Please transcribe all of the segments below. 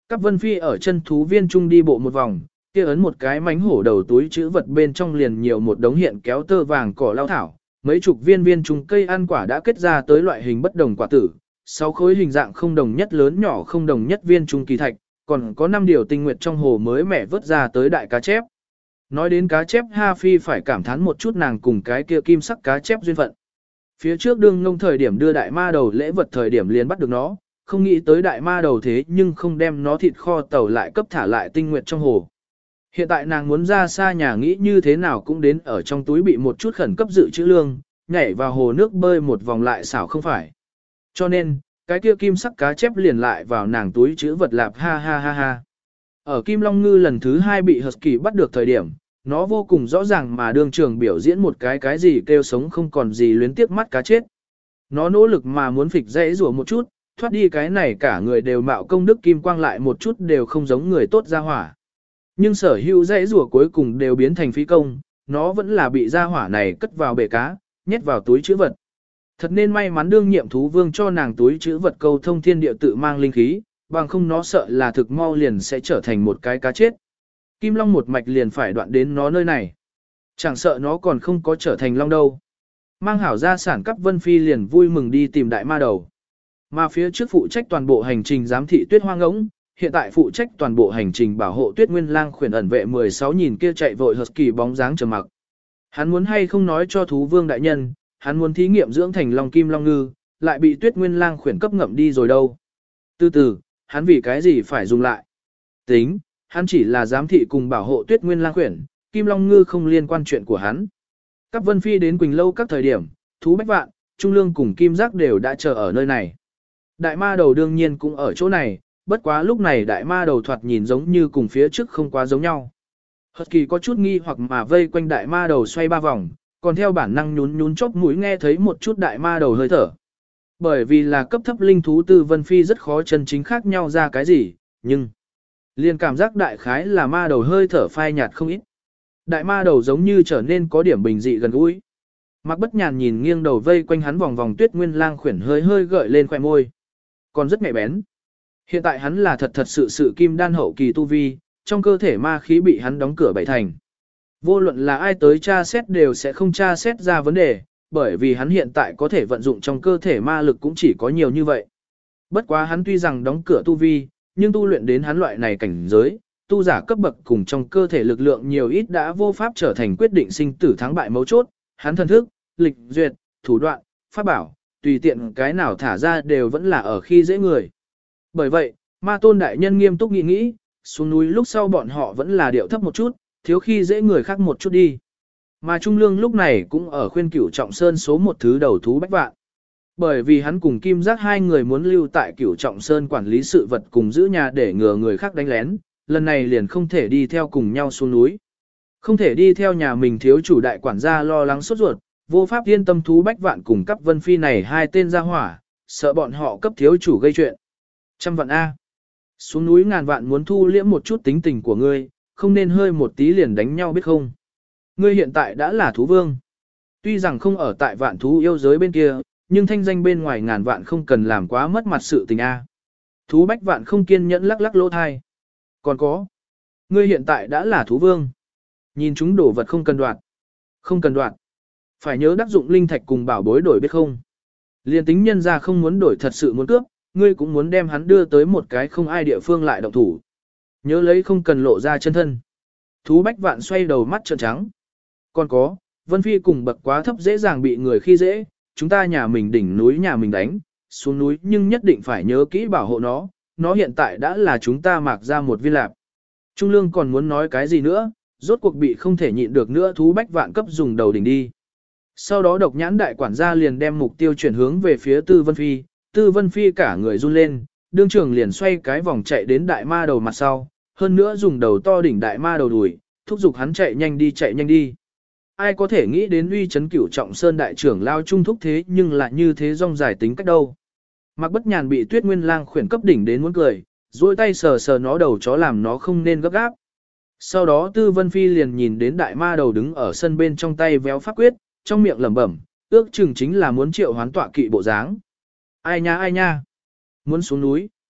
Cáp Vân Phi ở chân thú viên trung đi bộ một vòng, kia ấn một cái mánh hổ đầu túi chữ vật bên trong liền nhiều một đống hiện kéo tơ vàng cỏ lao thảo, mấy chục viên viên trùng cây ăn quả đã kết ra tới loại hình bất đồng quả tử, 6 khối hình dạng không đồng nhất lớn nhỏ không đồng nhất viên trùng kỳ thạch, còn có 5 điều tinh nguyệt trong hồ mới mẻ vớt ra tới đại cá chép. Nói đến cá chép Ha Phi phải cảm thán một chút nàng cùng cái kia kim sắc cá chép duyên phận. Phía trước đương nông thời điểm đưa đại ma đầu lễ vật thời điểm liền bắt được nó, không nghĩ tới đại ma đầu thế nhưng không đem nó thịt kho tàu lại cấp thả lại tinh nguyệt trong hồ. Hiện tại nàng muốn ra xa nhà nghĩ như thế nào cũng đến ở trong túi bị một chút khẩn cấp dự trữ lương, nhảy vào hồ nước bơi một vòng lại xảo không phải. Cho nên, cái kia kim sắc cá chép liền lại vào nàng túi chữ vật lạp ha ha ha ha. Ở Kim Long Ngư lần thứ 2 bị Husky bắt được thời điểm, nó vô cùng rõ ràng mà đương trường biểu diễn một cái gì kêu sống không còn gì luyến tiếc mắt cá chết. Nó nỗ lực mà muốn phịch dãy rủa một chút, thoát đi cái này cả người đều mạo công đức kim quang lại một chút đều không giống người tốt ra hỏa. Nhưng sở hữu dãy rủa cuối cùng đều biến thành phí công, nó vẫn là bị ra hỏa này cất vào bể cá, nhét vào túi chữ vật. Thật nên may mắn đương nhiệm thú vương cho nàng túi chữ vật câu thông thiên địa tự mang linh khí, bằng không nó sợ là thực mau liền sẽ trở thành một cái cá chết. Kim Long một mạch liền phải đoạn đến nó nơi này. Chẳng sợ nó còn không có trở thành long đâu. Mang hảo gia sản Cáp Vân Phi liền vui mừng đi tìm đại ma đầu. Mà phía trước phụ trách toàn bộ hành trình giám thị Tuyết Hoa Ngỗng, hiện tại phụ trách toàn bộ hành trình bảo hộ Tuyết Nguyên Lang khuyển ẩn vệ 16 nhìn kia chạy vội Husky bóng dáng trầm mặc. Hắn muốn hay không nói cho thú vương đại nhân, hắn muốn thí nghiệm dưỡng thành long kim long ngư, lại bị Tuyết Nguyên Lang khuyển cấp ngậm đi rồi đâu. Từ từ, hắn vì cái gì phải dùng lại? Tính, hắn chỉ là giám thị cùng bảo hộ Tuyết Nguyên Lang khuyển, kim long ngư không liên quan chuyện của hắn. Cáp Vân Phi đến Quỳnh Lâu các thời điểm, thú bách vạn, Trung Lương cùng Kim Giác đều đã chờ ở nơi này. Đại ma đầu đương nhiên cũng ở chỗ này, bất quá lúc này đại ma đầu thoạt nhìn giống như cùng phía trước không quá giống nhau. Husky có chút nghi hoặc mà vây quanh đại ma đầu xoay 3 vòng, còn theo bản năng nhún nhún chóp mũi nghe thấy một chút đại ma đầu hơi thở. Bởi vì là cấp thấp linh thú Tư Vân Phi rất khó chân chính khác nhau ra cái gì, nhưng liền cảm giác đại khái là ma đầu hơi thở phai nhạt không ít. Đại ma đầu giống như trở nên có điểm bình dị gần gũi. Mạc Bất Nhàn nhìn nghiêng đầu vây quanh hắn vòng vòng Tuyết Nguyên Lang khuyển hơi hơi gợi lên khóe môi. Còn rất nhạy bén. Hiện tại hắn là thật sự kim đan hậu kỳ tu vi, trong cơ thể ma khí bị hắn đóng cửa bảy thành. Vô luận là ai tới tra xét đều sẽ không tra xét ra vấn đề, bởi vì hắn hiện tại có thể vận dụng trong cơ thể ma lực cũng chỉ có nhiều như vậy. Bất quá hắn tuy rằng đóng cửa tu vi, nhưng tu luyện đến hắn loại này cảnh giới, tu giả cấp bậc cùng trong cơ thể lực lượng nhiều ít đã vô pháp trở thành quyết định sinh tử thắng bại mấu chốt, hắn thần thức, lịch duyệt, thủ đoạn, pháp bảo, tùy tiện cái nào thả ra đều vẫn là ở khi dễ người. Bởi vậy, ma tôn đại nhân nghiêm túc nghĩ, xuống núi lúc sau bọn họ vẫn là điệu thấp một chút, thiếu khi dễ người khác một chút đi. Mà Trung Lương lúc này cũng ở khuyên Cửu Trọng Sơn số một thứ đầu thú bách vạn. Bởi vì hắn cùng Kim Giác hai người muốn lưu tại Cửu Trọng Sơn quản lý sự vật cùng giữ nhà để ngừa người khác đánh lén, lần này liền không thể đi theo cùng nhau xuống núi. Không thể đi theo nhà mình thiếu chủ đại quản gia lo lắng sốt ruột, vô pháp yên tâm thú bách vạn cùng Cáp Vân Phi này hai tên ra hỏa, sợ bọn họ cấp thiếu chủ gây chuyện. 100 vạn A. Xuống núi ngàn vạn muốn thu liễm một chút tính tình của ngươi, không nên hơi một tí liền đánh nhau biết không. Ngươi hiện tại đã là thú vương. Tuy rằng không ở tại vạn thú yêu giới bên kia, nhưng thanh danh bên ngoài ngàn vạn không cần làm quá mất mặt sự tình A. Thú bách vạn không kiên nhẫn lắc lắc lỗ thai. Còn có. Ngươi hiện tại đã là thú vương. Nhìn chúng đổ vật không cần đoạt. Không cần đoạt. Phải nhớ đắc dụng linh thạch cùng bảo bối đổi biết không. Liên tính nhân ra không muốn đổi thật sự muốn cướp, ngươi cũng muốn đem hắn đưa tới một cái không ai địa phương lại động thủ. Nhớ lấy không cần lộ ra chân thân. Thú bách vạn xoay đầu mắt trợn trắng. Còn có, Vân Phi cùng bậc quá thấp dễ dàng bị người khi dễ, chúng ta nhà mình đỉnh núi nhà mình đánh, xuống núi nhưng nhất định phải nhớ kỹ bảo hộ nó hiện tại đã là chúng ta mạc ra một viên lạp. Trung Lương còn muốn nói cái gì nữa, rốt cuộc bị không thể nhịn được nữa thú bách vạn cấp dùng đầu đỉnh đi. Sau đó độc nhãn đại quản gia liền đem mục tiêu chuyển hướng về phía Tư Vân Phi, Tư Vân Phi cả người run lên, đương trường liền xoay cái vòng chạy đến đại ma đầu mặt sau, hơn nữa dùng đầu to đỉnh đại ma đầu đuổi, thúc giục hắn chạy nhanh đi. Ai có thể nghĩ đến uy chấn Cửu Trọng Sơn đại trưởng lao trung thúc thế nhưng lại như thế rong dài tính cách đâu. Mạc Bất Nhàn bị Tuyết Nguyên Lang khuyển cấp đỉnh đến muốn cười, duỗi tay sờ sờ nó đầu chó làm nó không nên gấp gáp. Sau đó Tư Vân Phi liền nhìn đến đại ma đầu đứng ở sân bên trong tay véo pháp quyết, trong miệng lẩm bẩm, ước chừng chính là muốn triệu hoán tọa kỵ bộ dáng. Ai nha, muốn xuống núi,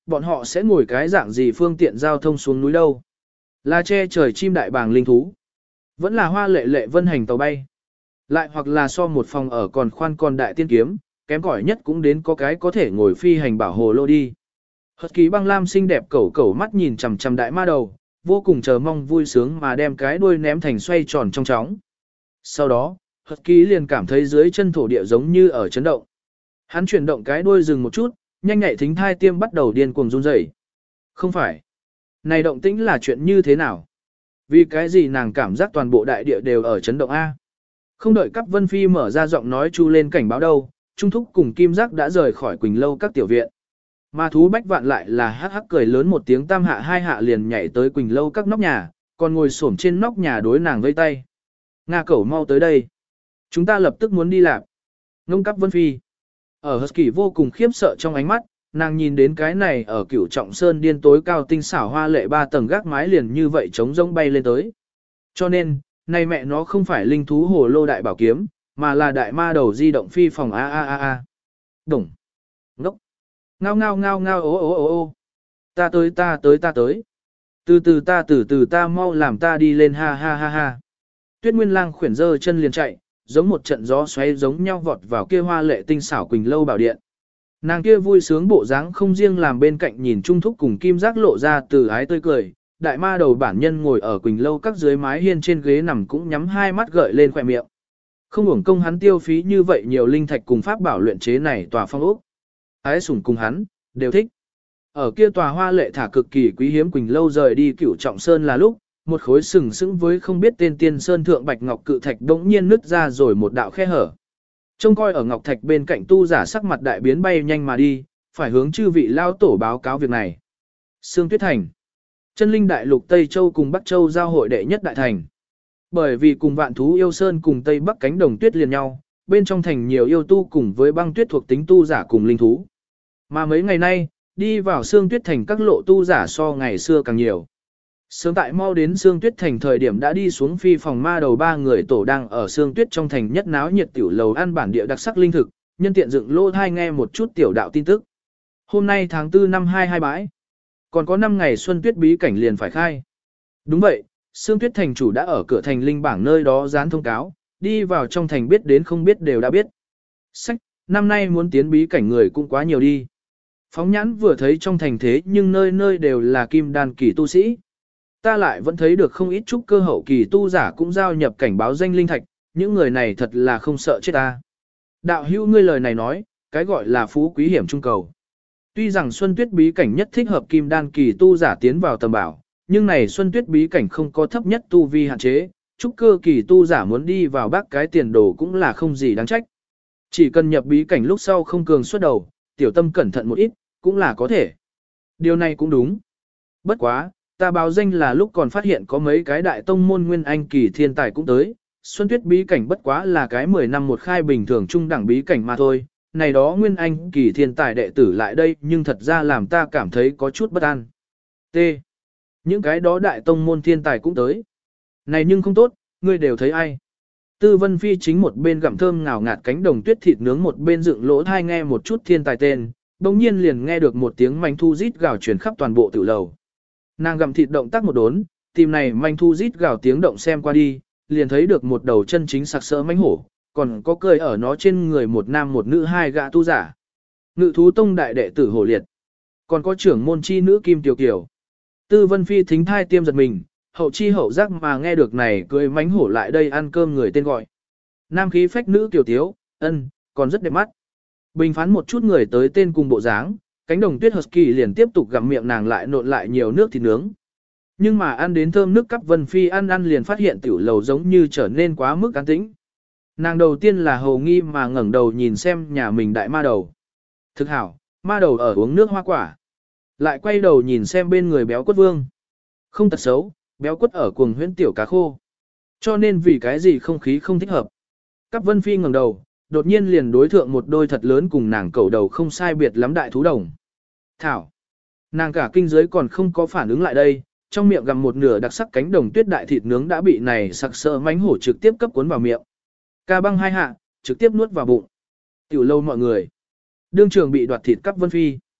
bọn họ sẽ ngồi cái dạng gì phương tiện giao thông xuống núi đâu? Là che trời chim đại bàng linh thú, vẫn là hoa lệ lệ vân hành tàu bay, lại hoặc là so một phòng ở còn khoan còn đại tiên kiếm, kém cỏi nhất cũng đến có cái có thể ngồi phi hành bảo hồ lô đi. Hật kỳ băng lam xinh đẹp cẩu cẩu mắt nhìn chằm chằm đại ma đầu, vô cùng chờ mong vui sướng mà đem cái đuôi ném thành xoay tròn trong chóng. Sau đó, Hật kỳ liền cảm thấy dưới chân thổ địa giống như ở chấn động. Hắn chuyển động cái đuôi dừng một chút, nhanh nhạy thính thai tiêm bắt đầu điên cuồng run rẩy. Không phải. Này động tĩnh là chuyện như thế nào? Vì cái gì nàng cảm giác toàn bộ đại địa đều ở chấn động A? Không đợi Cáp Vân Phi mở ra giọng nói chu lên cảnh báo đâu, Trung Thúc cùng Kim Giác đã rời khỏi Quỳnh Lâu các tiểu viện. Mà thú Bách Vạn lại là hắc hắc cười lớn một tiếng tam hạ hai hạ liền nhảy tới Quỳnh Lâu các nóc nhà, còn ngồi xổm trên nóc nhà đối nàng vây tay. Nga cẩu mau tới đây. Chúng ta lập tức muốn đi làm. Ngông Cáp Vân Phi. Ở Husky vô cùng khiếp sợ trong ánh mắt, nàng nhìn đến cái này ở Cửu Trọng Sơn điên tối cao tinh xảo hoa lệ 3 tầng gác mái liền như vậy trống rỗng bay lên tới. Cho nên, này mẹ nó không phải linh thú hồ lô đại bảo kiếm, mà là đại ma đầu di động phi phòng a a a a. Đồng. Ngốc. Ngao ngao ngao ngao ô ô ô ô. Ta tới ta tới ta tới. Từ từ ta mau làm ta đi lên ha ha ha ha. Tuyết Nguyên Lang khuyển giơ chân liền chạy, giống một trận gió xoáy giống nhau vọt vào kia hoa lệ tinh xảo Quỳnh Lâu bảo điện. Nàng kia vui sướng bộ dáng không riêng làm bên cạnh nhìn Trung Thúc cùng Kim Giác lộ ra từ ái tươi cười, đại ma đầu bản nhân ngồi ở Quỳnh Lâu các dưới mái hiên trên ghế nằm cũng nhắm hai mắt gợi lên khỏe miệng. Không uổng công hắn tiêu phí như vậy nhiều linh thạch cùng pháp bảo luyện chế này tòa phong ốc. Ái sủng cùng hắn, đều thích. Ở kia tòa hoa lệ thả cực kỳ quý hiếm Quỳnh Lâu rời đi Cửu Trọng Sơn là lúc, một khối sừng sững với không biết tên tiên sơn thượng bạch ngọc cự thạch đống nhiên nứt ra rồi một đạo khe hở. Trông coi ở ngọc thạch bên cạnh tu giả sắc mặt đại biến bay nhanh mà đi, phải hướng chư vị lao tổ báo cáo việc này. Sương Tuyết Thành, chân linh đại lục Tây Châu cùng Bắc Châu giao hội đệ nhất đại thành. Bởi vì cùng Vạn Thú Yêu Sơn cùng Tây Bắc cánh đồng tuyết liền nhau, bên trong thành nhiều yêu tu cùng với băng tuyết thuộc tính tu giả cùng linh thú. Mà mấy ngày nay, đi vào Sương Tuyết Thành các lộ tu giả so ngày xưa càng nhiều. Sớm tại mau đến Sương Tuyết Thành thời điểm đã đi xuống phi phòng ma đầu 3 người tổ đang ở Sương Tuyết trong thành nhất náo nhiệt tiểu lầu ăn bản địa đặc sắc linh thực, nhân tiện dựng lô thai nghe một chút tiểu đạo tin tức. Hôm nay tháng 4 năm 22 bãi, còn có 5 ngày xuân tuyết bí cảnh liền phải khai. Đúng vậy, Sương Tuyết Thành chủ đã ở cửa thành linh bảng nơi đó dán thông cáo, đi vào trong thành biết đến không biết đều đã biết. Sách, năm nay muốn tiến bí cảnh người cũng quá nhiều đi. Phóng nhãn vừa thấy trong thành thế nhưng nơi nơi đều là kim đan kỳ tu sĩ. Ta lại vẫn thấy được không ít trúc cơ hậu kỳ tu giả cũng giao nhập cảnh báo danh linh thạch, những người này thật là không sợ chết ta. Đạo hữu ngươi lời này nói, cái gọi là phú quý hiểm trung cầu. Tuy rằng Xuân Tuyết bí cảnh nhất thích hợp kim đan kỳ tu giả tiến vào tầm bảo, nhưng này Xuân Tuyết bí cảnh không có thấp nhất tu vi hạn chế, trúc cơ kỳ tu giả muốn đi vào bác cái tiền đồ cũng là không gì đáng trách. Chỉ cần nhập bí cảnh lúc sau không cường xuất đầu, tiểu tâm cẩn thận một ít, cũng là có thể. Điều này cũng đúng. Bất quá, ta báo danh là lúc còn phát hiện có mấy cái đại tông môn nguyên anh kỳ thiên tài cũng tới, Xuân Tuyết bí cảnh bất quá là cái 10 năm một khai bình thường trung đẳng bí cảnh mà thôi, này đó nguyên anh kỳ thiên tài đệ tử lại đây nhưng thật ra làm ta cảm thấy có chút bất an. T. Những cái đó đại tông môn thiên tài cũng tới. Này nhưng không tốt, ngươi đều thấy ai. Tư Vân Phi chính một bên gặm thơm ngào ngạt cánh đồng tuyết thịt nướng một bên dựng lỗ thai nghe một chút thiên tài tên, đồng nhiên liền nghe được một tiếng manh thu rít gào truyền khắp toàn bộ tử lầu. Nàng gặm thịt động tác một đốn, tìm này manh thu rít gào tiếng động xem qua đi, liền thấy được một đầu chân chính sặc sỡ mãnh hổ, còn có cười ở nó trên người một nam một nữ hai gã tu giả. Ngự thú tông đại đệ tử Hổ Liệt, còn có trưởng môn chi nữ Kim Tiểu Kiều. Tư Vân Phi thính thai tiêm giật mình, hậu chi hậu giác mà nghe được này cười mãnh hổ lại đây ăn cơm người tên gọi. Nam khí phách nữ Kiều Tiếu, còn rất đẹp mắt. Bình phán một chút người tới tên cùng bộ dáng, cánh đồng tuyết Husky liền tiếp tục gặm miệng nàng lại nộn lại nhiều nước thịt nướng. Nhưng mà ăn đến thơm nước Cáp Vân Phi ăn liền phát hiện tiểu lầu giống như trở nên quá mức an tĩnh. Nàng đầu tiên là hầu nghi mà ngẩng đầu nhìn xem nhà mình đại ma đầu. Thực hảo, ma đầu ở uống nước hoa quả. Lại quay đầu nhìn xem bên người béo quất vương. Không tật xấu, béo quất ở cuồng huyễn tiểu cá khô. Cho nên vì cái gì không khí không thích hợp. Cáp Vân Phi ngẩng đầu, đột nhiên liền đối thượng một đôi thật lớn cùng nàng cẩu đầu không sai biệt lắm đại thú đồng. Thảo. Nàng cả kinh giới còn không có phản ứng lại đây, trong miệng gặm một nửa đặc sắc cánh đồng tuyết đại thịt nướng đã bị này sặc sỡ mánh hổ trực tiếp cấp cuốn vào miệng. Ca băng hai hạ, trực tiếp nuốt vào bụng. Tiểu lâu mọi người. Đương trường bị đoạt thịt Cáp Vân Phi.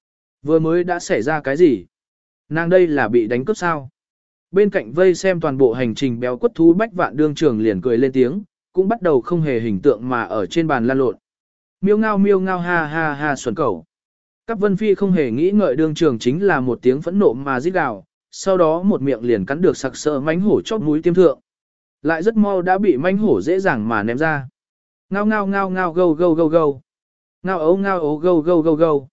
Vừa mới đã xảy ra cái gì? Nàng đây là bị đánh cướp sao? Bên cạnh vây xem toàn bộ hành trình béo quất thú Bách Vạn đương trường liền cười lên tiếng, cũng bắt đầu không hề hình tượng mà ở trên bàn lan lộn. Miêu ngao ha ha ha xuẩn cẩu. Các Vân Phi không hề nghĩ ngợi đương trường chính là một tiếng phẫn nộ mà rít gào, sau đó một miệng liền cắn được sặc sỡ mánh hổ chóp mũi tiêm thượng. Lại rất mau đã bị mánh hổ dễ dàng mà ném ra. Ngao ngao ngao ngao gâu gâu gâu gâu. Ngao ấu gâu gâu gâu gâu.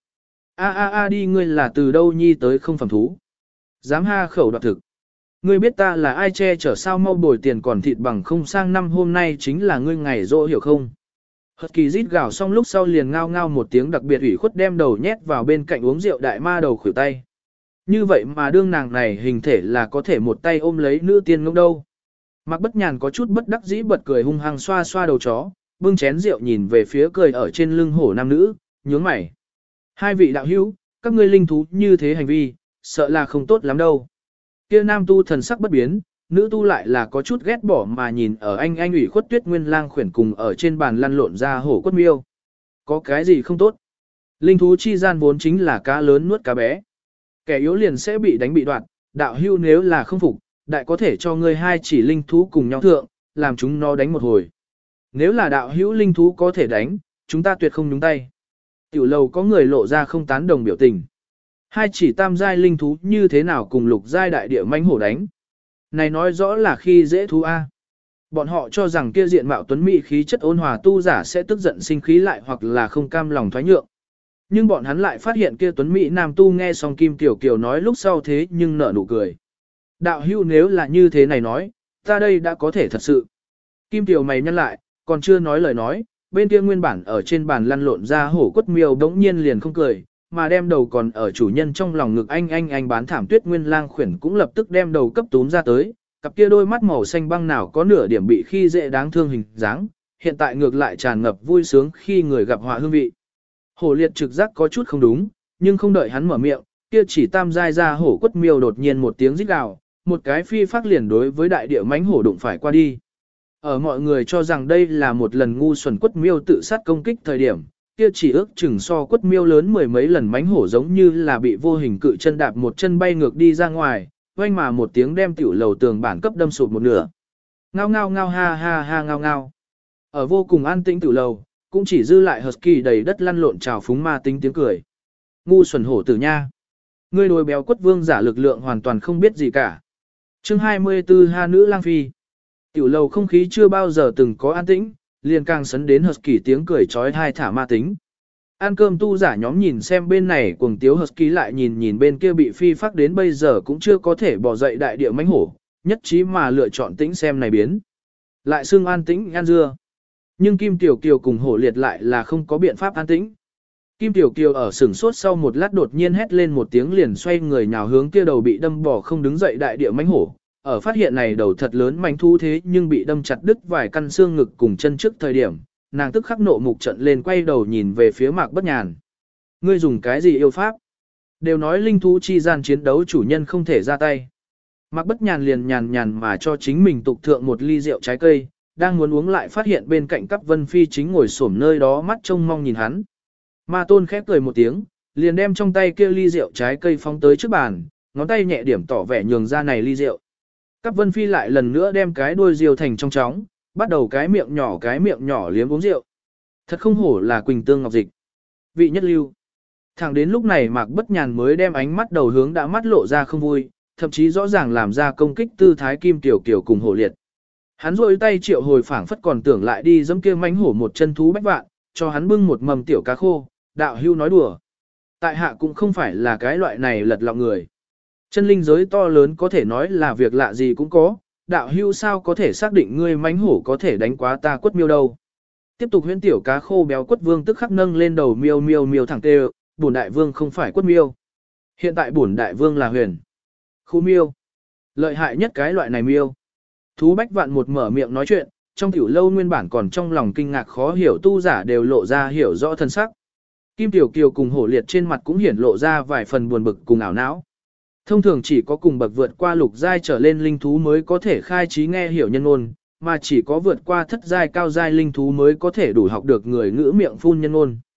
A đi ngươi là từ đâu nhi tới không phẩm thú. Dám ha khẩu đoạt thực. Ngươi biết ta là ai che chở sao mau bồi tiền còn thịt bằng không sang năm hôm nay chính là ngươi ngày rỗ hiểu không. Hật kỳ rít gào xong lúc sau liền ngao ngao một tiếng đặc biệt ủy khuất đem đầu nhét vào bên cạnh uống rượu đại ma đầu khuỷu tay. Như vậy mà đương nàng này hình thể là có thể một tay ôm lấy nữ tiên ngốc đâu. Mạc Bất Nhàn có chút bất đắc dĩ bật cười hung hăng xoa xoa đầu chó, bưng chén rượu nhìn về phía cười ở trên lưng hổ nam nữ, nhướng mày. Hai vị đạo hữu, các ngươi linh thú như thế hành vi, sợ là không tốt lắm đâu. Kia nam tu thần sắc bất biến, nữ tu lại là có chút ghét bỏ mà nhìn ở anh ủy khuất Tuyết Nguyên Lang khuyển cùng ở trên bàn lăn lộn ra hổ quất miêu. Có cái gì không tốt? Linh thú chi gian vốn chính là cá lớn nuốt cá bé. Kẻ yếu liền sẽ bị đánh bị đoạt, đạo hưu nếu là không phục, đại có thể cho ngươi hai chỉ linh thú cùng nhau thượng, làm chúng nó đánh một hồi. Nếu là đạo hữu linh thú có thể đánh, chúng ta tuyệt không nhúng tay. Tiểu lầu có người lộ ra không tán đồng biểu tình. Hai chỉ tam giai linh thú như thế nào cùng lục giai đại địa manh hổ đánh. Này nói rõ là khi dễ thú A. Bọn họ cho rằng kia diện mạo tuấn mỹ khí chất ôn hòa tu giả sẽ tức giận sinh khí lại hoặc là không cam lòng thoái nhượng. Nhưng bọn hắn lại phát hiện kia tuấn mỹ nam tu nghe xong Kim Tiểu Kiều nói lúc sau thế nhưng nở nụ cười. Đạo hưu nếu là như thế này nói, ta đây đã có thể thật sự. Kim Tiểu mày nhăn lại, còn chưa nói lời nói, bên kia nguyên bản ở trên bàn lăn lộn ra hổ quất miêu đống nhiên liền không cười, mà đem đầu còn ở chủ nhân trong lòng ngực anh bán thảm Tuyết Nguyên Lang khuyển cũng lập tức đem đầu cấp túm ra tới, cặp kia đôi mắt màu xanh băng nào có nửa điểm bị khi dễ đáng thương hình dáng, hiện tại ngược lại tràn ngập vui sướng khi người gặp họa hương vị. Hổ liệt trực giác có chút không đúng, nhưng không đợi hắn mở miệng, kia chỉ tam giai ra hổ quất miêu đột nhiên một tiếng rít gào, một cái phi phát liền đối với đại địa mãnh hổ đụng phải qua đi. Ở mọi người cho rằng đây là một lần ngu xuẩn quất miêu tự sát công kích thời điểm, kia chỉ ước chừng so quất miêu lớn mười mấy lần mãnh hổ giống như là bị vô hình cự chân đạp một chân bay ngược đi ra ngoài, oanh mà một tiếng đem tiểu lầu tường bản cấp đâm sụt một nửa. Ngao ngao ngao ha ha ha ngao ngao. Ở vô cùng an tĩnh tiểu lầu, cũng chỉ dư lại husky đầy đất lăn lộn trào phúng ma tính tiếng cười. Ngu xuẩn hổ tử nha. Ngươi đồi béo quất vương giả lực lượng hoàn toàn không biết gì cả. Chương 24 Ha nữ lang phi. Tiểu lầu không khí chưa bao giờ từng có an tĩnh, liền càng sấn đến husky tiếng cười trói thai thả ma tính. Ăn cơm tu giả nhóm nhìn xem bên này cuồng tiếu husky lại nhìn bên kia bị phi phát đến bây giờ cũng chưa có thể bỏ dậy đại địa mãnh hổ, nhất trí mà lựa chọn tĩnh xem này biến. Lại xưng an tĩnh ăn dưa. Nhưng Kim Tiểu Kiều cùng hổ liệt lại là không có biện pháp an tĩnh. Kim Tiểu Kiều ở sửng sốt sau một lát đột nhiên hét lên một tiếng liền xoay người nhào hướng kia đầu bị đâm bỏ không đứng dậy đại địa mãnh hổ. Ở phát hiện này đầu thật lớn manh thu thế nhưng bị đâm chặt đứt vài căn xương ngực cùng chân trước thời điểm, nàng tức khắc nộ mục trận lên quay đầu nhìn về phía Mạc Bất Nhàn. Ngươi dùng cái gì yêu pháp? Đều nói linh thú chi gian chiến đấu chủ nhân không thể ra tay. Mạc Bất Nhàn liền nhàn mà cho chính mình tục thượng một ly rượu trái cây, đang muốn uống lại phát hiện bên cạnh Cáp Vân Phi chính ngồi xổm nơi đó mắt trông mong nhìn hắn. Ma Tôn khép cười một tiếng, liền đem trong tay kia ly rượu trái cây phóng tới trước bàn, ngón tay nhẹ điểm tỏ vẻ nhường ra này ly rượu. Cáp Vân Phi lại lần nữa đem cái đuôi diều thành trong chóng, bắt đầu cái miệng nhỏ liếm uống rượu. Thật không hổ là Quỳnh Tương Ngọc Dịch. Vị nhất lưu. Thẳng đến lúc này Mạc Bất Nhàn mới đem ánh mắt đầu hướng đã mắt lộ ra không vui, thậm chí rõ ràng làm ra công kích tư thái Kim Tiểu Kiều cùng hổ liệt. Hắn rôi tay triệu hồi phảng phất còn tưởng lại đi dẫm kia mánh hổ một chân thú bách vạn, cho hắn bưng một mầm tiểu cá khô, đạo hưu nói đùa. Tại hạ cũng không phải là cái loại này lật lọng người. Chân linh giới to lớn có thể nói là việc lạ gì cũng có, đạo hưu sao có thể xác định ngươi mánh hổ có thể đánh quá ta quất miêu đâu. Tiếp tục huyễn tiểu cá khô béo quất vương tức khắc nâng lên đầu miêu thẳng tê, bổn đại vương không phải quất miêu. Hiện tại bổn đại vương là huyền. Khu miêu. Lợi hại nhất cái loại này miêu. Thú bách vạn một mở miệng nói chuyện, trong tiểu lâu nguyên bản còn trong lòng kinh ngạc khó hiểu tu giả đều lộ ra hiểu rõ thân sắc. Kim Tiểu Kiều cùng hổ liệt trên mặt cũng hiển lộ ra vài phần buồn bực cùng ảo não. Thông thường chỉ có cùng bậc vượt qua lục giai trở lên linh thú mới có thể khai trí nghe hiểu nhân ngôn, mà chỉ có vượt qua thất giai cao giai linh thú mới có thể đủ học được người ngữ miệng phun nhân ngôn.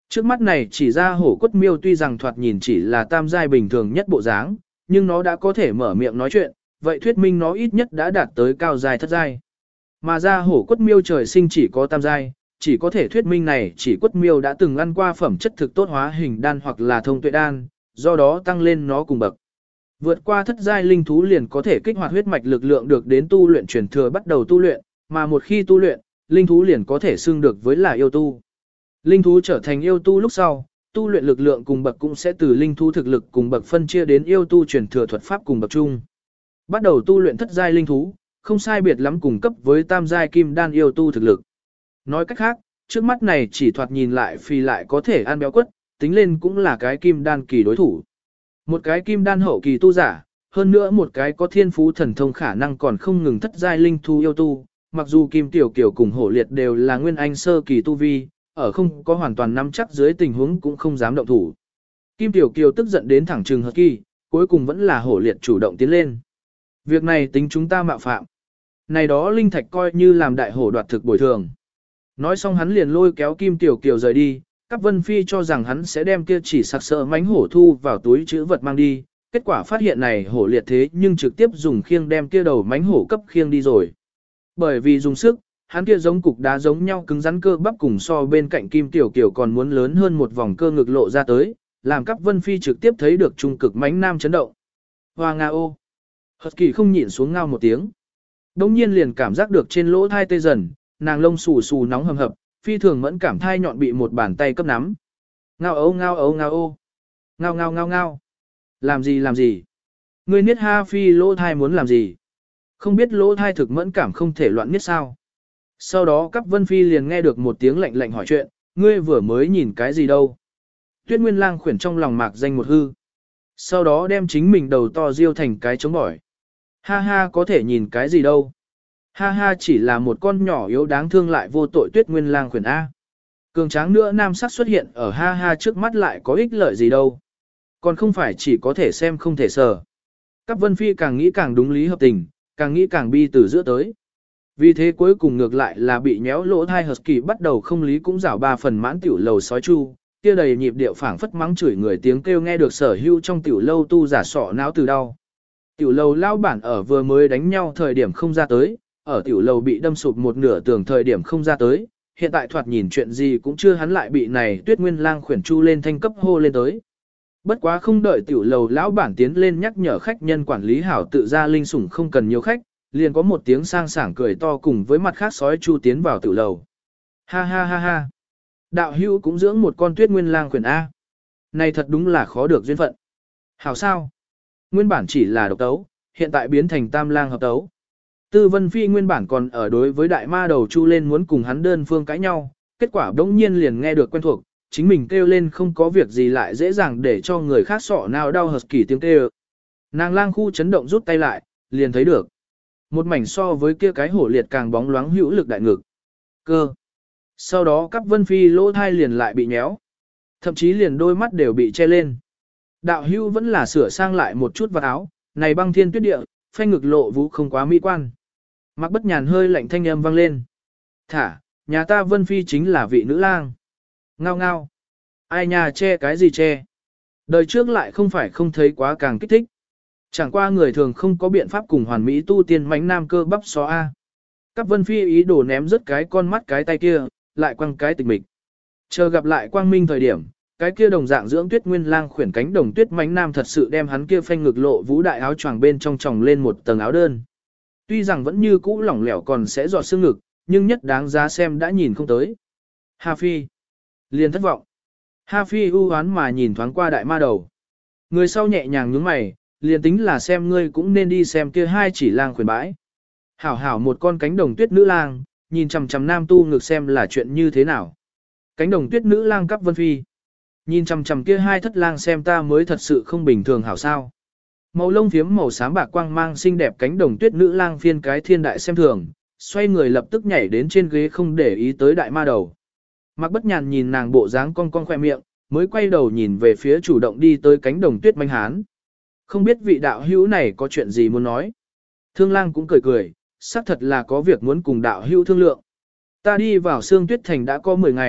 Trước mắt này chỉ ra hổ quất miêu tuy rằng thoạt nhìn chỉ là tam giai bình thường nhất bộ dáng, nhưng nó đã có thể mở miệng nói chuyện, vậy thuyết minh nó ít nhất đã đạt tới cao giai thất giai. Mà ra hổ quất miêu trời sinh chỉ có tam giai, chỉ có thể thuyết minh này chỉ quất miêu đã từng ăn qua phẩm chất thực tốt hóa hình đan hoặc là thông tuệ đan, do đó tăng lên nó cùng bậc. Vượt qua thất giai linh thú liền có thể kích hoạt huyết mạch lực lượng được đến tu luyện truyền thừa bắt đầu tu luyện, mà một khi tu luyện, linh thú liền có thể xưng được với là yêu tu. Linh thú trở thành yêu tu lúc sau, tu luyện lực lượng cùng bậc cũng sẽ từ linh thú thực lực cùng bậc phân chia đến yêu tu truyền thừa thuật pháp cùng bậc chung. Bắt đầu tu luyện thất giai linh thú, không sai biệt lắm cùng cấp với tam giai kim đan yêu tu thực lực. Nói cách khác, trước mắt này chỉ thoạt nhìn lại phi lại có thể ăn béo quất, tính lên cũng là cái kim đan kỳ đối thủ. Một cái kim đan hậu kỳ tu giả, hơn nữa một cái có thiên phú thần thông khả năng còn không ngừng thất giai linh thú yêu tu, mặc dù kim tiểu kiều cùng hổ liệt đều là nguyên anh sơ kỳ tu vi, ở không có hoàn toàn nắm chắc dưới tình huống cũng không dám động thủ. Kim tiểu kiều tức giận đến thẳng trừng hợp kỳ, cuối cùng vẫn là hổ liệt chủ động tiến lên. Việc này tính chúng ta mạo phạm. Này đó linh thạch coi như làm đại hổ đoạt thực bồi thường. Nói xong hắn liền lôi kéo Kim Tiểu Kiều rời đi, Cáp Vân Phi cho rằng hắn sẽ đem kia chỉ sặc sỡ mánh hổ thu vào túi chữ vật mang đi, kết quả phát hiện này hổ liệt thế nhưng trực tiếp dùng khiêng đem kia đầu mánh hổ cấp khiêng đi rồi. Bởi vì dùng sức, hắn kia giống cục đá giống nhau cứng rắn cơ bắp cùng so bên cạnh Kim Tiểu Kiều còn muốn lớn hơn một vòng cơ ngực lộ ra tới, làm Cáp Vân Phi trực tiếp thấy được trung cực mánh nam chấn động. Hoa nga ô! Hật kỳ không nhịn xuống ngao một tiếng. Đông nhiên liền cảm giác được trên lỗ thai tê dần, nàng lông xù xù nóng hầm hập, phi thường mẫn cảm thai nhọn bị một bàn tay cấp nắm. Ngao ấu ngao ấu ngao ô. Ngao ngao ngao ngao. Làm gì làm gì? Ngươi niết ha phi lỗ thai muốn làm gì? Không biết lỗ thai thực mẫn cảm không thể loạn niết sao? Sau đó Cáp Vân Phi liền nghe được một tiếng lạnh lạnh hỏi chuyện, ngươi vừa mới nhìn cái gì đâu? Tuyết Nguyên Lang khuyển trong lòng mạc danh một hư. Sau đó đem chính mình đầu to riêu thành cái chống bỏi. Ha ha có thể nhìn cái gì đâu? Ha ha chỉ là một con nhỏ yếu đáng thương lại vô tội Tuyết Nguyên Lang khuyển A. Cường tráng nữa nam sắc xuất hiện ở ha ha trước mắt lại có ích lợi gì đâu. Còn không phải chỉ có thể xem không thể sờ. Cáp Vân Phi càng nghĩ càng đúng lý hợp tình, càng nghĩ càng bi từ giữa tới. Vì thế cuối cùng ngược lại là bị nhéo lỗ thai Husky bắt đầu không lý cũng rảo ba phần mãn tiểu lầu sói chu, kia đầy nhịp điệu phảng phất mắng chửi người tiếng kêu nghe được sở hữu trong tiểu lâu tu giả sọ não từ đau. Tiểu lầu lao bản ở vừa mới đánh nhau thời điểm không ra tới, ở tiểu lầu bị đâm sụp một nửa tường thời điểm không ra tới, hiện tại thoạt nhìn chuyện gì cũng chưa hắn lại bị này Tuyết Nguyên Lang khuyển chu lên thanh cấp hô lên tới. Bất quá không đợi tiểu lầu lão bản tiến lên nhắc nhở khách nhân quản lý hảo tự ra linh sủng không cần nhiều khách, liền có một tiếng sang sảng cười to cùng với mặt khác sói chu tiến vào tiểu lầu. Ha ha ha ha. Đạo hữu cũng dưỡng một con Tuyết Nguyên Lang khuyển A. Này thật đúng là khó được duyên phận. Hảo sao? Nguyên bản chỉ là độc tấu, hiện tại biến thành tam lang hợp tấu. Tư Vân Phi nguyên bản còn ở đối với đại ma đầu chu lên muốn cùng hắn đơn phương cãi nhau, kết quả đống nhiên liền nghe được quen thuộc, chính mình kêu lên không có việc gì lại dễ dàng để cho người khác sọ nào đau hợp kỳ tiếng kêu. Nàng lang khu chấn động rút tay lại, liền thấy được. Một mảnh so với kia cái hổ liệt càng bóng loáng hữu lực đại ngực. Cơ. Sau đó Cáp Vân Phi lỗ thai liền lại bị nhéo. Thậm chí liền đôi mắt đều bị che lên. Đạo hưu vẫn là sửa sang lại một chút vào áo, này băng thiên tuyết địa, phanh ngực lộ vũ không quá mỹ quan. Mặc Bất Nhàn hơi lạnh thanh âm vang lên. Thả, nhà ta Vân Phi chính là vị nữ lang. Ngao ngao. Ai nhà che cái gì che. Đời trước lại không phải không thấy quá càng kích thích. Chẳng qua người thường không có biện pháp cùng hoàn mỹ tu tiên mãnh nam cơ bắp xó A. Các Vân Phi ý đồ ném rớt cái con mắt cái tay kia, lại quăng cái tịch mịch. Chờ gặp lại quang minh thời điểm, cái kia đồng dạng dưỡng Tuyết Nguyên Lang khuyển cánh đồng tuyết mãnh nam thật sự đem hắn kia phanh ngực lộ vũ đại áo choàng bên trong tròng lên một tầng áo đơn. Tuy rằng vẫn như cũ lỏng lẻo còn sẽ dọa xương ngực, nhưng nhất đáng giá xem đã nhìn không tới. Hà Phi liền thất vọng. Hà Phi ưu hoán mà nhìn thoáng qua đại ma đầu. Người sau nhẹ nhàng nhướng mày, liền tính là xem ngươi cũng nên đi xem kia hai chỉ lang khuyển bãi. Hảo hảo một con cánh đồng tuyết nữ lang, nhìn chằm chằm nam tu ngực xem là chuyện như thế nào. Cánh đồng tuyết nữ lang Cáp Vân Phi. Nhìn chằm chằm kia hai thất lang xem ta mới thật sự không bình thường hảo sao. Màu lông phiếm màu xám bạc quang mang xinh đẹp cánh đồng tuyết nữ lang phiên cái thiên đại xem thường, xoay người lập tức nhảy đến trên ghế không để ý tới đại ma đầu. Mặc Bất Nhàn nhìn nàng bộ dáng cong cong khoe miệng, mới quay đầu nhìn về phía chủ động đi tới cánh đồng tuyết manh hán. Không biết vị đạo hữu này có chuyện gì muốn nói. Thương lang cũng cười cười, xác thật là có việc muốn cùng đạo hữu thương lượng. Ta đi vào Sương Tuyết Thành đã có 10 ngày,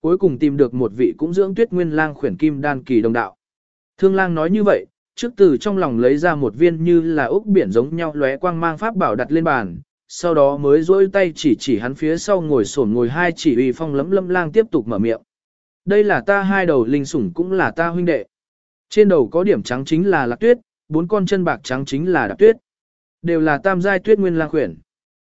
cuối cùng tìm được một vị cũng dưỡng Tuyết Nguyên Lang khuyển kim đan kỳ đồng đạo. Thương Lang nói như vậy, trước từ trong lòng lấy ra một viên như là ốc biển giống nhau lóe quang mang pháp bảo đặt lên bàn, sau đó mới duỗi tay chỉ hắn phía sau ngồi hai chỉ uy phong lấm lâm lang tiếp tục mở miệng. Đây là ta hai đầu linh sủng cũng là ta huynh đệ. Trên đầu có điểm trắng chính là Lạc Tuyết, 4 con chân bạc trắng chính là Đạp Tuyết. Đều là tam giai Tuyết Nguyên Lang khuyển.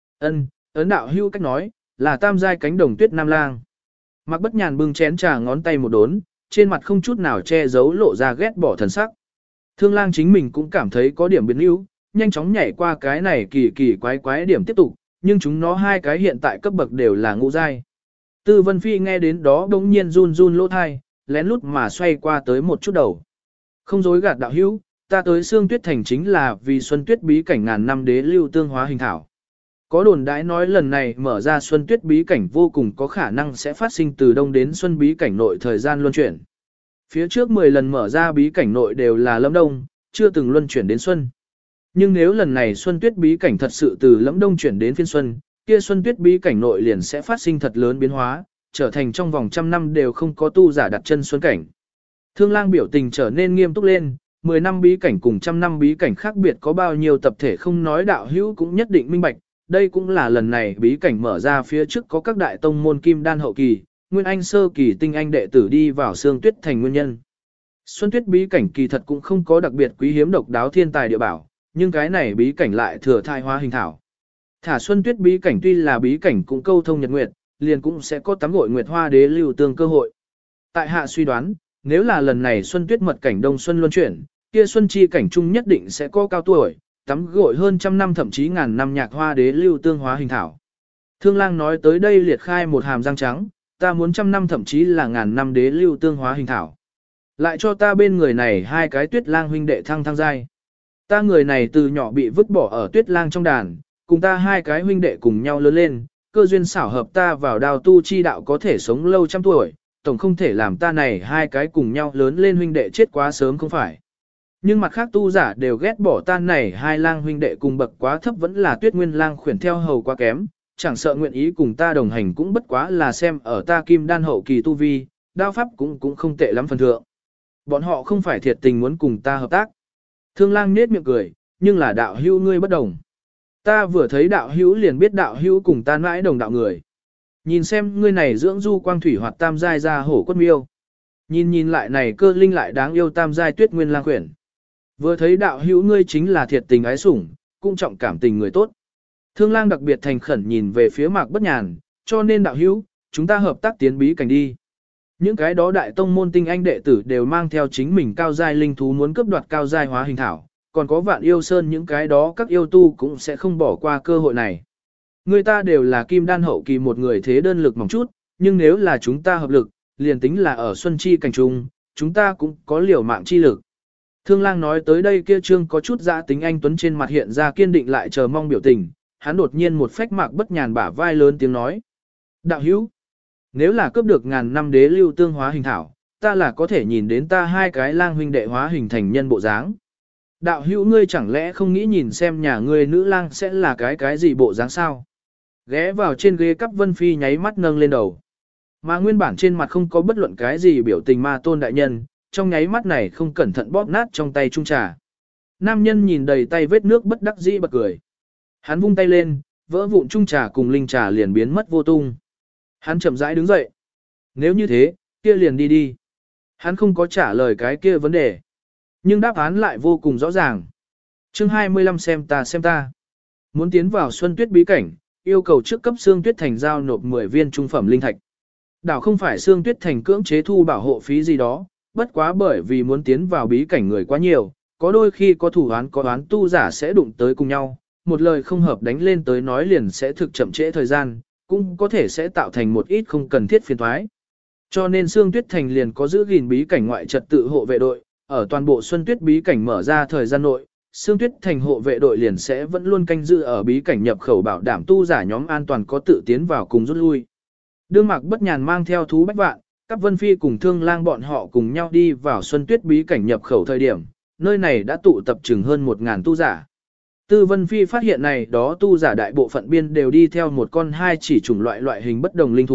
Ấn đạo hưu cách nói, là tam giai cánh đồng tuyết nam lang. Mạc Bất Nhàn bưng chén trà ngón tay một đốn, trên mặt không chút nào che giấu lộ ra ghét bỏ thần sắc. Thương Lang chính mình cũng cảm thấy có điểm biến yếu, nhanh chóng nhảy qua cái này kỳ kỳ quái quái điểm tiếp tục, nhưng chúng nó hai cái hiện tại cấp bậc đều là ngũ giai. Tư Vân Phi nghe đến đó đống nhiên run run lỗ thai, lén lút mà xoay qua tới một chút đầu. Không dối gạt đạo hữu, ta tới Sương Tuyết Thành chính là vì Xuân Tuyết bí cảnh ngàn năm đế lưu tương hóa hình thảo. Có đồn đãi nói lần này mở ra Xuân Tuyết bí cảnh vô cùng có khả năng sẽ phát sinh từ đông đến xuân bí cảnh nội thời gian luân chuyển. Phía trước 10 lần mở ra bí cảnh nội đều là lâm đông, chưa từng luân chuyển đến xuân. Nhưng nếu lần này Xuân Tuyết bí cảnh thật sự từ lâm đông chuyển đến phiên xuân, kia Xuân Tuyết bí cảnh nội liền sẽ phát sinh thật lớn biến hóa, trở thành trong vòng 100 năm đều không có tu giả đặt chân xuân cảnh. Thương Lang biểu tình trở nên nghiêm túc lên, 10 năm bí cảnh cùng 100 năm bí cảnh khác biệt có bao nhiêu tập thể không nói đạo hữu cũng nhất định minh bạch, đây cũng là lần này bí cảnh mở ra phía trước có các đại tông môn kim đan hậu kỳ, nguyên anh sơ kỳ tinh anh đệ tử đi vào Sương Tuyết Thành nguyên nhân. Xuân Tuyết bí cảnh kỳ thật cũng không có đặc biệt quý hiếm độc đáo thiên tài địa bảo, nhưng cái này bí cảnh lại thừa thai hóa hình thảo. Thả Xuân Tuyết bí cảnh tuy là bí cảnh cũng câu thông nhật nguyệt, liền cũng sẽ có tắm gội nguyệt hoa đế lưu tương cơ hội. Tại hạ suy đoán, nếu là lần này Xuân Tuyết mật cảnh đông xuân luân chuyển, kia xuân chi cảnh trung nhất định sẽ có cao tuổi, tắm gội hơn 100 năm thậm chí ngàn năm nhạc hoa đế lưu tương hóa hình thảo. Thương Lang nói tới đây liệt khai một hàm răng trắng, ta muốn 100 năm thậm chí là ngàn năm đế lưu tương hóa hình thảo. Lại cho ta bên người này hai cái Tuyết Lang huynh đệ thăng giai. Ta người này từ nhỏ bị vứt bỏ ở Tuyết Lang trong đàn, cùng ta hai cái huynh đệ cùng nhau lớn lên, cơ duyên xảo hợp ta vào đào tu chi đạo có thể sống lâu trăm tuổi, tổng không thể làm ta này hai cái cùng nhau lớn lên huynh đệ chết quá sớm không phải. Nhưng mặt khác tu giả đều ghét bỏ ta này hai lang huynh đệ cùng bậc quá thấp vẫn là Tuyết Nguyên Lang khuyển theo hầu quá kém, chẳng sợ nguyện ý cùng ta đồng hành cũng bất quá là xem ở ta kim đan hậu kỳ tu vi, đao pháp cũng không tệ lắm phần thượng. Bọn họ không phải thiệt tình muốn cùng ta hợp tác. Thương Lang nết miệng cười, nhưng là đạo hữu ngươi bất đồng. Ta vừa thấy đạo hữu liền biết đạo hữu cùng ta mãi đồng đạo người. Nhìn xem ngươi này dưỡng du quang thủy hoạt tam giai ra hổ quất miêu. Nhìn lại này cơ linh lại đáng yêu tam giai Tuyết Nguyên Lang khuyển. Vừa thấy đạo hữu ngươi chính là thiệt tình ái sủng, cũng trọng cảm tình người tốt. Thương Lang đặc biệt thành khẩn nhìn về phía Mạc Bất Nhàn, cho nên đạo hữu, chúng ta hợp tác tiến bí cảnh đi. Những cái đó đại tông môn tinh anh đệ tử đều mang theo chính mình cao giai linh thú muốn cướp đoạt cao giai hóa hình thảo, còn có Vạn Yêu Sơn những cái đó các yêu tu cũng sẽ không bỏ qua cơ hội này. Người ta đều là kim đan hậu kỳ một người thế đơn lực mỏng chút, nhưng nếu là chúng ta hợp lực, liền tính là ở xuân chi cảnh trung, chúng ta cũng có liều mạng chi lực. Thương Lang nói tới đây kia trương có chút dã tính anh tuấn trên mặt hiện ra kiên định lại chờ mong biểu tình, hắn đột nhiên một phách Mạc Bất Nhàn bả vai lớn tiếng nói: "Đạo hữu, nếu là cướp được ngàn năm đế lưu tương hóa hình thảo, ta là có thể nhìn đến ta hai cái lang huynh đệ hóa hình thành nhân bộ dáng. Đạo hữu ngươi chẳng lẽ không nghĩ nhìn xem nhà ngươi nữ lang sẽ là cái gì bộ dáng sao?" Ghé vào trên ghế Cắp Vân Phi nháy mắt nâng lên đầu. Mà nguyên bản trên mặt không có bất luận cái gì biểu tình Ma Tôn đại nhân, trong nháy mắt này không cẩn thận bóp nát trong tay chung trà. Nam nhân nhìn đầy tay vết nước bất đắc dĩ bật cười. Hắn vung tay lên, vỡ vụn chung trà cùng linh trà liền biến mất vô tung. Hắn chậm rãi đứng dậy. Nếu như thế, kia liền đi đi. Hắn không có trả lời cái kia vấn đề. Nhưng đáp án lại vô cùng rõ ràng. Chương 25 xem ta. Muốn tiến vào Xuân Tuyết bí cảnh, yêu cầu trước cấp Sương Tuyết Thành giao nộp 10 viên trung phẩm linh thạch. Đảo không phải Sương Tuyết Thành cưỡng chế thu bảo hộ phí gì đó, bất quá bởi vì muốn tiến vào bí cảnh người quá nhiều, có đôi khi có thủ án có oán tu giả sẽ đụng tới cùng nhau, một lời không hợp đánh lên tới nói liền sẽ thực chậm trễ thời gian, cũng có thể sẽ tạo thành một ít không cần thiết phiền toái. Cho nên Sương Tuyết Thành liền có giữ gìn bí cảnh ngoại trật tự hộ vệ đội, ở toàn bộ Xuân Tuyết bí cảnh mở ra thời gian nội, Sương Tuyết Thành hộ vệ đội liền sẽ vẫn luôn canh giữ ở bí cảnh nhập khẩu bảo đảm tu giả nhóm an toàn có tự tiến vào cùng rút lui. Đương Mạc Bất Nhàn mang theo thú bách vạn, Cắp Vân Phi cùng Thương Lang bọn họ cùng nhau đi vào Xuân Tuyết bí cảnh nhập khẩu thời điểm, nơi này đã tụ tập chừng hơn 1000 tu giả. Tư Vân Phi phát hiện này đó tu giả đại bộ phận biên đều đi theo một con hai chỉ chủng loại hình bất đồng linh thú,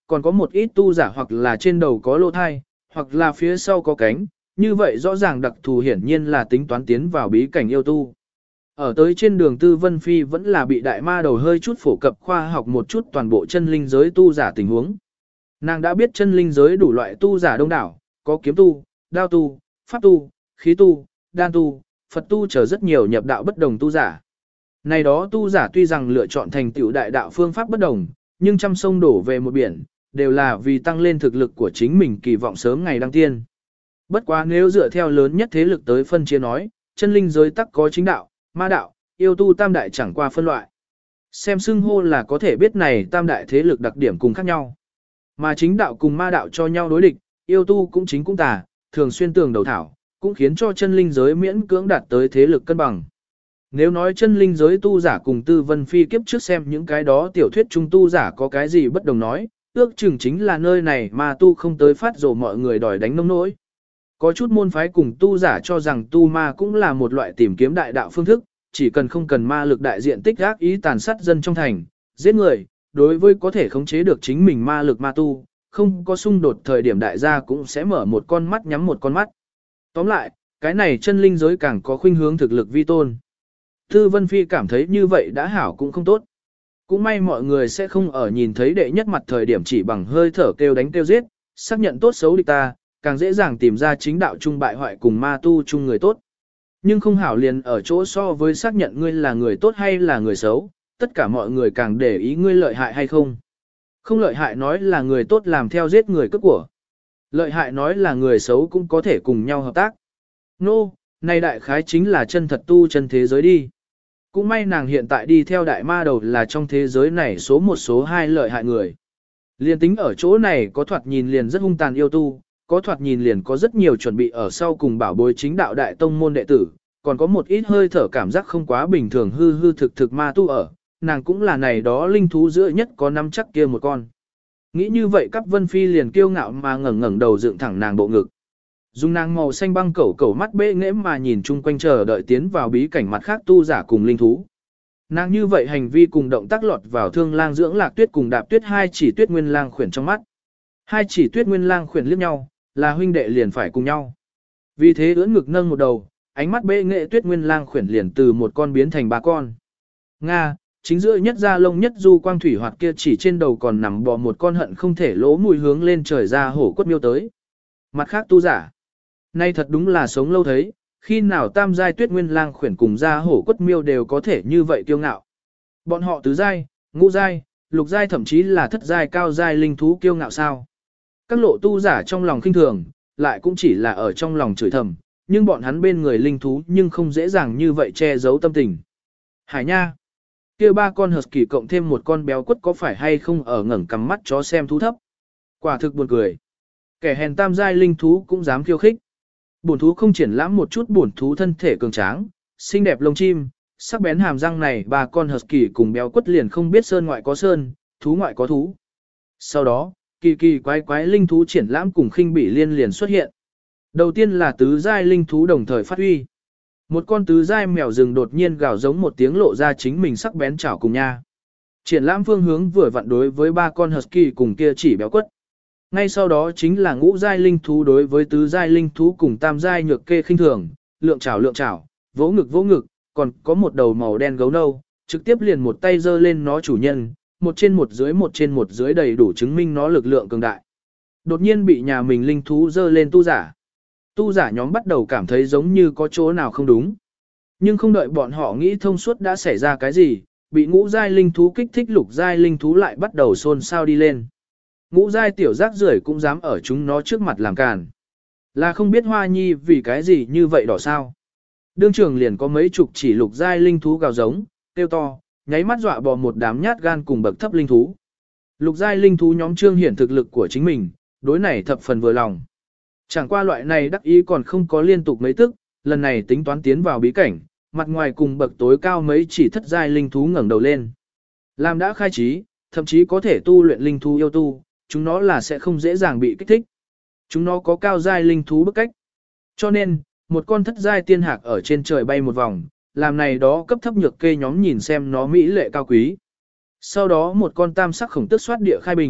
còn có một ít tu giả hoặc là trên đầu có lỗ thai, hoặc là phía sau có cánh, như vậy rõ ràng đặc thù hiển nhiên là tính toán tiến vào bí cảnh yêu tu. Ở tới trên đường Tư Vân Phi vẫn là bị đại ma đầu hơi chút phổ cập khoa học một chút toàn bộ chân linh giới tu giả tình huống. Nàng đã biết chân linh giới đủ loại tu giả đông đảo, có kiếm tu, đao tu, pháp tu, khí tu, đan tu, Phật tu chờ rất nhiều nhập đạo bất đồng tu giả. Này đó tu giả tuy rằng lựa chọn thành tựu đại đạo phương pháp bất đồng, nhưng trăm sông đổ về một biển, đều là vì tăng lên thực lực của chính mình kỳ vọng sớm ngày đăng tiên. Bất quá nếu dựa theo lớn nhất thế lực tới phân chia nói, chân linh giới tắc có chính đạo, ma đạo, yêu tu tam đại chẳng qua phân loại. Xem xưng hô là có thể biết này tam đại thế lực đặc điểm cùng khác nhau. Mà chính đạo cùng ma đạo cho nhau đối địch, yêu tu cũng chính cũng tà, thường xuyên tường đầu thảo, cũng khiến cho chân linh giới miễn cưỡng đạt tới thế lực cân bằng. Nếu nói chân linh giới tu giả cùng Tư Vân Phi kiếp trước xem những cái đó tiểu thuyết trung tu giả có cái gì bất đồng nói, ước chừng chính là nơi này mà tu không tới phát rồ mọi người đòi đánh nông nỗi. Có chút môn phái cùng tu giả cho rằng tu ma cũng là một loại tìm kiếm đại đạo phương thức, chỉ cần không cần ma lực đại diện tích ác ý tàn sát dân trong thành, giết người, đối với có thể khống chế được chính mình ma lực ma tu, không có xung đột thời điểm đại gia cũng sẽ mở một con mắt nhắm một con mắt. Tóm lại, cái này chân linh giới càng có khuynh hướng thực lực vi tôn. Tư Vân Phi cảm thấy như vậy đã hảo cũng không tốt. Cũng may mọi người sẽ không ở nhìn thấy đệ nhất mặt thời điểm chỉ bằng hơi thở kêu đánh kêu giết, xác nhận tốt xấu địch ta, càng dễ dàng tìm ra chính đạo trung bại hoại cùng ma tu chung người tốt. Nhưng không hảo liền ở chỗ so với xác nhận ngươi là người tốt hay là người xấu, tất cả mọi người càng để ý ngươi lợi hại hay không. Không lợi hại nói là người tốt làm theo giết người cướp của. Lợi hại nói là người xấu cũng có thể cùng nhau hợp tác. Nô, này đại khái chính là chân thật tu chân thế giới đi. Cũng may nàng hiện tại đi theo đại ma đầu là trong thế giới này số một số hai lợi hại người. Liên tính ở chỗ này có thoạt nhìn liền rất hung tàn yêu tu, có thoạt nhìn liền có rất nhiều chuẩn bị ở sau cùng bảo bối chính đạo đại tông môn đệ tử, còn có một ít hơi thở cảm giác không quá bình thường hư hư thực thực ma tu ở, nàng cũng là này đó linh thú giữa nhất có năm chắc kia một con. Nghĩ như vậy các Vân Phi liền kiêu ngạo mà ngẩng ngẩng đầu dựng thẳng nàng bộ ngực. Dùng nàng màu xanh băng cẩu cẩu mắt bệ nghễ mà nhìn chung quanh chờ đợi tiến vào bí cảnh mặt khác tu giả cùng linh thú. Nàng như vậy hành vi cùng động tác lọt vào Thương Lang dưỡng Lạc Tuyết cùng Đạp Tuyết hai chỉ Tuyết Nguyên Lang khuyển trong mắt. Hai chỉ Tuyết Nguyên Lang khuyển liếc nhau, là huynh đệ liền phải cùng nhau. Vì thế ưỡn ngực nâng một đầu, ánh mắt bệ nghệ Tuyết Nguyên Lang khuyển liền từ một con biến thành ba con. Nga, chính giữa nhất da lông nhất du quang thủy hoạt kia chỉ trên đầu còn nằm bò một con hận không thể lỗ mùi hướng lên trời ra hổ quất miêu tới. Mặt khác tu giả. Nay thật đúng là sống lâu thấy, khi nào tam giai Tuyết Nguyên Lang khuyển cùng ra hổ quất miêu đều có thể như vậy kiêu ngạo. Bọn họ tứ giai, ngũ giai, lục giai thậm chí là thất giai cao giai linh thú kiêu ngạo sao? Các lộ tu giả trong lòng khinh thường, lại cũng chỉ là ở trong lòng chửi thầm, nhưng bọn hắn bên người linh thú nhưng không dễ dàng như vậy che giấu tâm tình. Hải nha, kia ba con husky cộng thêm một con béo quất có phải hay không ở ngẩng cằm mắt chó xem thú thấp? Quả thực buồn cười. Kẻ hèn tam giai linh thú cũng dám khiêu khích. Bổn thú không triển lãm một chút bổn thú thân thể cường tráng, xinh đẹp lông chim, sắc bén hàm răng này ba con husky cùng béo quất liền không biết sơn ngoại có sơn, thú ngoại có thú. Sau đó, kỳ kỳ quái quái linh thú triển lãm cùng khinh bỉ liên liền xuất hiện. Đầu tiên là tứ giai linh thú đồng thời phát huy. Một con tứ giai mèo rừng đột nhiên gào giống một tiếng lộ ra chính mình sắc bén chảo cùng nha. Triển lãm phương hướng vừa vặn đối với ba con husky cùng kia chỉ béo quất. Ngay sau đó chính là ngũ giai linh thú đối với tứ giai linh thú cùng tam giai nhược kê khinh thường, lượng chảo, vỗ ngực, còn có một đầu màu đen gấu nâu, trực tiếp liền một tay giơ lên nó chủ nhân, một trên một dưới đầy đủ chứng minh nó lực lượng cường đại. Đột nhiên bị nhà mình linh thú giơ lên tu giả. Tu giả nhóm bắt đầu cảm thấy giống như có chỗ nào không đúng. Nhưng không đợi bọn họ nghĩ thông suốt đã xảy ra cái gì, bị ngũ giai linh thú kích thích lục giai linh thú lại bắt đầu xôn xao đi lên. Ngũ giai tiểu rác rưởi cũng dám ở chúng nó trước mặt làm càn. Là không biết Hoa Nhi vì cái gì như vậy đỏ sao. Đương trường liền có mấy chục chỉ lục giai linh thú gào giống, kêu to, nháy mắt dọa bò một đám nhát gan cùng bậc thấp linh thú. Lục giai linh thú nhóm trương hiển thực lực của chính mình, đối này thập phần vừa lòng. Chẳng qua loại này đắc ý còn không có liên tục mấy tức, lần này tính toán tiến vào bí cảnh, mặt ngoài cùng bậc tối cao mấy chỉ thất giai linh thú ngẩng đầu lên. Làm đã khai trí, thậm chí có thể tu luyện linh thú yêu tu, chúng nó là sẽ không dễ dàng bị kích thích. Chúng nó có cao giai linh thú bức cách. Cho nên, một con thất giai tiên hạc ở trên trời bay một vòng, làm này đó cấp thấp nhược kê nhóm nhìn xem nó mỹ lệ cao quý. Sau đó một con tam sắc khổng tức xoát địa khai bình,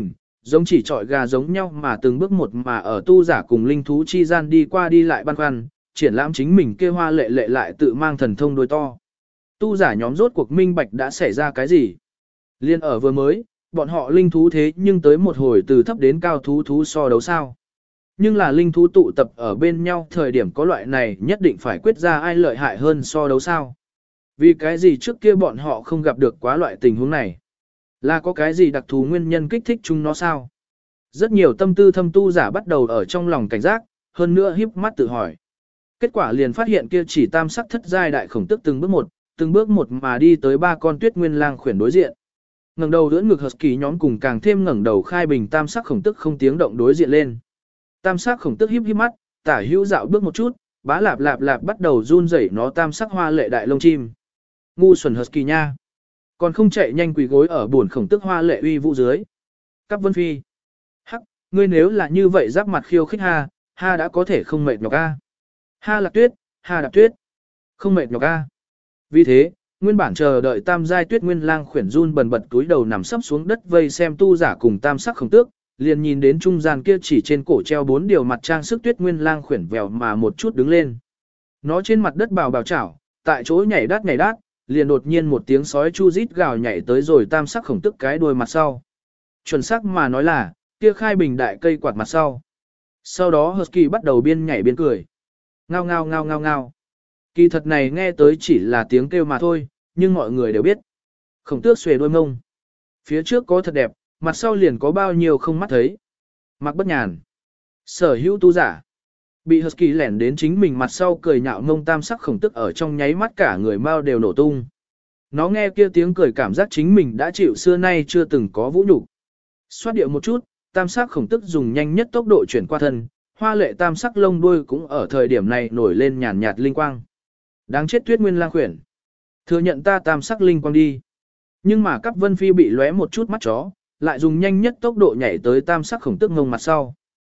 giống chỉ trọi gà giống nhau mà từng bước một mà ở tu giả cùng linh thú chi gian đi qua đi lại băn khoăn, triển lãm chính mình kia hoa lệ lệ lại tự mang thần thông đôi to. Tu giả nhóm rốt cuộc minh bạch đã xảy ra cái gì? Liên ở vừa mới, bọn họ linh thú thế nhưng tới một hồi từ thấp đến cao thú so đấu sao. Nhưng là linh thú tụ tập ở bên nhau thời điểm có loại này nhất định phải quyết ra ai lợi hại hơn so đấu sao. Vì cái gì trước kia bọn họ không gặp được quá loại tình huống này? Là có cái gì đặc thù nguyên nhân kích thích chúng nó sao? Rất nhiều tâm tư thâm tu giả bắt đầu ở trong lòng cảnh giác, hơn nữa híp mắt tự hỏi. Kết quả liền phát hiện kia chỉ tam sắc thất giai đại khổng tức từng bước một mà đi tới ba con tuyết nguyên lang khuyển đối diện. Ngẩng đầu đỡ ngực husky nhóm cùng càng thêm ngẩng đầu khai bình tam sắc khổng tức không tiếng động đối diện lên. Tam sắc khổng tức híp mắt, tả hữu dạo bước một chút, bá lạp lạp lạp bắt đầu run rẩy nó tam sắc hoa lệ đại lông chim. Ngu xuẩn husky nha. Còn không chạy nhanh quỳ gối ở buồn khổng tức hoa lệ uy vũ dưới. Cáp Vân Phi. Hắc, ngươi nếu là như vậy giáp mặt khiêu khích ha đã có thể không mệt nhọc a. Ha Lạc Tuyết, ha Đạp Tuyết. Không mệt nhọc a. Vì thế, nguyên bản chờ đợi tam giai tuyết nguyên lang khuyển run bần bật túi đầu nằm sấp xuống đất vây xem tu giả cùng tam sắc khổng tước, liền nhìn đến trung gian kia chỉ trên cổ treo 4 điều mặt trang sức tuyết nguyên lang khuyển vèo mà một chút đứng lên. Nó trên mặt đất bào chảo, tại chỗ nhảy đát, liền đột nhiên một tiếng sói chu rít gào nhảy tới rồi tam sắc khổng tức cái đuôi mặt sau. Chuẩn xác mà nói là, kia khai bình đại cây quạt mặt sau. Sau đó husky bắt đầu biên nhảy biên cười. Ngao ngao ngao ngao ngao. Kỳ thật này nghe tới chỉ là tiếng kêu mà thôi, nhưng mọi người đều biết. Khổng tước xuề đôi mông. Phía trước có thật đẹp, mặt sau liền có bao nhiêu không mắt thấy. Mặc Bất Nhàn. Sở hữu tu giả. Bị husky lẻn đến chính mình mặt sau cười nhạo mông tam sắc khổng tức ở trong nháy mắt cả người mau đều nổ tung. Nó nghe kia tiếng cười cảm giác chính mình đã chịu xưa nay chưa từng có vũ nhục. Xoát điệu một chút, tam sắc khổng tức dùng nhanh nhất tốc độ chuyển qua thân, hoa lệ tam sắc lông đuôi cũng ở thời điểm này nổi lên nhàn nhạt linh quang. Đáng chết tuyết nguyên lang khuyển. Thừa nhận ta tam sắc linh quang đi. Nhưng mà Cáp Vân Phi bị lóe một chút mắt chó, lại dùng nhanh nhất tốc độ nhảy tới tam sắc khổng tức ngông mặt sau.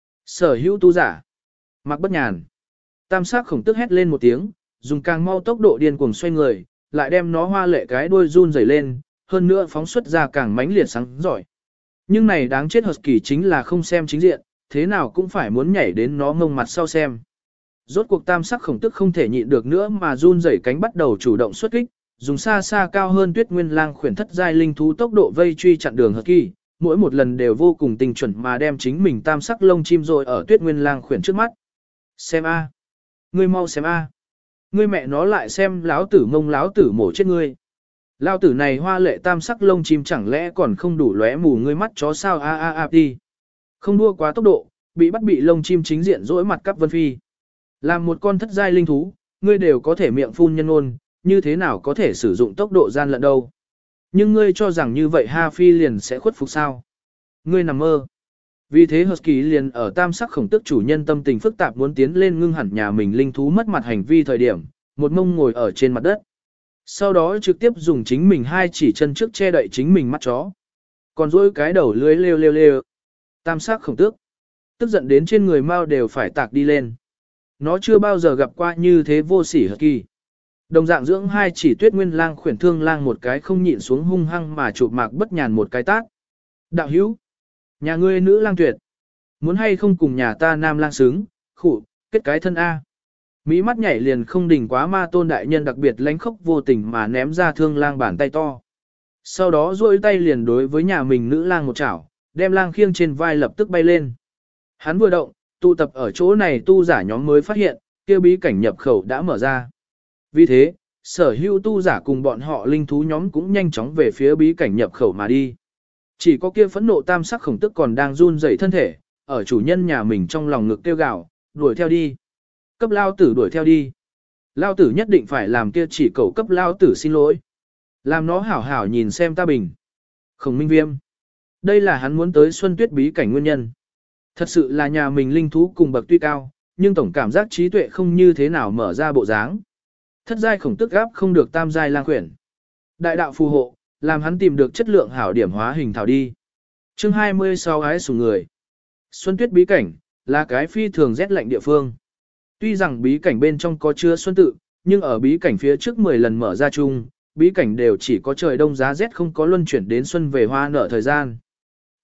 Sở hữu tu giả. Mặc Bất Nhàn. Tam sắc khổng tức hét lên một tiếng, dùng càng mau tốc độ điên cuồng xoay người, lại đem nó hoa lệ cái đuôi run rẩy lên, hơn nữa phóng xuất ra càng mãnh liệt sáng giỏi. Nhưng này đáng chết husky chính là không xem chính diện, thế nào cũng phải muốn nhảy đến nó ngông mặt sau xem. Rốt cuộc tam sắc khổng tức không thể nhịn được nữa mà run rẩy cánh bắt đầu chủ động xuất kích, dùng xa xa cao hơn tuyết nguyên lang khuyển thất giai linh thú tốc độ vây truy chặn đường husky, mỗi một lần đều vô cùng tinh chuẩn mà đem chính mình tam sắc lông chim rồi ở tuyết nguyên lang khuyển trước mắt. Xem a, ngươi mau xem a, ngươi mẹ nó lại xem láo tử mông láo tử mổ chết ngươi. Lao tử này hoa lệ tam sắc lông chim chẳng lẽ còn không đủ lóe mù ngươi mắt chó sao a đi. Không đua quá tốc độ, bị bắt bị lông chim chính diện dỗi mặt Cáp Vân Phi. Làm một con thất giai linh thú, ngươi đều có thể miệng phun nhân ngôn, như thế nào có thể sử dụng tốc độ gian lận đâu. Nhưng ngươi cho rằng như vậy Ha Phi liền sẽ khuất phục sao. Ngươi nằm mơ. Vì thế husky liền ở tam sắc khổng tức chủ nhân tâm tình phức tạp muốn tiến lên ngưng hẳn nhà mình linh thú mất mặt hành vi thời điểm, một mông ngồi ở trên mặt đất. Sau đó trực tiếp dùng chính mình hai chỉ chân trước che đậy chính mình mắt chó. Còn dỗi cái đầu lưới lêu. Tam sắc khổng tước. Tức giận đến trên người mau đều phải tạc đi lên. Nó chưa bao giờ gặp qua như thế vô sỉ husky. Đồng dạng dưỡng hai chỉ tuyết nguyên lang khuyển thương lang một cái không nhịn xuống hung hăng mà chụp Mạc Bất Nhàn một cái tát. Đạo hữu. Nhà ngươi nữ lang tuyệt. Muốn hay không cùng nhà ta nam lang xứng, khụ, kết cái thân A. Mỹ mắt nhảy liền không đỉnh quá ma tôn đại nhân đặc biệt lánh khốc vô tình mà ném ra thương lang bàn tay to. Sau đó duỗi tay liền đối với nhà mình nữ lang một chảo, đem lang khiêng trên vai lập tức bay lên. Hắn vừa động, tụ tập ở chỗ này tu giả nhóm mới phát hiện, kia bí cảnh nhập khẩu đã mở ra. Vì thế, sở hữu tu giả cùng bọn họ linh thú nhóm cũng nhanh chóng về phía bí cảnh nhập khẩu mà đi. Chỉ có kia phẫn nộ tam sắc khổng tức còn đang run rẩy thân thể, ở chủ nhân nhà mình trong lòng ngực kêu gào, đuổi theo đi. Cấp lao tử đuổi theo đi. Lao tử nhất định phải làm kia chỉ cầu cấp lao tử xin lỗi. Làm nó hảo hảo nhìn xem ta bình. Khổng Minh Viêm. Đây là hắn muốn tới Xuân Tuyết bí cảnh nguyên nhân. Thật sự là nhà mình linh thú cùng bậc tuy cao, nhưng tổng cảm giác trí tuệ không như thế nào mở ra bộ dáng. Thất giai khổng tức gáp không được tam giai lang khuyển. Đại đạo phù hộ, làm hắn tìm được chất lượng hảo điểm hóa hình thảo đi. Chương 26 ái sủng người. Xuân Tuyết bí cảnh là cái phi thường rét lạnh địa phương. Tuy rằng bí cảnh bên trong có chứa xuân tự, nhưng ở bí cảnh phía trước 10 lần mở ra chung, bí cảnh đều chỉ có trời đông giá rét không có luân chuyển đến xuân về hoa nở thời gian.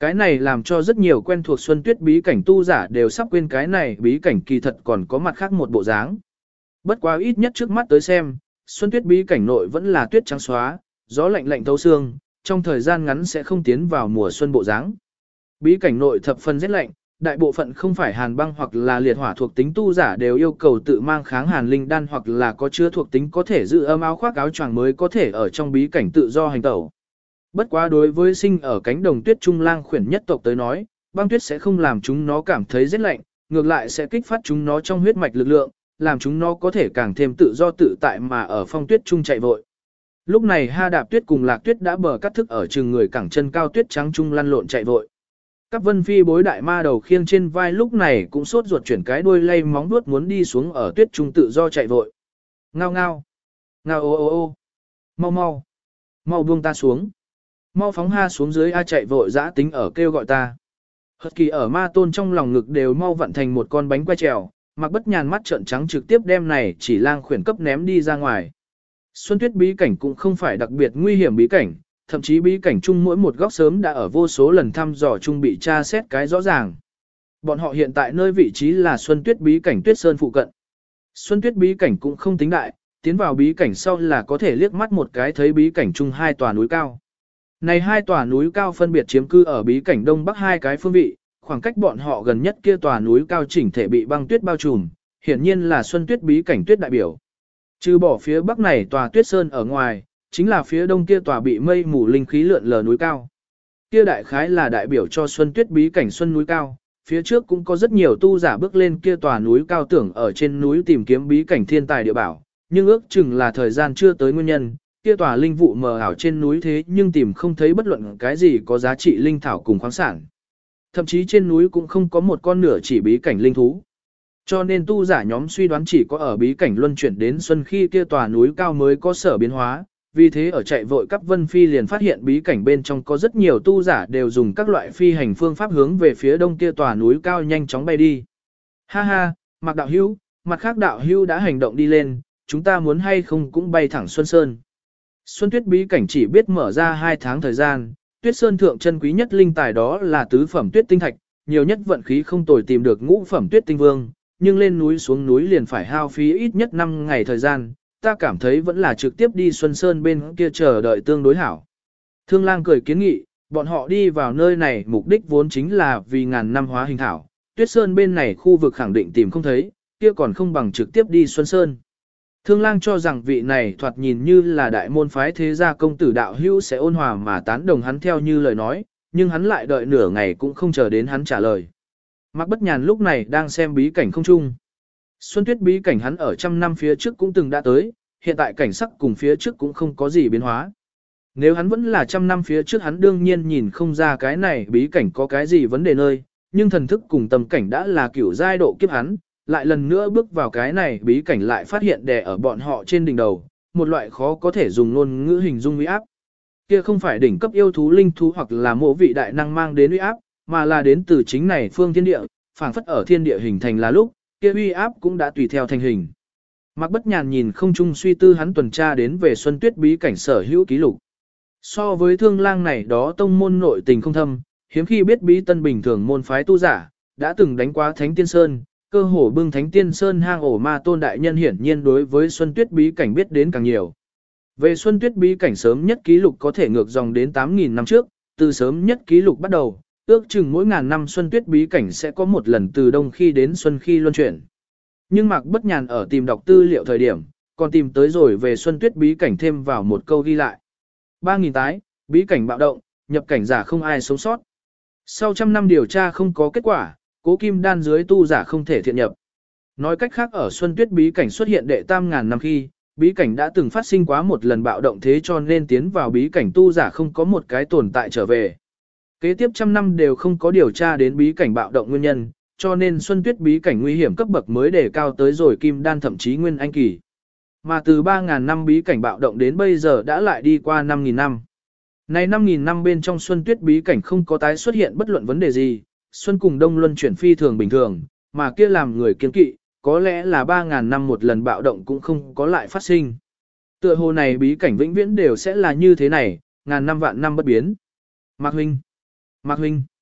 Cái này làm cho rất nhiều quen thuộc Xuân Tuyết bí cảnh tu giả đều sắp quên cái này bí cảnh kỳ thật còn có mặt khác một bộ dáng. Bất quá ít nhất trước mắt tới xem, Xuân Tuyết bí cảnh nội vẫn là tuyết trắng xóa, gió lạnh lạnh thấu xương, trong thời gian ngắn sẽ không tiến vào mùa xuân bộ dáng. Bí cảnh nội thập phần rất lạnh, đại bộ phận không phải hàn băng hoặc là liệt hỏa thuộc tính tu giả đều yêu cầu tự mang kháng hàn linh đan hoặc là có chứa thuộc tính có thể giữ ấm áo khoác áo choàng mới có thể ở trong bí cảnh tự do hành tẩu. Bất quá đối với sinh ở cánh đồng tuyết trung lang khuyển nhất tộc tới nói, băng tuyết sẽ không làm chúng nó cảm thấy rét lạnh, ngược lại sẽ kích phát chúng nó trong huyết mạch lực lượng, làm chúng nó có thể càng thêm tự do tự tại mà ở phong tuyết trung chạy vội. Lúc này Ha Đạp Tuyết cùng Lạc Tuyết đã bờ cắt thức ở chừng người cẳng chân cao tuyết trắng trung lăn lộn chạy vội. Các vân phi bối đại ma đầu khiêng trên vai lúc này cũng sốt ruột chuyển cái đuôi lay móng vuốt muốn đi xuống ở tuyết trung tự do chạy vội. Ngao ngao, ngao ô ô ô, mau mau, mau buông ta xuống, mau phóng ha xuống dưới a chạy vội dã tính ở kêu gọi ta. Hật kỳ ở ma tôn trong lòng ngực đều mau vặn thành một con bánh quay trèo, Mặc Bất Nhàn mắt trợn trắng trực tiếp đem này chỉ lang khuyển cấp ném đi ra ngoài. Xuân Tuyết bí cảnh cũng không phải đặc biệt nguy hiểm bí cảnh, thậm chí bí cảnh chung mỗi một góc sớm đã ở vô số lần thăm dò chung bị tra xét cái rõ ràng. Bọn họ hiện tại nơi vị trí là Xuân Tuyết bí cảnh Tuyết Sơn phụ cận. Xuân Tuyết bí cảnh cũng không tính đại, tiến vào bí cảnh sau là có thể liếc mắt một cái thấy bí cảnh chung hai tòa núi cao. Này hai tòa núi cao phân biệt chiếm cư ở bí cảnh đông bắc hai cái phương vị, khoảng cách bọn họ gần nhất kia tòa núi cao chỉnh thể bị băng tuyết bao trùm, hiển nhiên là Xuân Tuyết bí cảnh tuyết đại biểu. Trừ bỏ phía bắc này tòa Tuyết Sơn ở ngoài, chính là phía đông kia tòa bị mây mù linh khí lượn lờ núi cao. Kia đại khái là đại biểu cho Xuân Tuyết bí cảnh Xuân núi cao, phía trước cũng có rất nhiều tu giả bước lên kia tòa núi cao tưởng ở trên núi tìm kiếm bí cảnh thiên tài địa bảo, nhưng ước chừng là thời gian chưa tới nguyên nhân, kia tòa linh vụ mờ ảo trên núi thế nhưng tìm không thấy bất luận cái gì có giá trị linh thảo cùng khoáng sản. Thậm chí trên núi cũng không có một con nửa chỉ bí cảnh linh thú. Cho nên tu giả nhóm suy đoán chỉ có ở bí cảnh luân chuyển đến xuân khi kia tòa núi cao mới có sở biến hóa, vì thế ở chạy vội cấp Vân Phi liền phát hiện bí cảnh bên trong có rất nhiều tu giả đều dùng các loại phi hành phương pháp hướng về phía đông kia tòa núi cao nhanh chóng bay đi. Ha ha, Mạc đạo hữu, mặt khác đạo hữu đã hành động đi lên, chúng ta muốn hay không cũng bay thẳng Xuân Sơn. Xuân Tuyết bí cảnh chỉ biết mở ra 2 tháng thời gian, Tuyết Sơn thượng chân quý nhất linh tài đó là tứ phẩm tuyết tinh thạch, nhiều nhất vận khí không tồi tìm được ngũ phẩm tuyết tinh vương, nhưng lên núi xuống núi liền phải hao phí ít nhất 5 ngày thời gian, ta cảm thấy vẫn là trực tiếp đi Xuân Sơn bên kia chờ đợi tương đối hảo. Thương Lang cười kiến nghị, bọn họ đi vào nơi này mục đích vốn chính là vì ngàn năm hóa hình thảo, Tuyết Sơn bên này khu vực khẳng định tìm không thấy, kia còn không bằng trực tiếp đi Xuân Sơn. Thương Lang cho rằng vị này thoạt nhìn như là đại môn phái thế gia công tử đạo hữu sẽ ôn hòa mà tán đồng hắn theo như lời nói, nhưng hắn lại đợi nửa ngày cũng không chờ đến hắn trả lời. Mạc Bất Nhàn lúc này đang xem bí cảnh không chung. Xuân Tuyết bí cảnh hắn ở trăm năm phía trước cũng từng đã tới, hiện tại cảnh sắc cùng phía trước cũng không có gì biến hóa. Nếu hắn vẫn là trăm năm phía trước hắn đương nhiên nhìn không ra cái này bí cảnh có cái gì vấn đề nơi, nhưng thần thức cùng tâm cảnh đã là kiểu giai độ kiếp hắn, lại lần nữa bước vào cái này bí cảnh lại phát hiện đè ở bọn họ trên đỉnh đầu, một loại khó có thể dùng ngôn ngữ hình dung uy áp. Kia không phải đỉnh cấp yêu thú linh thú hoặc là mộ vị đại năng mang đến uy áp, mà là đến từ chính này phương thiên địa, phảng phất ở thiên địa hình thành là lúc, kia uy áp cũng đã tùy theo thành hình. Mạc Bất Nhàn nhìn không chung suy tư hắn tuần tra đến về Xuân Tuyết bí cảnh sở hữu ký lục. So với Thương Lang này đó tông môn nội tình không thâm, hiếm khi biết bí tân bình thường môn phái tu giả, đã từng đánh qua Thánh Tiên Sơn, cơ hồ bưng Thánh Tiên Sơn hang ổ ma tôn đại nhân hiển nhiên đối với Xuân Tuyết bí cảnh biết đến càng nhiều. Về Xuân Tuyết bí cảnh sớm nhất ký lục có thể ngược dòng đến 8.000 năm trước, từ sớm nhất ký lục bắt đầu, ước chừng mỗi ngàn năm Xuân Tuyết bí cảnh sẽ có một lần từ đông khi đến xuân khi luân chuyển. Nhưng Mạc Bất Nhàn ở tìm đọc tư liệu thời điểm, còn tìm tới rồi về Xuân Tuyết bí cảnh thêm vào một câu ghi lại. 3.000 tái, bí cảnh bạo động, nhập cảnh giả không ai sống sót. Sau trăm năm điều tra không có kết quả, Cố Kim Đan dưới tu giả không thể thiện nhập. Nói cách khác ở Xuân Tuyết bí cảnh xuất hiện đệ tam ngàn năm khi, bí cảnh đã từng phát sinh quá một lần bạo động thế cho nên tiến vào bí cảnh tu giả không có một cái tồn tại trở về. Kế tiếp trăm năm đều không có điều tra đến bí cảnh bạo động nguyên nhân, cho nên Xuân Tuyết bí cảnh nguy hiểm cấp bậc mới đề cao tới rồi Kim Đan thậm chí Nguyên Anh kỳ. Mà từ 3.000 năm bí cảnh bạo động đến bây giờ đã lại đi qua 5.000 năm. Này 5.000 năm bên trong Xuân Tuyết bí cảnh không có tái xuất hiện bất luận vấn đề gì, Xuân cùng Đông luân chuyển phi thường bình thường, mà kia làm người kiên kỵ, có lẽ là 3.000 năm một lần bạo động cũng không có lại phát sinh. Tựa hồ này bí cảnh vĩnh viễn đều sẽ là như thế này, ngàn năm vạn năm bất biến. Mạc huynh,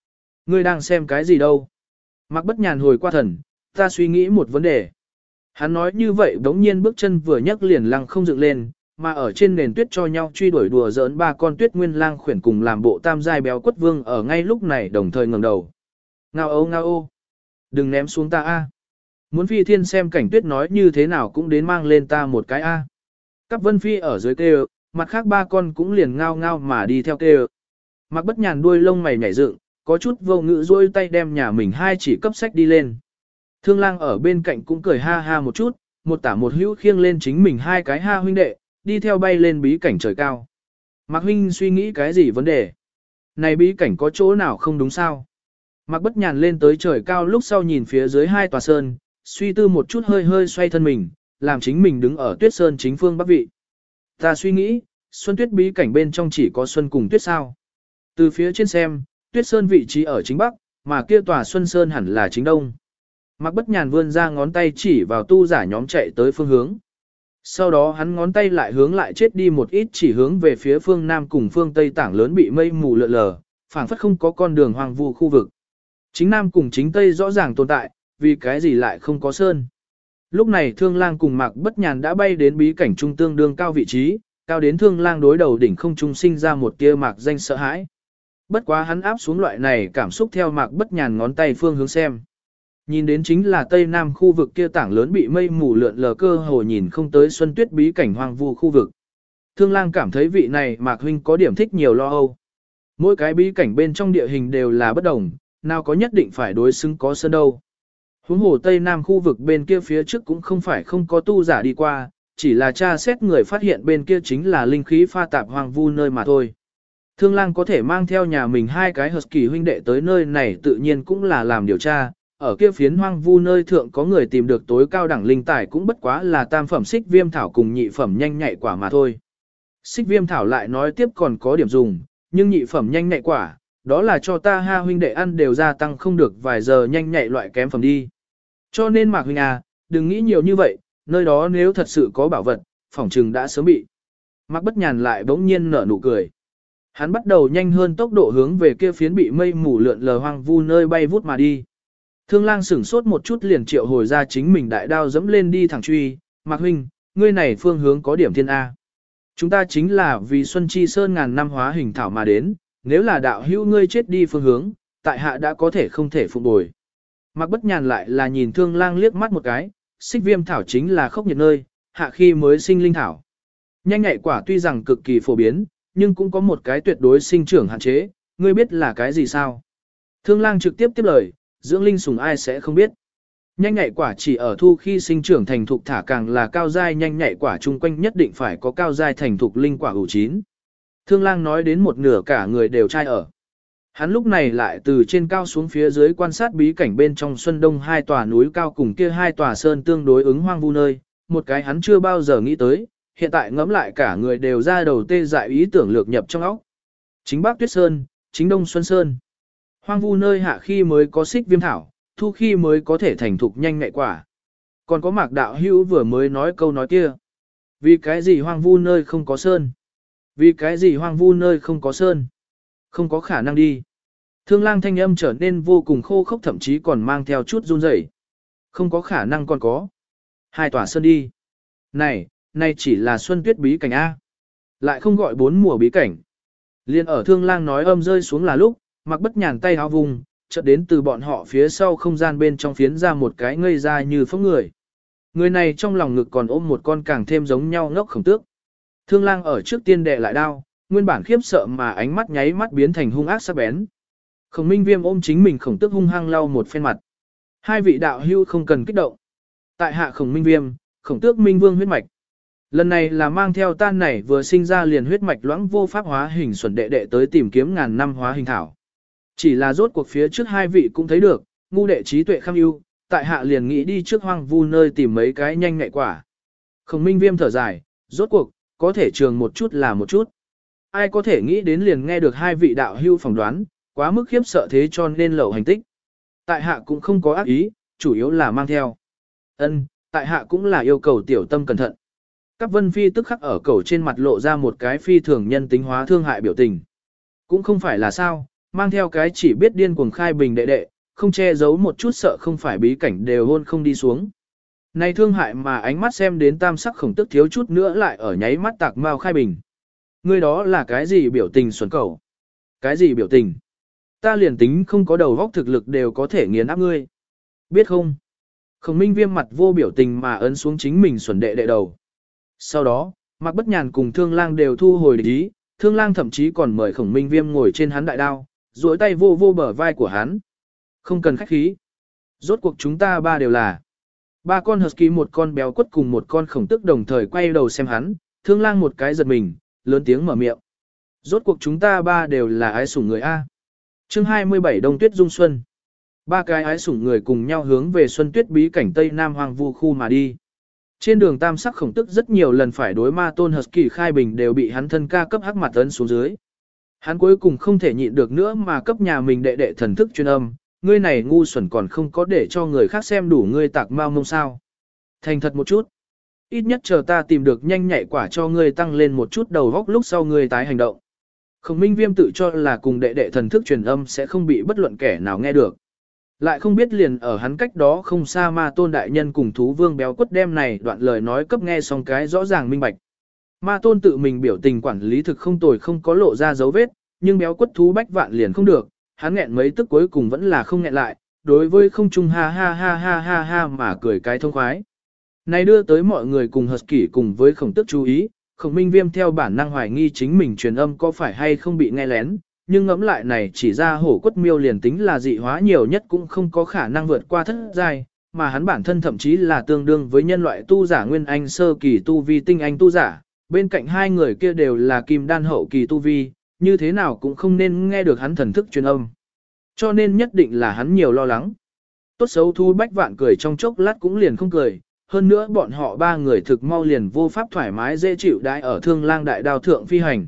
Ngươi đang xem cái gì đâu? Mạc Bất Nhàn hồi qua thần, ta suy nghĩ một vấn đề. Hắn nói như vậy đống nhiên bước chân vừa nhấc liền lăng không dựng lên, mà ở trên nền tuyết cho nhau truy đuổi đùa giỡn ba con tuyết nguyên lang khuyển cùng làm bộ tam giai béo quất vương ở ngay lúc này đồng thời ngẩng đầu. Ngao ô. Đừng ném xuống ta a. Muốn phi thiên xem cảnh tuyết nói như thế nào cũng đến mang lên ta một cái a. Các vân phi ở dưới kêu, mặt khác ba con cũng liền ngao ngao mà đi theo kêu. Mạc Bất Nhàn đuôi lông mày nhảy dựng, có chút vô ngữ duỗi tay đem nhà mình hai chỉ cấp sách đi lên. Thương lang ở bên cạnh cũng cười ha ha một chút, một tả một hữu khiêng lên chính mình hai cái ha huynh đệ, đi theo bay lên bí cảnh trời cao. Mạc huynh suy nghĩ cái gì vấn đề? Này bí cảnh có chỗ nào không đúng sao? Mạc Bất Nhàn lên tới trời cao lúc sau nhìn phía dưới hai tòa sơn, suy tư một chút hơi hơi xoay thân mình, làm chính mình đứng ở tuyết sơn chính phương bắc vị. Ta suy nghĩ, xuân tuyết bí cảnh bên trong chỉ có xuân cùng tuyết sao. Từ phía trên xem, tuyết sơn vị trí ở chính bắc, mà kia tòa xuân sơn hẳn là chính đông. Mạc Bất Nhàn vươn ra ngón tay chỉ vào tu giả nhóm chạy tới phương hướng. Sau đó hắn ngón tay lại hướng lại chết đi một ít chỉ hướng về phía phương Nam cùng phương Tây tảng lớn bị mây mù lượn lờ, phảng phất không có con đường hoang vu khu vực. Chính Nam cùng chính Tây rõ ràng tồn tại, vì cái gì lại không có sơn. Lúc này Thương Lang cùng Mạc Bất Nhàn đã bay đến bí cảnh trung tương đương cao vị trí, cao đến Thương Lang đối đầu đỉnh không trung sinh ra một tia mạc danh sợ hãi. Bất quá hắn áp xuống loại này cảm xúc theo Mạc Bất Nhàn ngón tay phương hướng xem. Nhìn đến chính là Tây Nam khu vực kia tảng lớn bị mây mù lượn lờ cơ hồ nhìn không tới xuân tuyết bí cảnh hoang vu khu vực. Thương Lang cảm thấy vị này Mạc huynh có điểm thích nhiều lo âu. Mỗi cái bí cảnh bên trong địa hình đều là bất đồng, nào có nhất định phải đối xứng có sơn đâu. Huống hồ Tây Nam khu vực bên kia phía trước cũng không phải không có tu giả đi qua, chỉ là tra xét người phát hiện bên kia chính là linh khí pha tạp hoang vu nơi mà thôi. Thương Lang có thể mang theo nhà mình hai cái husky huynh đệ tới nơi này tự nhiên cũng là làm điều tra, ở kia phiến hoang vu nơi thượng có người tìm được tối cao đẳng linh tài cũng bất quá là tam phẩm xích viêm thảo cùng nhị phẩm nhanh nhạy quả mà thôi. Xích viêm thảo lại nói tiếp còn có điểm dùng, nhưng nhị phẩm nhanh nhạy quả, đó là cho ta ha huynh đệ ăn đều gia tăng không được vài giờ nhanh nhạy loại kém phẩm đi. Cho nên Mạc huynh à, đừng nghĩ nhiều như vậy, nơi đó nếu thật sự có bảo vật, phỏng chừng đã sớm bị. Mạc Bất Nhàn lại bỗng nhiên nở nụ cười. Hắn bắt đầu nhanh hơn tốc độ hướng về kia phiến bị mây mù lượn lờ hoang vu nơi bay vút mà đi. Thương Lang sửng sốt một chút liền triệu hồi ra chính mình đại đao dẫm lên đi thẳng truy, Mạc huynh, ngươi này phương hướng có điểm thiên A. Chúng ta chính là vì Xuân Chi Sơn ngàn năm hóa hình thảo mà đến, nếu là đạo hữu ngươi chết đi phương hướng, tại hạ đã có thể không thể phục bồi. Mạc Bất Nhàn lại là nhìn Thương Lang liếc mắt một cái, xích viêm thảo chính là khốc nhiệt nơi, hạ khi mới sinh linh thảo. Nhanh nhạy quả tuy rằng cực kỳ phổ biến, nhưng cũng có một cái tuyệt đối sinh trưởng hạn chế, ngươi biết là cái gì sao? Thương Lang trực tiếp tiếp lời, dưỡng linh sủng ai sẽ không biết. Nhanh nhạy quả chỉ ở thu khi sinh trưởng thành thục thả càng là cao giai nhanh nhạy quả chung quanh nhất định phải có cao giai thành thục linh quả ủ chín. Thương Lang nói đến một nửa cả người đều trai ở. Hắn lúc này lại từ trên cao xuống phía dưới quan sát bí cảnh bên trong Xuân Đông hai tòa núi cao cùng kia hai tòa sơn tương đối ứng hoang vu nơi, một cái hắn chưa bao giờ nghĩ tới, hiện tại ngẫm lại cả người đều ra đầu tê dại ý tưởng lược nhập trong óc. Chính Bắc Tuyết Sơn, chính Đông Xuân Sơn. Hoang vu nơi hạ khi mới có xích viêm thảo, thu khi mới có thể thành thục nhanh nhạy quả. Còn có Mạc đạo hữu vừa mới nói câu nói kia. Vì cái gì hoang vu nơi không có sơn? Vì cái gì hoang vu nơi không có sơn? Không có khả năng đi. Thương Lang thanh âm trở nên vô cùng khô khốc thậm chí còn mang theo chút run rẩy. Không có khả năng còn có. Hai tòa sơn đi. Này chỉ là xuân tuyết bí cảnh A. Lại không gọi bốn mùa bí cảnh. Liên ở Thương Lang nói âm rơi xuống là lúc, Mạc Bất Nhàn tay háo vùng, chợt đến từ bọn họ phía sau không gian bên trong phiến ra một cái ngây ra như phóng người. Người này trong lòng ngực còn ôm một con càng thêm giống nhau ngốc khổng tước. Thương Lang ở trước tiên đè lại đao, nguyên bản khiếp sợ mà ánh mắt nháy mắt biến thành hung ác sắc bén. Khổng Minh Viêm ôm chính mình khổng tước hung hăng lau một phen mặt. Hai vị đạo hữu không cần kích động. Tại hạ Khổng Minh Viêm, khổng tước Minh Vương huyết mạch. Lần này là mang theo tan này vừa sinh ra liền huyết mạch loãng vô pháp hóa hình xuẩn đệ đệ tới tìm kiếm ngàn năm hóa hình thảo. Chỉ là rốt cuộc phía trước hai vị cũng thấy được, ngu đệ trí tuệ kham ưu, tại hạ liền nghĩ đi trước hoang vu nơi tìm mấy cái nhanh nhạy quả. Khổng Minh Viêm thở dài, rốt cuộc, có thể trường một chút là một chút. Ai có thể nghĩ đến liền nghe được hai vị đạo hưu phỏng đoán, quá mức khiếp sợ thế cho nên lẩu hành tích. Tại hạ cũng không có ác ý, chủ yếu là mang theo. Tại hạ cũng là yêu cầu tiểu tâm cẩn thận. Các vân phi tức khắc ở cầu trên mặt lộ ra một cái phi thường nhân tính hóa thương hại biểu tình. Cũng không phải là sao, mang theo cái chỉ biết điên cuồng khai bình đệ đệ, không che giấu một chút sợ không phải bí cảnh đều hôn không đi xuống. Này thương hại mà ánh mắt xem đến tam sắc khổng tức thiếu chút nữa lại ở nháy mắt tạc mau khai bình. Ngươi đó là cái gì biểu tình xuẩn cẩu? Cái gì biểu tình? Ta liền tính không có đầu góc thực lực đều có thể nghiền áp ngươi. Biết không? Khổng Minh Viêm mặt vô biểu tình mà ấn xuống chính mình xuẩn đệ đệ đầu. Sau đó, Mạc Bất Nhàn cùng Thương Lang đều thu hồi địch ý, Thương Lang thậm chí còn mời Khổng Minh Viêm ngồi trên hắn đại đao, duỗi tay vô vô bờ vai của hắn. Không cần khách khí. Rốt cuộc chúng ta ba đều là. Ba con husky, một con béo quất cùng một con khổng tức đồng thời quay đầu xem hắn, Thương Lang một cái giật mình, lớn tiếng mở miệng. Rốt cuộc chúng ta ba đều là ái sủng người A. Chương 27 Đông Tuyết Dung Xuân. Ba cái ái sủng người cùng nhau hướng về Xuân Tuyết bí cảnh Tây Nam Hoang Vu khu mà đi. Trên đường tam sắc khổng tức rất nhiều lần phải đối ma tôn husky khai bình đều bị hắn thân ca cấp hắc mặt ấn xuống dưới. Hắn cuối cùng không thể nhịn được nữa mà cấp nhà mình đệ đệ thần thức chuyên âm, ngươi này ngu xuẩn còn không có để cho người khác xem đủ ngươi tạc mau mông sao. Thành thật một chút. Ít nhất chờ ta tìm được nhanh nhạy quả cho ngươi tăng lên một chút đầu góc lúc sau ngươi tái hành động. Khổng Minh Viêm tự cho là cùng đệ đệ thần thức truyền âm sẽ không bị bất luận kẻ nào nghe được. Lại không biết liền ở hắn cách đó không xa ma tôn đại nhân cùng thú vương béo quất đem này đoạn lời nói cấp nghe xong cái rõ ràng minh bạch. Ma tôn tự mình biểu tình quản lý thực không tồi không có lộ ra dấu vết, nhưng béo quất thú bách vạn liền không được, hắn nghẹn mấy tức cuối cùng vẫn là không nghẹn lại, đối với không trung ha ha ha ha ha ha mà cười cái thông khoái. Này đưa tới mọi người cùng husky cùng với khổng tức chú ý, Khổng Minh Viêm theo bản năng hoài nghi chính mình truyền âm có phải hay không bị nghe lén, nhưng ngẫm lại này chỉ ra hổ quất miêu liền tính là dị hóa nhiều nhất cũng không có khả năng vượt qua thất giai, mà hắn bản thân thậm chí là tương đương với nhân loại tu giả nguyên anh sơ kỳ tu vi tinh anh tu giả, bên cạnh hai người kia đều là kim đan hậu kỳ tu vi, như thế nào cũng không nên nghe được hắn thần thức truyền âm. Cho nên nhất định là hắn nhiều lo lắng. Tốt xấu Thu Bách Vạn cười trong chốc lát cũng liền không cười, hơn nữa bọn họ ba người thực mau liền vô pháp thoải mái dễ chịu đãi ở Thương Lang đại đao thượng phi hành.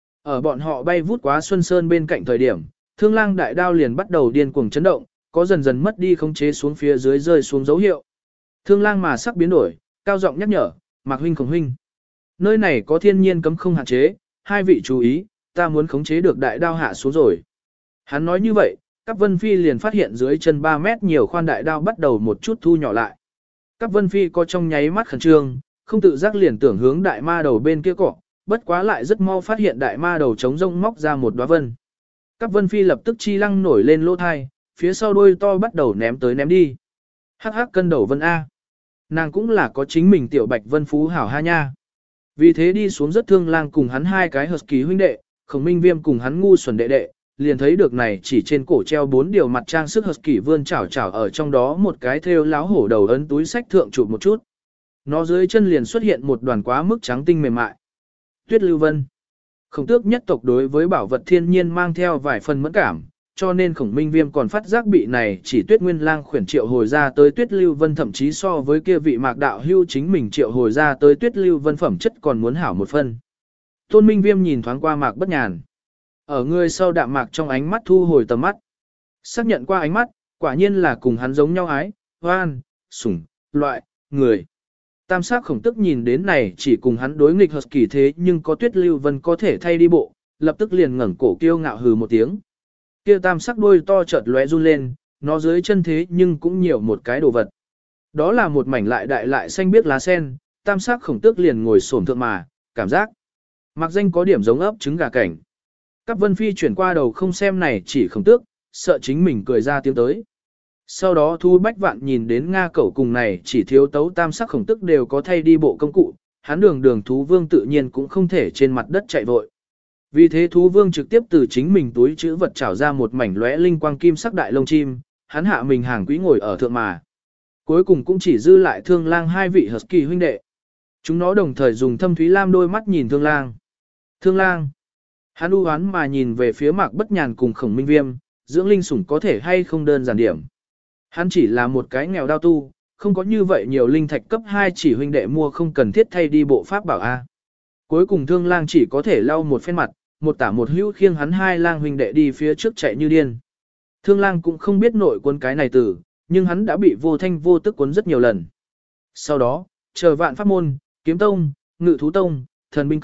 Ở bọn họ bay vút quá Xuân Sơn bên cạnh thời điểm, Thương Lang đại đao liền bắt đầu điên cuồng chấn động, có dần dần mất đi khống chế xuống phía dưới rơi xuống dấu hiệu. Thương Lang mà sắc biến đổi, cao giọng nhắc nhở, Mạc huynh Khổng huynh. Nơi này có thiên nhiên cấm không hạn chế, hai vị chú ý, ta muốn khống chế được đại đao hạ xuống rồi. Hắn nói như vậy, các Vân Phi liền phát hiện dưới chân 3 mét nhiều khoan đại đao bắt đầu một chút thu nhỏ lại. Các Vân Phi có trong nháy mắt khẩn trương, không tự giác liền tưởng hướng đại ma đầu bên kia cọ, bất quá lại rất mau phát hiện đại ma đầu trống rông móc ra một đóa vân. Các Vân Phi lập tức chi lăng nổi lên lỗ thai, phía sau đuôi to bắt đầu ném tới ném đi. Hắc hắc cân đầu vân A. Nàng cũng là có chính mình tiểu bạch vân phú hảo ha nha. Vì thế đi xuống rất Thương Lang cùng hắn hai cái husky huynh đệ, Khổng Minh Viêm cùng hắn ngu xuẩn đệ đệ, liền thấy được này chỉ trên cổ treo 4 điều mặt trang sức husky vươn chảo chảo ở trong đó một cái thêu láo hổ đầu ấn túi sách thượng chụp một chút. Nó dưới chân liền xuất hiện một đoàn quá mức trắng tinh mềm mại. Tuyết Lưu Vân. Khổng Tước nhất tộc đối với bảo vật thiên nhiên mang theo vài phần mẫn cảm, cho nên Khổng Minh Viêm còn phát giác bị này chỉ Tuyết Nguyên Lang khuyển triệu hồi ra tới Tuyết Lưu Vân, thậm chí so với kia vị Mạc đạo hưu chính mình triệu hồi ra tới Tuyết Lưu Vân phẩm chất còn muốn hảo một phân. Tôn Minh Viêm nhìn thoáng qua Mạc Bất Nhàn. Ở người sau đạm mạc trong ánh mắt thu hồi tầm mắt. Xác nhận qua ánh mắt, quả nhiên là cùng hắn giống nhau ái, hoan, sủng, loại, người. Tam sắc Khổng Tức nhìn đến này chỉ cùng hắn đối nghịch husky thế nhưng có Tuyết Lưu Vân có thể thay đi bộ, lập tức liền ngẩng cổ kiêu ngạo hừ một tiếng. Kia tam sắc đuôi to chợt lóe run lên, nó dưới chân thế nhưng cũng nhiều một cái đồ vật. Đó là một mảnh lại đại lại xanh biếc lá sen, tam sắc Khổng Tước liền ngồi xổm thượng mà, cảm giác mặc danh có điểm giống ấp trứng gà cảnh. Các Vân Phi chuyển qua đầu không xem này chỉ Khổng Tước, sợ chính mình cười ra tiếng tới. Sau đó Thu Bách Vạn nhìn đến Nga cẩu cùng này chỉ thiếu tấu tam sắc Khổng Tước đều có thay đi bộ công cụ, hắn đường thú vương tự nhiên cũng không thể trên mặt đất chạy vội. Vì thế thú vương trực tiếp từ chính mình túi chữ vật trảo ra một mảnh lóe linh quang kim sắc đại lông chim, hắn hạ mình hàng quý ngồi ở thượng mà. Cuối cùng cũng chỉ dư lại Thương Lang hai vị husky huynh đệ. Chúng nó đồng thời dùng thâm thúy lam đôi mắt nhìn Thương Lang. Thương Lang. Hắn u hoán mà nhìn về phía Mạc Bất Nhàn cùng Khổng Minh Viêm, dưỡng linh sủng có thể hay không đơn giản điểm. Hắn chỉ là một cái nghèo đao tu, không có như vậy nhiều linh thạch cấp 2 chỉ huynh đệ mua không cần thiết thay đi bộ pháp bảo A. Cuối cùng Thương Lang chỉ có thể lau một phen mặt, một tả một hữu khiêng hắn hai lang huynh đệ đi phía trước chạy như điên. Thương Lang cũng không biết nội quân cái này từ, nhưng hắn đã bị vô thanh vô tức cuốn rất nhiều lần. Sau đó, chờ Vạn Pháp Môn, Kiếm Tông, Ngự Thú Tông, Thần Binh Các,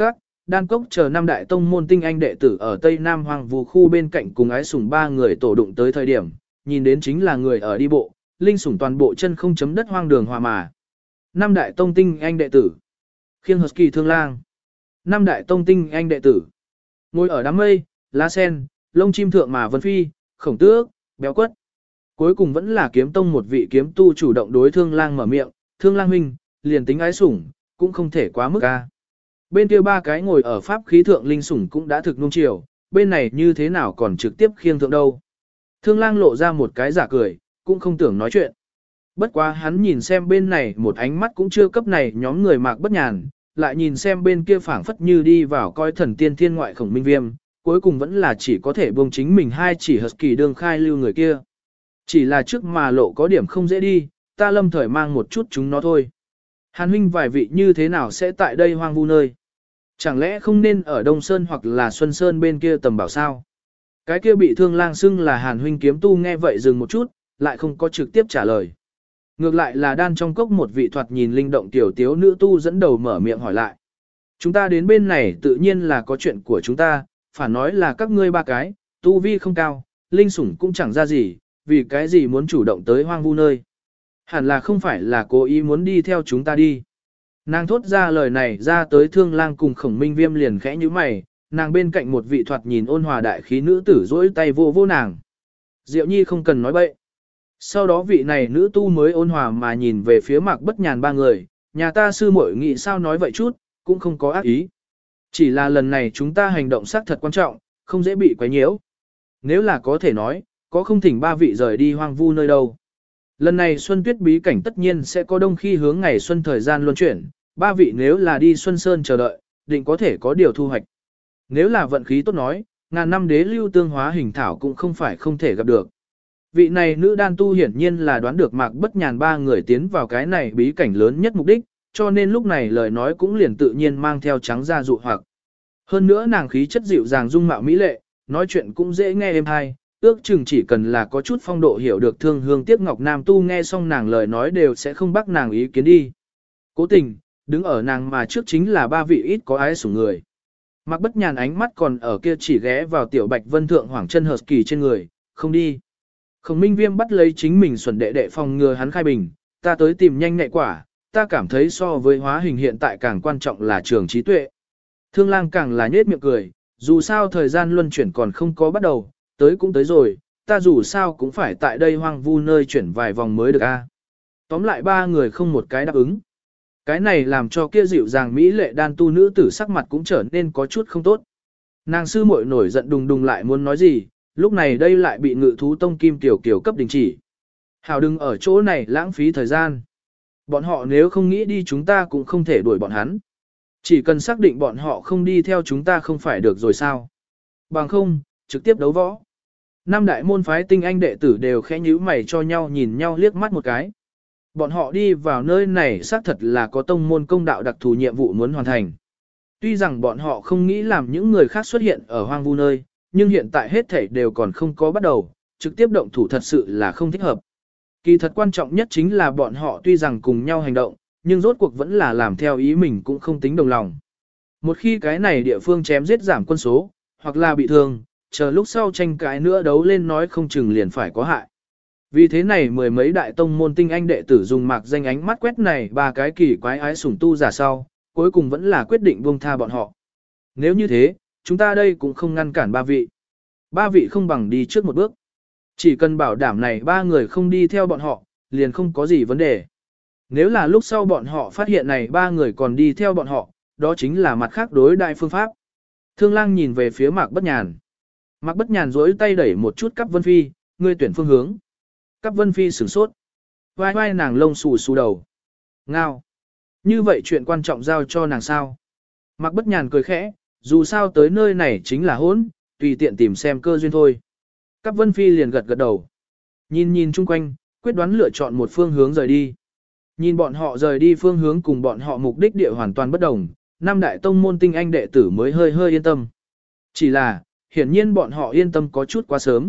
Đan Cốc chờ năm đại tông môn tinh anh đệ tử ở Tây Nam Hoàng Vũ khu bên cạnh cùng ái sủng ba người tổ đụng tới thời điểm, nhìn đến chính là người ở đi bộ, linh sủng toàn bộ chân không chấm đất hoang đường hòa mà. Năm đại tông tinh anh đệ tử, khiêng Husky thương lang. Năm đại tông tinh anh đệ tử, ngồi ở đám mây, lá sen, lông chim thượng mà vân phi, khổng tước, béo quất. Cuối cùng vẫn là kiếm tông một vị kiếm tu chủ động đối thương lang mở miệng, thương lang huynh, liền tính ái sủng, cũng không thể quá mức ca. Bên kia ba cái ngồi ở pháp khí thượng linh sủng cũng đã thực nung chiều, bên này như thế nào còn trực tiếp khiêng thượng đâu. Thương lang lộ ra một cái giả cười, cũng không tưởng nói chuyện. Bất quá hắn nhìn xem bên này một ánh mắt cũng chưa cấp này nhóm người Mạc Bất Nhàn, lại nhìn xem bên kia phảng phất như đi vào coi thần tiên thiên ngoại Khổng Minh Viêm, cuối cùng vẫn là chỉ có thể buông chính mình hai chỉ Husky đương khai lưu người kia. Chỉ là trước mà lộ có điểm không dễ đi, ta lâm thời mang một chút chúng nó thôi. Hàn huynh vài vị như thế nào sẽ tại đây hoang vu nơi? Chẳng lẽ không nên ở Đông Sơn hoặc là Xuân Sơn bên kia tầm bảo sao? Cái kia bị thương lang xưng là Hàn huynh kiếm tu nghe vậy dừng một chút, lại không có trực tiếp trả lời. Ngược lại là đan trong cốc một vị thoạt nhìn linh động tiểu tiếu nữ tu dẫn đầu mở miệng hỏi lại. Chúng ta đến bên này tự nhiên là có chuyện của chúng ta, phản nói là các ngươi ba cái, tu vi không cao, linh sủng cũng chẳng ra gì, vì cái gì muốn chủ động tới hoang vu nơi. Hẳn là không phải là cố ý muốn đi theo chúng ta đi. Nàng thốt ra lời này ra tới thương lang cùng Khổng Minh Viêm liền khẽ như mày, nàng bên cạnh một vị thoạt nhìn ôn hòa đại khí nữ tử dỗi tay vô vô nàng. Diệu Nhi không cần nói bậy. Sau đó vị này nữ tu mới ôn hòa mà nhìn về phía Mạc Bất Nhàn ba người, nhà ta sư muội nghĩ sao nói vậy chút, cũng không có ác ý. Chỉ là lần này chúng ta hành động xác thật quan trọng, không dễ bị quấy nhiễu. Nếu là có thể nói, có không thỉnh ba vị rời đi hoang vu nơi đâu. Lần này Xuân Tuyết bí cảnh tất nhiên sẽ có đông khi hướng ngày xuân thời gian luân chuyển, ba vị nếu là đi Xuân Sơn chờ đợi, định có thể có điều thu hoạch. Nếu là vận khí tốt nói, ngàn năm đế lưu tương hóa hình thảo cũng không phải không thể gặp được. Vị này nữ đan tu hiển nhiên là đoán được Mạc Bất Nhàn ba người tiến vào cái này bí cảnh lớn nhất mục đích, cho nên lúc này lời nói cũng liền tự nhiên mang theo trắng ra dụ hoặc. Hơn nữa nàng khí chất dịu dàng dung mạo mỹ lệ, nói chuyện cũng dễ nghe êm hay, ước chừng chỉ cần là có chút phong độ hiểu được thương hương tiếc ngọc nam tu nghe xong nàng lời nói đều sẽ không bắt nàng ý kiến đi. Cố tình, đứng ở nàng mà trước chính là ba vị ít có ái sủng người. Mạc Bất Nhàn ánh mắt còn ở kia chỉ ghé vào tiểu Bạch Vân thượng Hoàng chân hợp kỳ trên người, không đi. Khổng Minh Viêm bắt lấy chính mình xuẩn đệ đệ phòng ngừa hắn khai bình, ta tới tìm nhanh nhạy quả, ta cảm thấy so với hóa hình hiện tại càng quan trọng là trường trí tuệ. Thương lang càng là nhết miệng cười, dù sao thời gian luân chuyển còn không có bắt đầu, tới cũng tới rồi, ta dù sao cũng phải tại đây hoang vu nơi chuyển vài vòng mới được a. Tóm lại ba người không một cái đáp ứng. Cái này làm cho kia dịu dàng mỹ lệ đan tu nữ tử sắc mặt cũng trở nên có chút không tốt. Nàng sư muội nổi giận đùng đùng lại muốn nói gì, lúc này đây lại bị Ngự thú tông Kim Tiểu Kiều cấp đình chỉ. Hảo đừng ở chỗ này lãng phí thời gian. Bọn họ nếu không nghĩ đi chúng ta cũng không thể đuổi bọn hắn. Chỉ cần xác định bọn họ không đi theo chúng ta không phải được rồi sao. Bằng không, trực tiếp đấu võ. Năm đại môn phái tinh anh đệ tử đều khẽ nhíu mày cho nhau nhìn nhau liếc mắt một cái. Bọn họ đi vào nơi này xác thật là có tông môn công đạo đặc thù nhiệm vụ muốn hoàn thành. Tuy rằng bọn họ không nghĩ làm những người khác xuất hiện ở hoang vu nơi, nhưng hiện tại hết thảy đều còn không có bắt đầu, trực tiếp động thủ thật sự là không thích hợp. Kỳ thật quan trọng nhất chính là bọn họ tuy rằng cùng nhau hành động, nhưng rốt cuộc vẫn là làm theo ý mình cũng không tính đồng lòng. Một khi cái này địa phương chém giết giảm quân số, hoặc là bị thương, chờ lúc sau tranh cãi nữa đấu lên nói không chừng liền phải có hại. Vì thế này mười mấy đại tông môn tinh anh đệ tử dùng mạc danh ánh mắt quét này ba cái kỳ quái ái sủng tu giả sau, cuối cùng vẫn là quyết định buông tha bọn họ. Nếu như thế, chúng ta đây cũng không ngăn cản ba vị. Ba vị không bằng đi trước một bước. Chỉ cần bảo đảm này ba người không đi theo bọn họ, liền không có gì vấn đề. Nếu là lúc sau bọn họ phát hiện này ba người còn đi theo bọn họ, đó chính là mặt khác đối đại phương pháp. Thương lang nhìn về phía Mạc Bất Nhàn. Mạc Bất Nhàn duỗi tay đẩy một chút Cáp Vân Phi, ngươi tuyển phương hướng. Cáp Vân Phi sửng sốt. Vai vai nàng lông xù xù đầu. Ngao. Như vậy chuyện quan trọng giao cho nàng sao? Mạc Bất Nhàn cười khẽ, dù sao tới nơi này chính là hỗn, tùy tiện tìm xem cơ duyên thôi. Cáp Vân Phi liền gật gật đầu. Nhìn nhìn chung quanh, quyết đoán lựa chọn một phương hướng rời đi. Nhìn bọn họ rời đi phương hướng cùng bọn họ mục đích địa hoàn toàn bất đồng, năm đại tông môn tinh anh đệ tử mới hơi yên tâm. Chỉ là, hiển nhiên bọn họ yên tâm có chút quá sớm.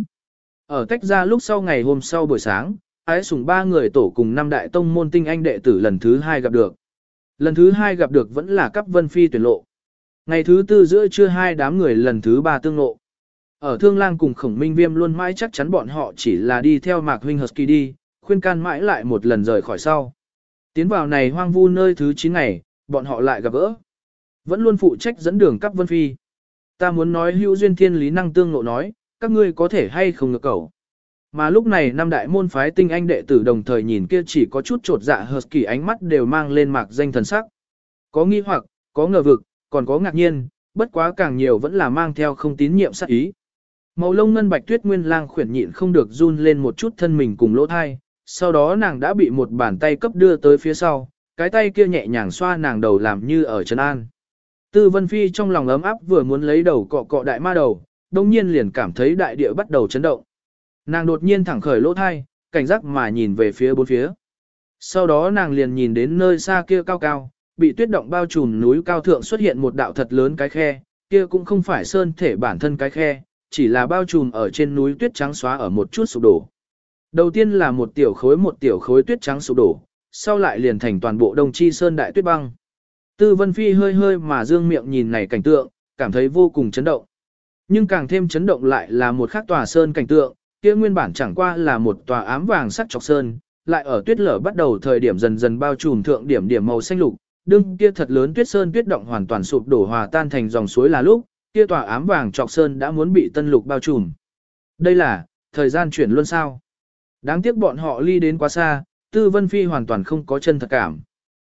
Ở tách ra lúc sau ngày hôm sau buổi sáng, ái sủng ba người tổ cùng năm đại tông môn tinh anh đệ tử lần thứ hai gặp được. Lần thứ hai gặp được vẫn là Cáp Vân Phi tuyển lộ. Ngày thứ tư giữa trưa hai đám người lần thứ ba tương ngộ. Ở Thương Lang cùng Khổng Minh Viêm luôn mãi chắc chắn bọn họ chỉ là đi theo Mạc huynh Husky đi, khuyên can mãi lại một lần rời khỏi sau. Tiến vào này hoang vu nơi thứ 9 ngày, bọn họ lại gặp gỡ. Vẫn luôn phụ trách dẫn đường Cáp Vân Phi. Ta muốn nói hữu duyên thiên lý năng tương ngộ nói, các ngươi có thể hay không ngược cầu. Mà lúc này năm đại môn phái tinh anh đệ tử đồng thời nhìn kia chỉ có chút trột dạ Husky ánh mắt đều mang lên mạc danh thần sắc. Có nghi hoặc, có ngờ vực, còn có ngạc nhiên, bất quá càng nhiều vẫn là mang theo không tín nhiệm sát ý. Màu lông ngân bạch tuyết nguyên lang khuyển nhịn không được run lên một chút thân mình cùng lỗ thai, sau đó nàng đã bị một bàn tay cấp đưa tới phía sau, cái tay kia nhẹ nhàng xoa nàng đầu làm như ở trấn an. Tư Vân Phi trong lòng ấm áp vừa muốn lấy đầu cọ cọ đại ma đầu, đông nhiên liền cảm thấy đại địa bắt đầu chấn động. Nàng đột nhiên thẳng khởi lỗ thai, cảnh giác mà nhìn về phía bốn phía. Sau đó nàng liền nhìn đến nơi xa kia cao cao, bị tuyết động bao trùm núi cao thượng xuất hiện một đạo thật lớn cái khe, kia cũng không phải sơn thể bản thân cái khe, chỉ là bao trùm ở trên núi tuyết trắng xóa ở một chút sụp đổ. Đầu tiên là một tiểu khối tuyết trắng sụp đổ, sau lại liền thành toàn bộ Đông Chi Sơn đại tuyết băng. Tư Vân Phi hơi hơi mà dương miệng nhìn này cảnh tượng, cảm thấy vô cùng chấn động. Nhưng càng thêm chấn động lại là một khác tòa sơn cảnh tượng, kia nguyên bản chẳng qua là một tòa ám vàng sắc chọc sơn, lại ở tuyết lở bắt đầu thời điểm dần dần bao trùm thượng điểm điểm màu xanh lục, đương kia thật lớn tuyết sơn tuyết động hoàn toàn sụp đổ hòa tan thành dòng suối là lúc, kia tòa ám vàng chọc sơn đã muốn bị tân lục bao trùm. Đây là thời gian chuyển luôn sao? Đáng tiếc bọn họ ly đến quá xa, Tư Vân Phi hoàn toàn không có chân thật cảm.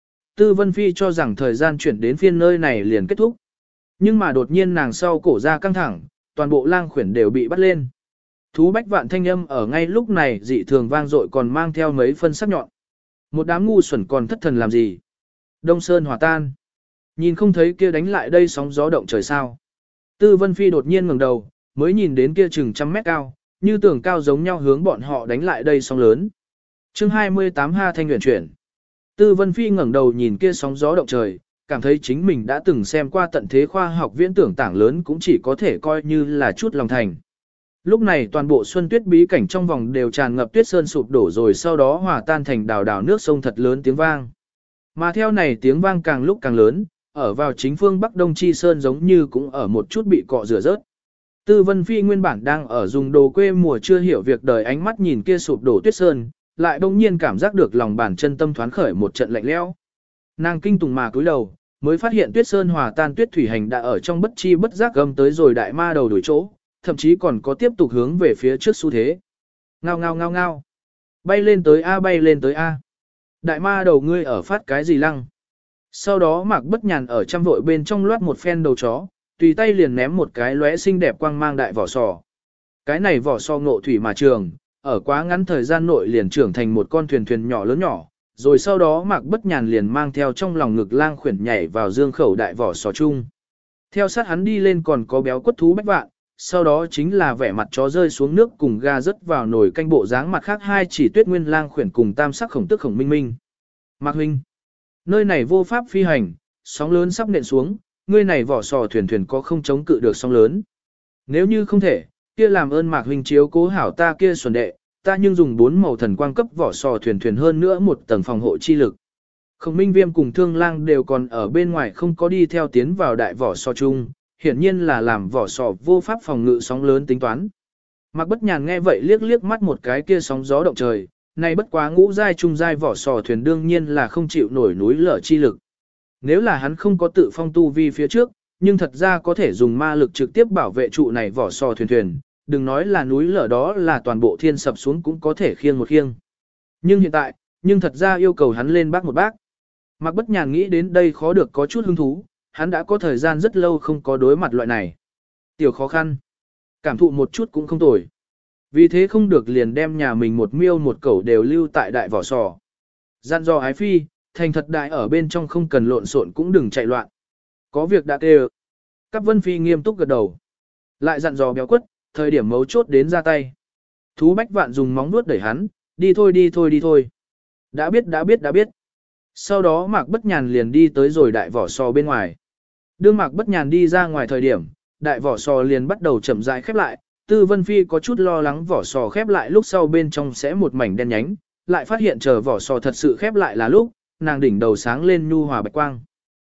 Tư Vân Phi cho rằng thời gian chuyển đến phiên nơi này liền kết thúc. Nhưng mà đột nhiên nàng sau cổ ra căng thẳng, toàn bộ lang khuyển đều bị bắt lên. Thú bách vạn thanh âm ở ngay lúc này dị thường vang dội còn mang theo mấy phân sắc nhọn. Một đám ngu xuẩn còn thất thần làm gì? Đông Sơn hòa tan. Nhìn không thấy kia đánh lại đây sóng gió động trời sao. Tư Vân Phi đột nhiên ngẩng đầu, mới nhìn đến kia chừng trăm mét cao, như tường cao giống nhau hướng bọn họ đánh lại đây sóng lớn. Chương 28 Ha Thanh Huyền chuyển. Tư Vân Phi ngẩng đầu nhìn kia sóng gió động trời, cảm thấy chính mình đã từng xem qua tận thế khoa học viễn tưởng tảng lớn cũng chỉ có thể coi như là chút lòng thành. Lúc này toàn bộ xuân tuyết bí cảnh trong vòng đều tràn ngập tuyết sơn sụp đổ rồi sau đó hòa tan thành đào đào nước sông thật lớn tiếng vang. Mà theo này tiếng vang càng lúc càng lớn, ở vào chính phương Bắc Đông Chi Sơn giống như cũng ở một chút bị cọ rửa rớt. Tư Vân Phi nguyên bản đang ở dùng đồ quê mùa chưa hiểu việc đời ánh mắt nhìn kia sụp đổ tuyết sơn, lại bỗng nhiên cảm giác được lòng bàn chân tâm thoáng khởi một trận lạnh lẽo. Nàng kinh tùng mà cúi đầu, mới phát hiện tuyết sơn hòa tan tuyết thủy hành đã ở trong bất chi bất giác gầm tới rồi đại ma đầu đuổi chỗ, thậm chí còn có tiếp tục hướng về phía trước xu thế. Ngao ngao ngao ngao. Bay lên tới A bay lên tới A. Đại ma đầu ngươi ở phát cái gì lăng? Sau đó Mạc Bất Nhàn ở trăm vội bên trong loát một phen đầu chó, tùy tay liền ném một cái lóe xinh đẹp quang mang đại vỏ sò. Cái này vỏ sò ngộ thủy mà trường, ở quá ngắn thời gian nội liền trưởng thành một con thuyền thuyền nhỏ lớn nhỏ, rồi sau đó Mạc Bất Nhàn liền mang theo trong lòng ngực lang khuyển nhảy vào dương khẩu đại vỏ sò chung. Theo sát hắn đi lên còn có béo quất thú bách vạn, sau đó chính là vẻ mặt chó rơi xuống nước cùng ga rớt vào nồi canh bộ dáng mặt khác hai chỉ tuyết nguyên lang khuyển cùng tam sắc khổng tức khổng minh minh. Mạc huynh, nơi này vô pháp phi hành, sóng lớn sắp nện xuống, ngươi này vỏ sò thuyền thuyền có không chống cự được sóng lớn. Nếu như không thể, kia làm ơn Mạc huynh chiếu cố hảo ta kia xuẩn đệ, ta nhưng dùng 4 màu thần quang cấp vỏ sò thuyền thuyền hơn nữa một tầng phòng hộ chi lực. Khổng Minh Viêm cùng Thương Lang đều còn ở bên ngoài không có đi theo tiến vào đại vỏ sò chung, hiển nhiên là làm vỏ sò vô pháp phòng ngự sóng lớn tính toán. Mạc Bất Nhàn nghe vậy liếc liếc mắt một cái kia sóng gió động trời, này bất quá ngũ giai trung giai vỏ sò thuyền đương nhiên là không chịu nổi núi lở chi lực. Nếu là hắn không có tự phong tu vi phía trước, nhưng thật ra có thể dùng ma lực trực tiếp bảo vệ trụ này vỏ sò thuyền thuyền, đừng nói là núi lở đó là toàn bộ thiên sập xuống cũng có thể khiêng một khiêng. Nhưng hiện tại, nhưng thật ra yêu cầu hắn lên bác một bác. Mạc Bất Nhàn nghĩ đến đây khó được có chút hứng thú, hắn đã có thời gian rất lâu không có đối mặt loại này. Tiểu khó khăn, cảm thụ một chút cũng không tồi. Vì thế không được liền đem nhà mình một miêu một cẩu đều lưu tại đại vỏ sò. Dặn dò ái phi, thành thật đại ở bên trong không cần lộn xộn cũng đừng chạy loạn. Có việc đã kêu. Cáp Vân Phi nghiêm túc gật đầu. Lại dặn dò béo quất, thời điểm mấu chốt đến ra tay. Thú Bách Vạn dùng móng vuốt đẩy hắn, đi thôi đi thôi đi thôi. Đã biết đã biết đã biết. Sau đó Mạc Bất Nhàn liền đi tới rồi đại vỏ sò bên ngoài. Đương Mạc Bất Nhàn đi ra ngoài thời điểm, đại vỏ sò liền bắt đầu chậm rãi khép lại. Tư Vân Phi có chút lo lắng vỏ sò khép lại lúc sau bên trong sẽ một mảnh đen nhánh, lại phát hiện chờ vỏ sò thật sự khép lại là lúc, nàng đỉnh đầu sáng lên nhu hòa bạch quang.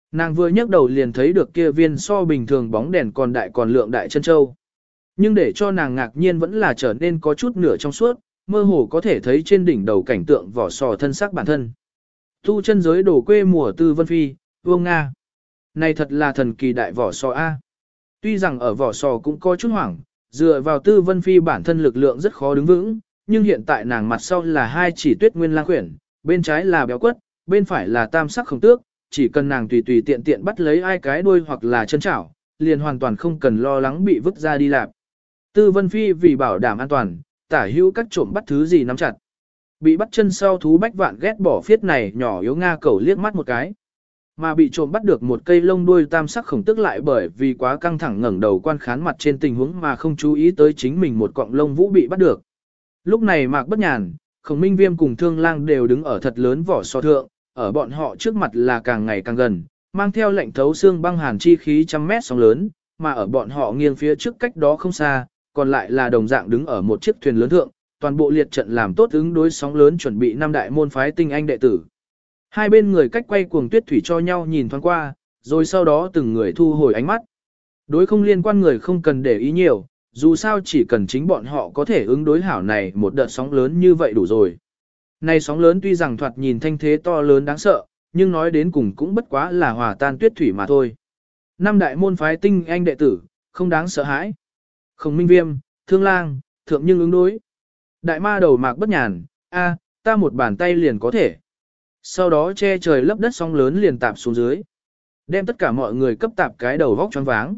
Nàng vừa nhấc đầu liền thấy được kia viên so bình thường bóng đèn còn đại còn lượng đại chân châu. Nhưng để cho nàng ngạc nhiên vẫn là trở nên có chút nửa trong suốt, mơ hồ có thể thấy trên đỉnh đầu cảnh tượng vỏ sò thân sắc bản thân. Tu chân giới đổ quê mùa Tư Vân Phi, Vương Nga. Này thật là thần kỳ đại vỏ sò A. Tuy rằng ở vỏ sò cũng có chút hoảng, dựa vào Tư Vân Phi bản thân lực lượng rất khó đứng vững, nhưng hiện tại nàng mặt sau là hai chỉ tuyết nguyên lang khuyển, bên trái là béo quất, bên phải là tam sắc khổng tước, chỉ cần nàng tùy tùy tiện tiện bắt lấy ai cái đuôi hoặc là chân chảo, liền hoàn toàn không cần lo lắng bị vứt ra đi lạp. Tư Vân Phi vì bảo đảm an toàn, tả hữu các trộm bắt thứ gì nắm chặt. Bị bắt chân sau thú bách vạn ghét bỏ phiết này nhỏ yếu Nga cẩu liếc mắt một cái. Mà bị trộm bắt được một cây lông đuôi tam sắc khổng tức lại bởi vì quá căng thẳng ngẩng đầu quan khán mặt trên tình huống mà không chú ý tới chính mình một cọng lông vũ bị bắt được. Lúc này Mạc Bất Nhàn, Khổng Minh Viêm cùng Thương Lang đều đứng ở thật lớn vỏ sò thượng, ở bọn họ trước mặt là càng ngày càng gần, mang theo lệnh thấu xương băng hàn chi khí trăm mét sóng lớn, mà ở bọn họ nghiêng phía trước cách đó không xa, còn lại là đồng dạng đứng ở một chiếc thuyền lớn thượng, toàn bộ liệt trận làm tốt ứng đối sóng lớn chuẩn bị năm đại môn phái tinh anh đệ tử. Hai bên người cách quay cuồng tuyết thủy cho nhau nhìn thoáng qua, rồi sau đó từng người thu hồi ánh mắt. Đối không liên quan người không cần để ý nhiều, dù sao chỉ cần chính bọn họ có thể ứng đối hảo này một đợt sóng lớn như vậy đủ rồi. Này sóng lớn tuy rằng thoạt nhìn thanh thế to lớn đáng sợ, nhưng nói đến cùng cũng bất quá là hòa tan tuyết thủy mà thôi. Năm đại môn phái tinh anh đệ tử, không đáng sợ hãi. Khổng Minh Viêm, Thương Lang, thượng nhưng ứng đối. Đại ma đầu Mạc Bất Nhàn, ta một bàn tay liền có thể. Sau đó che trời lấp đất sóng lớn liền tạp xuống dưới. Đem tất cả mọi người cấp tạp cái đầu vóc choáng váng.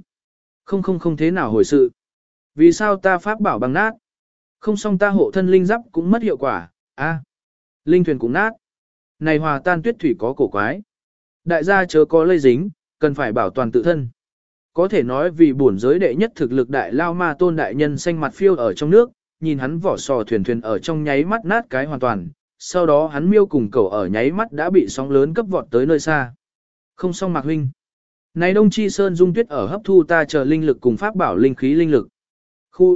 Không thế nào hồi sự. Vì sao ta pháp bảo bằng nát? Không xong ta hộ thân linh giáp cũng mất hiệu quả. Linh thuyền cũng nát. Này hòa tan tuyết thủy có cổ quái. Đại gia chớ có lây dính, cần phải bảo toàn tự thân. Có thể nói vì bổn giới đệ nhất thực lực đại lao ma tôn đại nhân xanh mặt phiêu ở trong nước, nhìn hắn vỏ sò thuyền ở trong nháy mắt nát cái hoàn toàn, sau đó hắn miêu cùng cẩu ở nháy mắt đã bị sóng lớn cấp vọt tới nơi xa. Không xong Mạc huynh. Này Đông Chi Sơn dung tuyết ở hấp thu ta chờ linh lực cùng pháp bảo linh khí linh lực. Khu.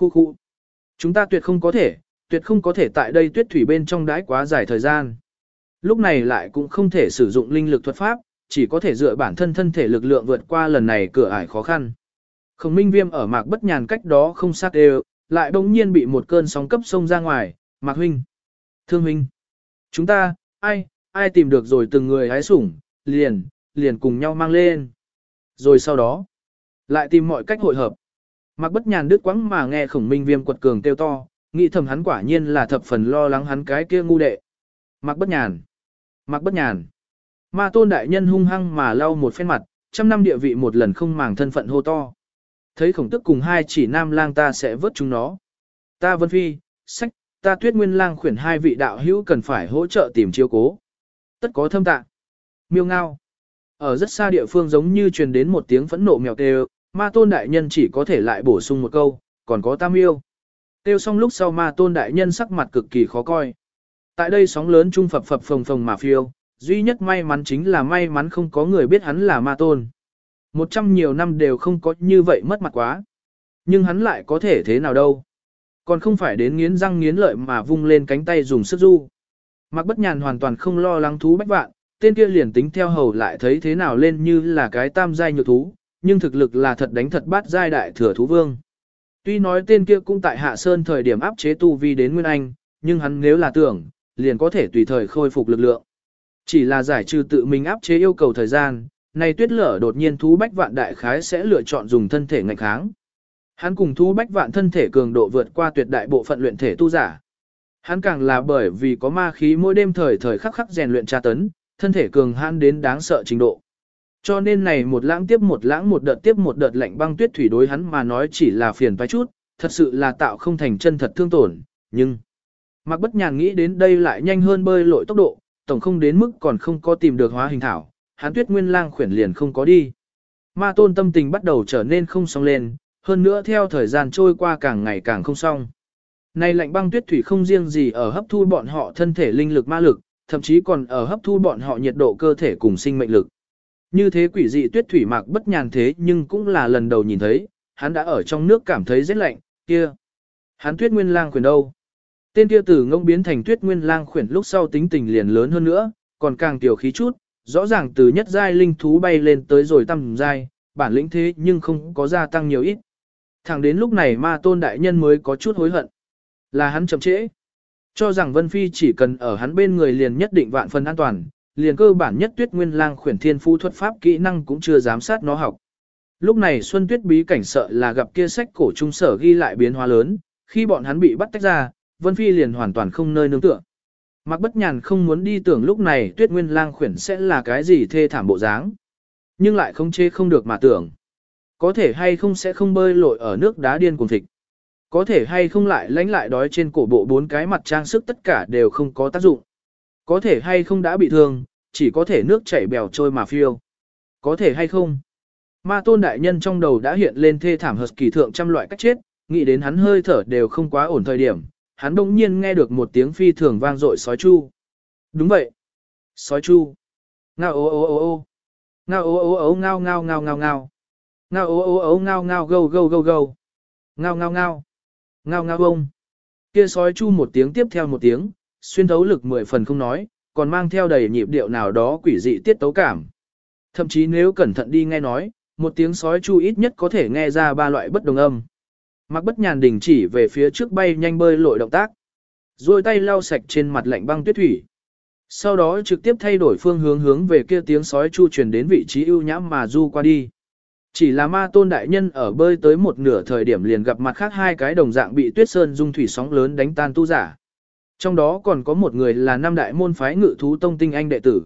Chúng ta tuyệt không có thể tại đây tuyết thủy bên trong đãi quá dài thời gian. Lúc này lại cũng không thể sử dụng linh lực thuật pháp, chỉ có thể dựa bản thân thân thể lực lượng vượt qua lần này cửa ải khó khăn. Khổng Minh Viêm ở Mạc Bất Nhàn cách đó không sát đều, lại bỗng nhiên bị một cơn sóng cấp sông ra ngoài. Mạc huynh, Thương huynh, chúng ta, ai tìm được rồi từng người hái sủng, liền cùng nhau mang lên. Rồi sau đó, lại tìm mọi cách hội hợp. Mạc Bất Nhàn đứt quãng mà nghe Khổng Minh Viêm quật cường kêu to, nghĩ thầm hắn quả nhiên là thập phần lo lắng hắn cái kia ngu đệ. Mạc Bất Nhàn. Ma tôn đại nhân hung hăng mà lau một phen mặt, trăm năm địa vị một lần không màng thân phận hô to. Thấy Khổng Tức cùng hai chỉ nam lang ta sẽ vớt chúng nó. Ta Vân Phi, sách, ta Tuyết Nguyên lang khuyển hai vị đạo hữu cần phải hỗ trợ tìm chiếu cố. Tất có thâm tạ. Miêu ngao. Ở rất xa địa phương giống như truyền đến một tiếng phẫn nộ mèo kêu, ma tôn đại nhân chỉ có thể lại bổ sung một câu, còn có tam yêu. Kêu xong lúc sau ma tôn đại nhân sắc mặt cực kỳ khó coi. Tại đây sóng lớn trung phập phồng phồng mà phiêu, duy nhất may mắn chính là may mắn không có người biết hắn là ma tôn. 100 nhiều năm đều không có như vậy mất mặt quá. Nhưng hắn lại có thể thế nào đâu. Còn không phải đến nghiến răng nghiến lợi mà vung lên cánh tay dùng sức du. Mạc Bất Nhàn hoàn toàn không lo lắng thú bách vạn, tên kia liền tính theo hầu lại thấy thế nào lên như là cái tam giai nhược thú, nhưng thực lực là thật đánh thật bát giai đại thừa thú vương. Tuy nói tên kia cũng tại Hạ Sơn thời điểm áp chế tu vi đến Nguyên Anh, nhưng hắn nếu là tưởng, liền có thể tùy thời khôi phục lực lượng. Chỉ là giải trừ tự mình áp chế yêu cầu thời gian, này tuyết lở đột nhiên thú bách vạn đại khái sẽ lựa chọn dùng thân thể ngạnh kháng. Hắn cùng thú bách vạn thân thể cường độ vượt qua tuyệt đại bộ phận luyện thể tu giả. Hắn càng là bởi vì có ma khí mỗi đêm thời khắc khắc rèn luyện tra tấn, thân thể cường hãn đến đáng sợ trình độ. Cho nên này một lãng tiếp một lãng một đợt tiếp một đợt lạnh băng tuyết thủy đối hắn mà nói chỉ là phiền toái chút, thật sự là tạo không thành chân thật thương tổn, nhưng Mạc Bất Nhàn nghĩ đến đây lại nhanh hơn bơi lội tốc độ, tổng không đến mức còn không có tìm được hóa hình thảo, hắn Tuyết Nguyên lang khuyển liền không có đi. Ma tôn tâm tình bắt đầu trở nên không xong lên, hơn nữa theo thời gian trôi qua càng ngày càng không xong. Này lạnh băng tuyết thủy không riêng gì ở hấp thu bọn họ thân thể linh lực ma lực, thậm chí còn ở hấp thu bọn họ nhiệt độ cơ thể cùng sinh mệnh lực. Như thế quỷ dị tuyết thủy Mạc Bất Nhàn thế nhưng cũng là lần đầu nhìn thấy, hắn đã ở trong nước cảm thấy rất lạnh, kia. Hắn Tuyết Nguyên lang khuyển đâu? Tên kia tử ngông biến thành Tuyết Nguyên lang khuyển lúc sau tính tình liền lớn hơn nữa, còn càng tiểu khí chút, rõ ràng từ nhất giai linh thú bay lên tới rồi tam giai, bản lĩnh thế nhưng không có gia tăng nhiều ít. Thẳng đến lúc này ma tôn đại nhân mới có chút hối hận. Là hắn chậm trễ. Cho rằng Vân Phi chỉ cần ở hắn bên người liền nhất định vạn phần an toàn, liền cơ bản nhất Tuyết Nguyên Lang khuyển thiên phú thuật pháp kỹ năng cũng chưa giám sát nó học. Lúc này Xuân Tuyết bí cảnh sợ là gặp kia sách cổ trung sở ghi lại biến hóa lớn, khi bọn hắn bị bắt tách ra, Vân Phi liền hoàn toàn không nơi nương tựa. Mạc Bất Nhàn không muốn đi tưởng lúc này Tuyết Nguyên Lang khuyển sẽ là cái gì thê thảm bộ dáng, nhưng lại không chê không được mà tưởng. Có thể hay không sẽ không bơi lội ở nước đá điên cuồng thịt. Có thể hay không lại lánh lại đói trên cổ bộ 4 cái mặt trang sức tất cả đều không có tác dụng. Có thể hay không đã bị thương, chỉ có thể nước chảy bèo trôi mà phiêu. Có thể hay không. Ma tôn đại nhân trong đầu đã hiện lên thê thảm hợp kỳ thượng trăm loại cách chết, nghĩ đến hắn hơi thở đều không quá ổn thời điểm. Hắn đông nhiên nghe được một tiếng phi thường vang dội sói chu. Đúng vậy. Sói chu. Ngao ô ô ô ô. Ngao ô ô ô ngao ngao ngao ngao ngao. Ngao ô ô ô ngao ngao gâu gâu gâu gâu. Ngao ngao ngao. Ngao ngao bông. Kia sói chu một tiếng tiếp theo một tiếng, xuyên thấu lực 10 phần không nói, còn mang theo đầy nhịp điệu nào đó quỷ dị tiết tấu cảm. Thậm chí nếu cẩn thận đi nghe nói, một tiếng sói chu ít nhất có thể nghe ra 3 loại bất đồng âm. Mạc Bất Nhàn đình chỉ về phía trước bay nhanh bơi lội động tác, duỗi tay lau sạch trên mặt lạnh băng tuyết thủy. Sau đó trực tiếp thay đổi phương hướng hướng về kia tiếng sói chu truyền đến vị trí ưu nhãm mà du qua đi. Chỉ là ma tôn đại nhân ở bơi tới một nửa thời điểm liền gặp mặt khác 2 cái đồng dạng bị tuyết sơn dung thủy sóng lớn đánh tan tu giả. Trong đó còn có một người là 5 đại môn phái Ngự thú tông tinh anh đệ tử.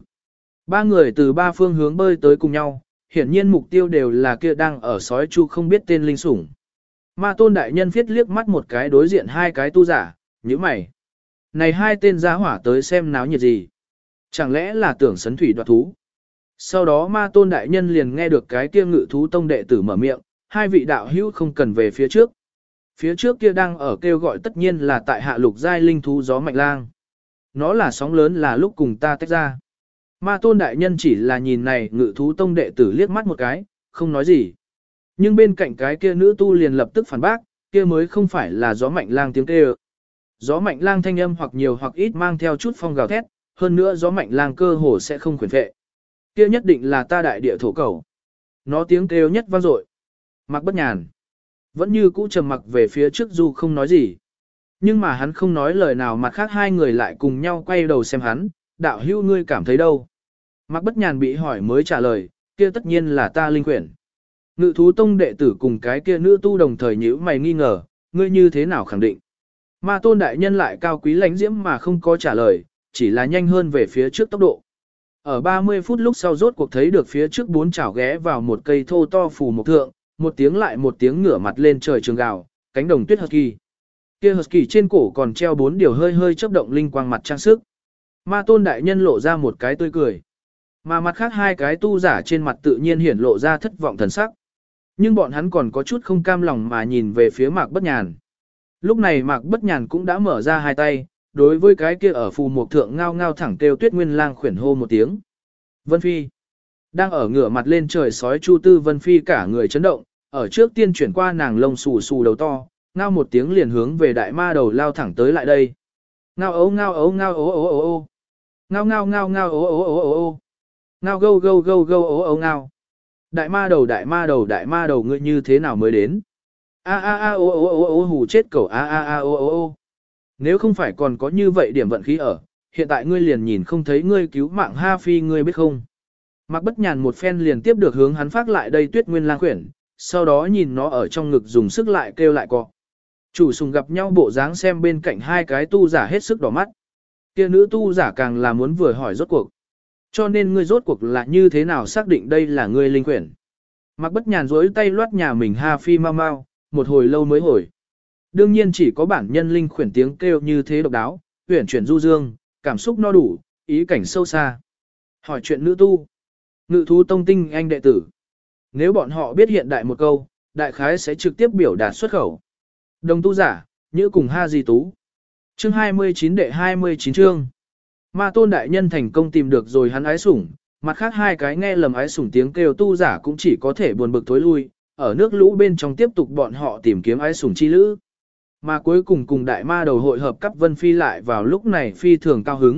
3 người từ 3 phương hướng bơi tới cùng nhau, hiển nhiên mục tiêu đều là kia đang ở sói chu không biết tên linh sủng. Ma tôn đại nhân viết liếc mắt một cái đối diện 2 cái tu giả, nhíu mày. Này 2 tên giá hỏa tới xem náo nhiệt gì? Chẳng lẽ là tưởng sấn thủy đoạt thú? Sau đó ma tôn đại nhân liền nghe được cái kia Ngự thú tông đệ tử mở miệng, 2 vị đạo hữu không cần về phía trước. Phía trước kia đang ở kêu gọi tất nhiên là tại hạ lục giai linh thú gió mạnh lang. Nó là sóng lớn là lúc cùng ta tách ra. Ma tôn đại nhân chỉ là nhìn này Ngự thú tông đệ tử liếc mắt một cái, không nói gì. Nhưng bên cạnh cái kia nữ tu liền lập tức phản bác, kia mới không phải là gió mạnh lang tiếng kêu. Gió mạnh lang thanh âm hoặc nhiều hoặc ít mang theo chút phong gào thét, hơn nữa gió mạnh lang cơ hồ sẽ không khuyển phệ. Kia nhất định là ta đại địa thổ cầu. Nó tiếng kêu nhất vang dội. Mạc Bất Nhàn vẫn như cũ trầm mặc về phía trước dù không nói gì. Nhưng mà hắn không nói lời nào, mặt khác 2 người lại cùng nhau quay đầu xem hắn, đạo hữu ngươi cảm thấy đâu? Mạc Bất Nhàn bị hỏi mới trả lời, kia tất nhiên là ta linh quyển. Ngự thú tông đệ tử cùng cái kia nữ tu đồng thời nhíu mày nghi ngờ, ngươi như thế nào khẳng định? Ma tôn đại nhân lại cao quý lãnh diễm mà không có trả lời, chỉ là nhanh hơn về phía trước tốc độ. Ở 30 phút lúc sau rốt cuộc thấy được phía trước 4 chảo ghé vào một cây thô to phù một thượng, một tiếng lại một tiếng ngửa mặt lên trời trường gào, cánh đồng tuyết husky. Kia husky trên cổ còn treo 4 điều hơi hơi chớp động linh quang mặt trang sức. Ma tôn đại nhân lộ ra một cái tươi cười. Mà mặt khác 2 cái tu giả trên mặt tự nhiên hiển lộ ra thất vọng thần sắc. Nhưng bọn hắn còn có chút không cam lòng mà nhìn về phía Mạc Bất Nhàn. Lúc này Mạc Bất Nhàn cũng đã mở ra 2 tay, đối với cái kia ở phù mục thượng ngao ngao thẳng kêu Tuyết Nguyên Lang khuyển hô một tiếng. Vân Phi đang ở ngửa mặt lên trời sói chu tư Vân Phi cả người chấn động, ở trước tiên chuyển qua nàng lông xù xù đầu to, ngao một tiếng liền hướng về đại ma đầu lao thẳng tới lại đây. Ngao ấu ngao ấu ngao ấu ấu ấu ấu. Ngao ngao ngao ngao ấu ấu ấu ấu ấu. Ngao gâu gâu gâu gâu ấu ấu ngao. Đại ma đầu đại ma đầu đại ma đầu ngươi như thế nào mới đến? A a a ô ô ô ô hù chết cẩu a a a ô ô ô. Nếu không phải còn có như vậy điểm vận khí ở, hiện tại ngươi liền nhìn không thấy ngươi cứu mạng Ha Phi ngươi biết không? Mạc Bất Nhàn một phen liền tiếp được hướng hắn phát lại đây Tuyết Nguyên Lang khuyển, sau đó nhìn nó ở trong ngực dùng sức lại kêu lại cọ. Chủ sùng gặp nhau bộ dáng xem bên cạnh 2 cái tu giả hết sức đỏ mắt. Kia nữ tu giả càng là muốn vừa hỏi rốt cuộc. Cho nên ngươi rốt cuộc là như thế nào xác định đây là ngươi linh quyển? Mạc Bất Nhàn duỗi tay loát nhà mình Ha Phi mau mau, một hồi lâu mới hồi. Đương nhiên chỉ có bản nhân linh quyển tiếng kêu như thế độc đáo, uyển chuyển du dương, cảm xúc no đủ, ý cảnh sâu xa. Hỏi chuyện nữ tu. Ngự thú tông tinh anh đệ tử. Nếu bọn họ biết hiện đại một câu, đại khái sẽ trực tiếp biểu đạt xuất khẩu. Đồng tu giả, như cùng ha di tú. Chương 29 đệ 29 chương. Ma tôn đại nhân thành công tìm được rồi hắn ái sủng, mặt khác 2 cái nghe lầm ái sủng tiếng kêu tu giả cũng chỉ có thể buồn bực tối lui, ở nước lũ bên trong tiếp tục bọn họ tìm kiếm ái sủng chi lữ. Mà cuối cùng cùng đại ma đầu hội hợp cấp Vân Phi lại vào lúc này phi thường cao hứng,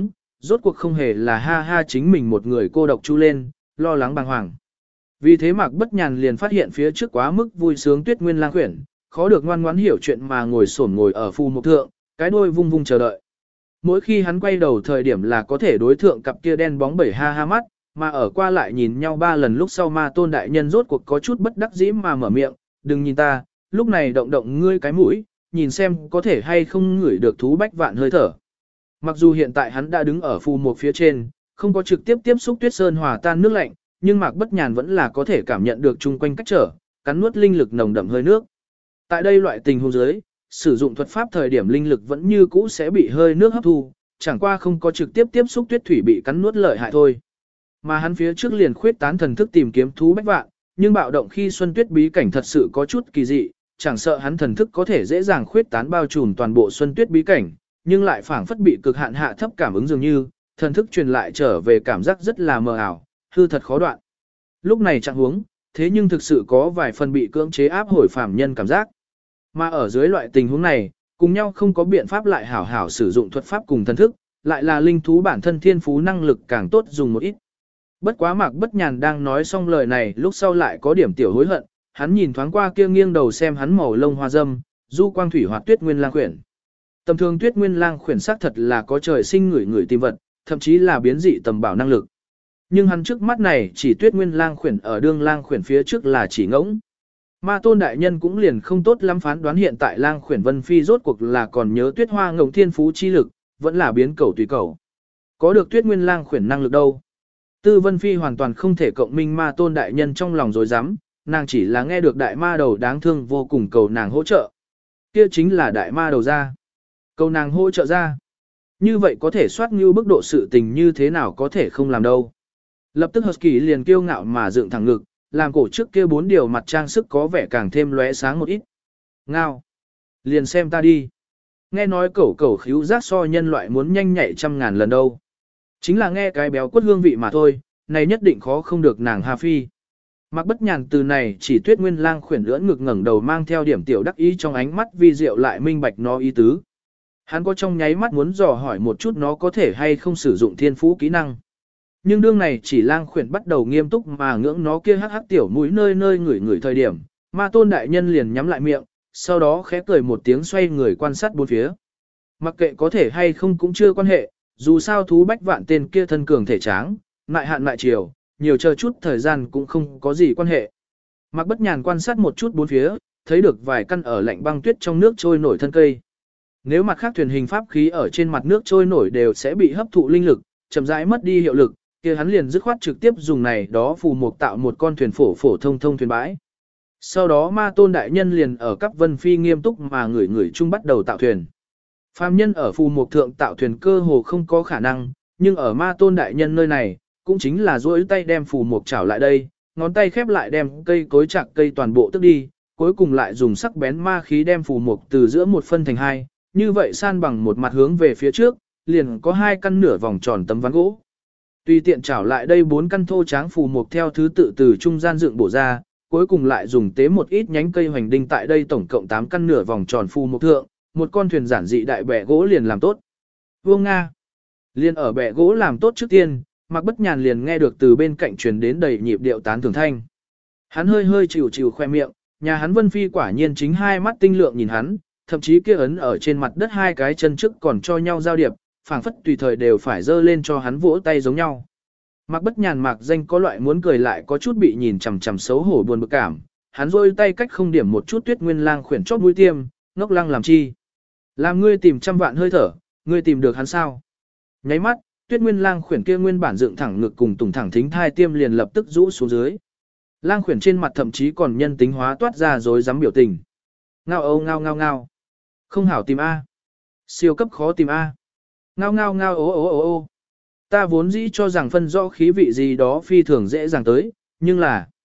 rốt cuộc không hề là ha ha chính mình một người cô độc chu lên, lo lắng bàng hoàng. Vì thế Mạc Bất Nhàn liền phát hiện phía trước quá mức vui sướng Tuyết Nguyên Lang Khuyển, khó được ngoan ngoãn hiểu chuyện mà ngồi ở phù mục thượng, cái đuôi vung vung chờ đợi. Mỗi khi hắn quay đầu thời điểm là có thể đối thượng cặp kia đen bóng bảy ha ha mắt, mà ở qua lại nhìn nhau 3 lần lúc sau Ma Tôn đại nhân rốt cuộc có chút bất đắc dĩ mà mở miệng, "Đừng nhìn ta, lúc này động động ngươi cái mũi, nhìn xem có thể hay không ngửi được thú bách vạn hơi thở." Mặc dù hiện tại hắn đã đứng ở phù mục phía trên, không có trực tiếp tiếp xúc tuyết sơn hòa tan nước lạnh, nhưng Mạc Bất Nhàn vẫn là có thể cảm nhận được chung quanh cách trở, cắn nuốt linh lực nồng đậm hơi nước. Tại đây loại tình huống dưới, sử dụng thuật pháp thời điểm linh lực vẫn như cũ sẽ bị hơi nước hấp thu, chẳng qua không có trực tiếp tiếp xúc tuyết thủy bị cắn nuốt lợi hại thôi. Mà hắn phía trước liền khuyết tán thần thức tìm kiếm thú bách vạn, nhưng bạo động khi xuân tuyết bí cảnh thật sự có chút kỳ dị, chẳng sợ hắn thần thức có thể dễ dàng khuyết tán bao trùm toàn bộ xuân tuyết bí cảnh, nhưng lại phảng phất bị cực hạn hạ thấp cảm ứng dường như, thần thức truyền lại trở về cảm giác rất là mờ ảo, hư thật khó đoạn. Lúc này trạng huống, thế nhưng thực sự có vài phần bị cưỡng chế áp hồi phàm nhân cảm giác. Mà ở dưới loại tình huống này, cùng nhau không có biện pháp lại hảo hảo sử dụng thuật pháp cùng thần thức, lại là linh thú bản thân thiên phú năng lực càng tốt dùng một ít. Bất quá Mạc Bất Nhàn đang nói xong lời này lúc sau lại có điểm tiểu hối hận, hắn nhìn thoáng qua kia nghiêng đầu xem hắn màu lông hoa dâm, du quang thủy hoạt Tuyết Nguyên Lang Khuyển. Tầm thường Tuyết Nguyên Lang Khuyển xác thật là có trời sinh người tìm vật, thậm chí là biến dị tầm bảo năng lực. Nhưng hắn trước mắt này chỉ Tuyết Nguyên Lang Khuyển ở đương Lang Khuyển phía trước là chỉ ngỗng. Ma Tôn đại nhân cũng liền không tốt lắm phán đoán hiện tại Lang Khuyển Vân Phi rốt cuộc là còn nhớ Tuyết Hoa Ngộng thiên phú chi lực, vẫn là biến cầu tùy cầu. Có được Tuyết Nguyên Lang Khuyển năng lực đâu? Tư Vân Phi hoàn toàn không thể cộng minh Ma Tôn đại nhân trong lòng rối rắm, nàng chỉ là nghe được đại ma đầu đáng thương vô cùng cầu nàng hỗ trợ. Kia chính là đại ma đầu ra. Cầu nàng hỗ trợ ra. Như vậy có thể soát như bức độ sự tình như thế nào có thể không làm đâu. Lập tức Husky liền kiêu ngạo mà dựng thẳng ngực, làm cổ trước kia 4 điều mặt trang sức có vẻ càng thêm lóe sáng một ít. Ngao. Liền xem ta đi. Nghe nói cẩu cẩu khíu giác so nhân loại muốn nhanh nhạy 100.000 lần đâu. Chính là nghe cái béo quất hương vị mà thôi, này nhất định khó không được nàng Hà Phi. Mạc Bất Nhàn từ này chỉ Tuyết Nguyên Lang Khuyển lưỡn ngực ngẩng đầu mang theo điểm tiểu đắc ý trong ánh mắt vi diệu lại minh bạch nó ý tứ. Hắn có trong nháy mắt muốn dò hỏi một chút nó có thể hay không sử dụng thiên phú kỹ năng. Nhưng đương này chỉ Lang Khuyển bắt đầu nghiêm túc mà ngưỡng nó kia hắc hắc tiểu mũi nơi nơi ngửi thời điểm, Ma Tôn đại nhân liền nhắm lại miệng, sau đó khẽ cười một tiếng xoay người quan sát bốn phía. Mặc kệ có thể hay không cũng chưa quan hệ, dù sao thú bách vạn tên kia thân cường thể tráng, mại hạn mại chiều, nhiều chờ chút thời gian cũng không có gì quan hệ. Mạc Bất Nhàn quan sát một chút bốn phía, thấy được vài căn ở lạnh băng tuyết trong nước trôi nổi thân cây. Nếu mặt khác thuyền hình pháp khí ở trên mặt nước trôi nổi đều sẽ bị hấp thụ linh lực, chậm rãi mất đi hiệu lực, kia hắn liền dứt khoát trực tiếp dùng này đó phù mục tạo một con thuyền phổ thông thuyền bãi. Sau đó Ma Tôn đại nhân liền ở các vân phi nghiêm túc mà người chung bắt đầu tạo thuyền. Phàm nhân ở phù mục thượng tạo thuyền cơ hồ không có khả năng, nhưng ở Ma Tôn đại nhân nơi này, cũng chính là duỗi tay đem phù mục chảo lại đây, ngón tay khép lại đem cây cối chạc cây toàn bộ tức đi, cuối cùng lại dùng sắc bén ma khí đem phù mục từ giữa một phân thành hai, như vậy san bằng một mặt hướng về phía trước, liền có 2 căn nửa vòng tròn tấm ván gỗ. Tùy tiện chảo lại đây 4 căn thô tráng phù mục theo thứ tự từ trung gian dựng bổ ra, cuối cùng lại dùng tế một ít nhánh cây hoành đinh tại đây tổng cộng 8 căn nửa vòng tròn phù mục thượng, một con thuyền giản dị đại bè gỗ liền làm tốt. Vương Nga liền ở bè gỗ làm tốt trước tiên, Mạc Bất Nhàn liền nghe được từ bên cạnh truyền đến đầy nhịp điệu tán thưởng thanh. Hắn hơi chịu khoe miệng, nhà hắn Vân Phi quả nhiên chính 2 mắt tinh lượng nhìn hắn, thậm chí kia ấn ở trên mặt đất 2 cái chân trước còn cho nhau giao điệp, phảng phất tùy thời đều phải dơ lên cho hắn vỗ tay giống nhau. Mạc Bất Nhàn mạc danh có loại muốn cười lại có chút bị nhìn chằm chằm xấu hổ buồn bực cảm, hắn rôi tay cách không điểm một chút Tuyết Nguyên Lang Khuyển chót mũi tiêm, ngốc lăng làm chi? Làm ngươi tìm 100 vạn hơi thở, ngươi tìm được hắn sao? Nháy mắt, Tuyết Nguyên Lang Khuyển kia nguyên bản dựng thẳng ngực cùng tùng thẳng thính thai tiêm liền lập tức rũ xuống dưới. Lang Khuyển trên mặt thậm chí còn nhân tính hóa toát ra rối rắm biểu tình. Ngao âu ngao ngao ngao. Không hảo tìm A. Siêu cấp khó tìm A. Ngao ngao ngao ố ố ố ô. Ta vốn dĩ cho rằng phân rõ khí vị gì đó phi thường dễ dàng tới, nhưng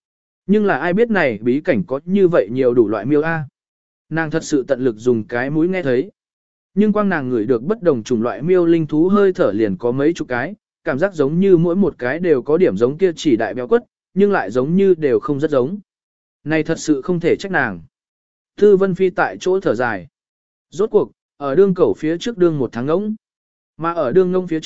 là ai biết này bí cảnh có như vậy nhiều đủ loại miêu A. Nàng thật sự tận lực dùng cái mũi nghe thấy. Nhưng quang nàng ngửi được bất đồng chủng loại miêu linh thú hơi thở liền có mấy chục cái, cảm giác giống như mỗi một cái đều có điểm giống kia chỉ đại béo quất, nhưng lại giống như đều không rất giống. Này thật sự không thể trách nàng. Tư Vân Phi tại chỗ thở dài. Rốt cuộc, ở đương cẩu phía trước đương một tháng ngỗng. Mà ở đương ngông phía trước,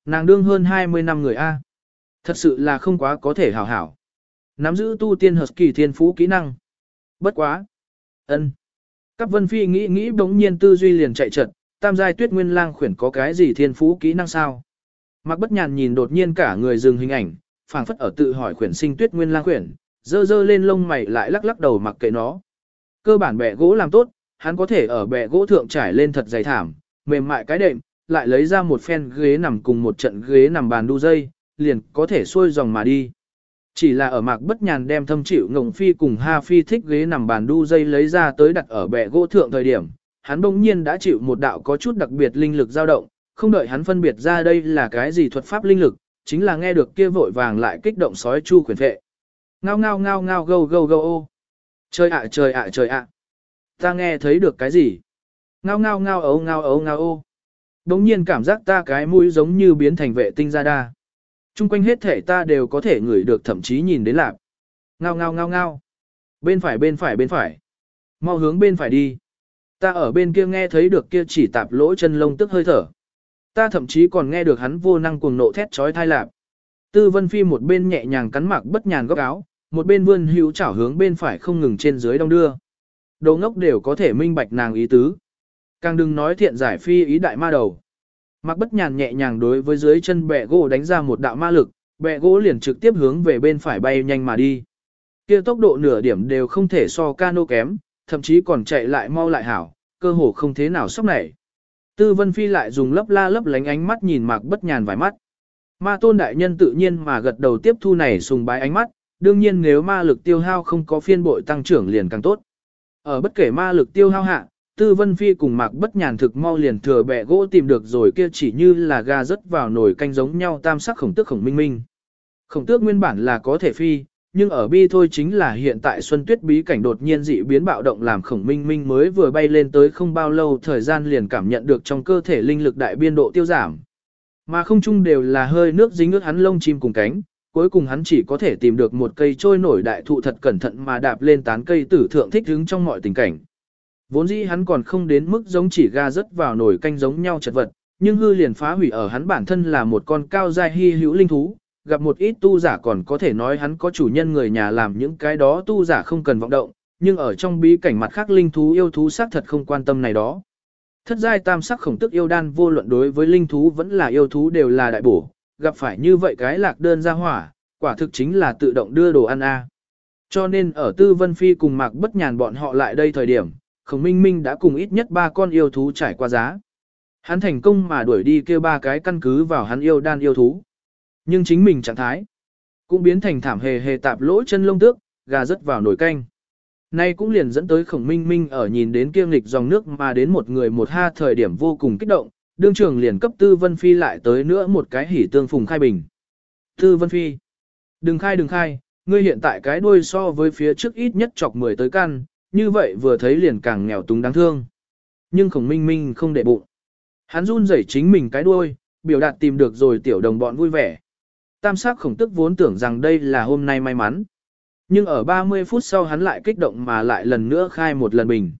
nàng đương hơn 20 năm người A. Thật sự là không quá có thể hảo hảo. Nắm giữ tu tiên Husky thiên phú kỹ năng. Bất quá. Ân. Các Vân Phi nghĩ bỗng nhiên tư duy liền chạy trật, tam giai tuyết nguyên lang khuyển có cái gì thiên phú kỹ năng sao? Mạc Bất Nhàn nhìn đột nhiên cả người dừng hình ảnh, phảng phất ở tự hỏi khuyển sinh tuyết nguyên lang khuyển, dơ lên lông mày lại lắc đầu mặc kệ nó. Cơ bản bẻ gỗ làm tốt, hắn có thể ở bẻ gỗ thượng trải lên thật dày thảm, mềm mại cái đệm, lại lấy ra một phen ghế nằm cùng một trận ghế nằm bàn đu dây, liền có thể xuôi dòng mà đi. Chỉ là ở Mạc Bất Nhàn đem Thâm Chịu Ngộng Phi cùng Ha Phi thích ghế nằm bàn đu dây lấy ra tới đặt ở bệ gỗ thượng thời điểm, hắn bỗng nhiên đã chịu một đạo có chút đặc biệt linh lực dao động, không đợi hắn phân biệt ra đây là cái gì thuật pháp linh lực, chính là nghe được kia vội vàng lại kích động sói chu khuyển vệ. Ngao ngao ngao ngao gâu gâu gâu ô. Trời ạ trời ạ trời ạ. Ta nghe thấy được cái gì? Ngao ngao ngao ấu ngao ấu ngao ô. Bỗng nhiên cảm giác ta cái mũi giống như biến thành vệ tinh ra đa. Trung quanh hết thể ta đều có thể ngửi được thậm chí nhìn đến lạc. Ngao ngao ngao ngao. Bên phải bên phải bên phải. Mau hướng bên phải đi. Ta ở bên kia nghe thấy được kia chỉ tạp lỗ chân lông tức hơi thở. Ta thậm chí còn nghe được hắn vô năng cuồng nộ thét trói thai lạp. Tư Vân Phi một bên nhẹ nhàng cắn Mạc Bất Nhàn góc áo, một bên vươn hữu chảo hướng bên phải không ngừng trên dưới đong đưa. Đồ ngốc đều có thể minh bạch nàng ý tứ. Càng đừng nói thiện giải phi ý đại ma đầu. Mạc Bất Nhàn nhẹ nhàng đối với dưới chân bẹ gỗ đánh ra một đạo ma lực, bẹ gỗ liền trực tiếp hướng về bên phải bay nhanh mà đi. Kia tốc độ nửa điểm đều không thể so cano kém, thậm chí còn chạy lại mau lại hảo, cơ hồ không thế nào sốc nảy. Tư Vân Phi lại dùng lấp la lấp lánh ánh mắt nhìn Mạc Bất Nhàn vài mắt. Ma Tôn đại nhân tự nhiên mà gật đầu tiếp thu này sùng bái ánh mắt, đương nhiên nếu ma lực tiêu hao không có phiên bội tăng trưởng liền càng tốt. Ở bất kể ma lực tiêu hao hạ, Tư Vân Phi cùng Mạc Bất Nhàn thực mau liền thừa bẹ gỗ tìm được rồi kia chỉ như là gà rớt vào nồi canh giống nhau tam sắc khổng tước khổng minh minh. Khổng tước nguyên bản là có thể phi, nhưng ở bi thôi chính là hiện tại Xuân Tuyết bí cảnh đột nhiên dị biến bạo động làm khổng minh minh mới vừa bay lên tới không bao lâu thời gian liền cảm nhận được trong cơ thể linh lực đại biên độ tiêu giảm. Mà không chung đều là hơi nước dính ướt hắn lông chim cùng cánh, cuối cùng hắn chỉ có thể tìm được một cây trôi nổi đại thụ thật cẩn thận mà đạp lên tán cây tử thượng thích hứng trong mọi tình cảnh. Vốn dĩ hắn còn không đến mức giống chỉ ga rớt vào nồi canh giống nhau chật vật, nhưng hư liền phá hủy ở hắn bản thân là một con cao giai hy hữu linh thú, gặp một ít tu giả còn có thể nói hắn có chủ nhân người nhà làm những cái đó tu giả không cần vọng động, nhưng ở trong bí cảnh mặt khác linh thú yêu thú xác thật không quan tâm này đó. Thất giai tam sắc khổng tức yêu đan vô luận đối với linh thú vẫn là yêu thú đều là đại bổ, gặp phải như vậy cái lạc đơn ra hỏa, quả thực chính là tự động đưa đồ ăn a. Cho nên ở Tư Vân Phi cùng Mạc Bất Nhàn bọn họ lại đây thời điểm, Khổng Minh Minh đã cùng ít nhất 3 con yêu thú trải qua giá. Hắn thành công mà đuổi đi kêu 3 cái căn cứ vào hắn yêu đan yêu thú. Nhưng chính mình trạng thái cũng biến thành thảm hề hề tạp lỗ chân lông tước, gà rớt vào nồi canh. Nay cũng liền dẫn tới Khổng Minh Minh ở nhìn đến kiêng nghịch dòng nước mà đến một người một ha thời điểm vô cùng kích động, đương trường liền cấp Tư Vân Phi lại tới nữa một cái hỉ tương phùng khai bình. Tư Vân Phi, đừng khai, ngươi hiện tại cái đuôi so với phía trước ít nhất chọc 10 tới căn, như vậy vừa thấy liền càng nghèo túng đáng thương. Nhưng Khổng Minh Minh không để bụng. Hắn run rẩy chính mình cái đuôi, biểu đạt tìm được rồi tiểu đồng bọn vui vẻ. Tam sắc khổng tức vốn tưởng rằng đây là hôm nay may mắn. Nhưng ở 30 phút sau hắn lại kích động mà lại lần nữa khai một lần bình.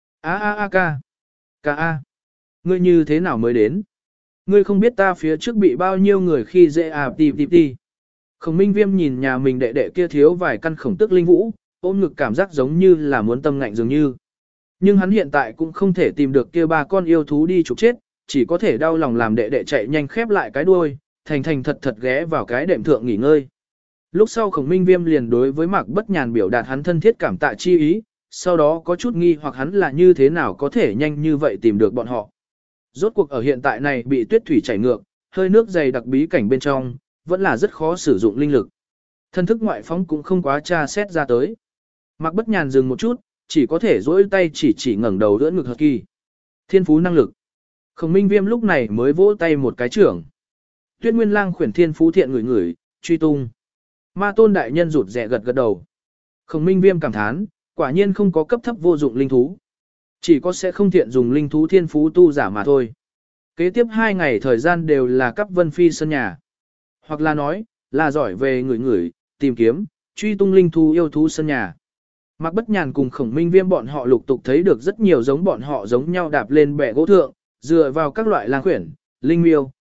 Ca. Ngươi như thế nào mới đến? Ngươi không biết ta phía trước bị bao nhiêu người khi dễ ti. Khổng Minh Viêm nhìn nhà mình đệ đệ kia thiếu vài căn khổng tức linh vũ, ôm ngực cảm giác giống như là muốn tâm ngạnh dường như. Nhưng hắn hiện tại cũng không thể tìm được kia 3 con yêu thú đi trục chết, chỉ có thể đau lòng làm đệ đệ chạy nhanh khép lại cái đuôi, thành thật ghé vào cái đệm thượng nghỉ ngơi. Lúc sau Khổng Minh Viêm liền đối với Mạc Bất Nhàn biểu đạt hắn thân thiết cảm tạ chi ý, sau đó có chút nghi hoặc hắn là như thế nào có thể nhanh như vậy tìm được bọn họ. Rốt cuộc ở hiện tại này bị tuyết thủy chảy ngược, hơi nước dày đặc bí cảnh bên trong, vẫn là rất khó sử dụng linh lực. Thân thức ngoại phóng cũng không quá tra xét ra tới. Mạc Bất Nhàn dừng một chút, chỉ có thể duỗi tay chỉ ngẩng đầu đỡ ngực hợp kỳ. Thiên phú năng lực. Khổng Minh Viêm lúc này mới vỗ tay một cái trưởng. Tuyết Nguyên Lang khuyển thiên phú thiện người, truy tung. Ma Tôn đại nhân rụt rè gật đầu. Khổng Minh Viêm cảm thán, quả nhiên không có cấp thấp vô dụng linh thú. Chỉ có sẽ không thiện dùng linh thú thiên phú tu giả mà thôi. Kế tiếp 2 ngày thời gian đều là cấp Vân Phi sân nhà. Hoặc là nói, là giỏi về người, tìm kiếm, truy tung linh thú yêu thú sân nhà. Mạc Bất Nhàn cùng Khổng Minh Viêm bọn họ lục tục thấy được rất nhiều giống bọn họ giống nhau đạp lên bệ gỗ thượng, dựa vào các loại lang khuyển, linh miêu,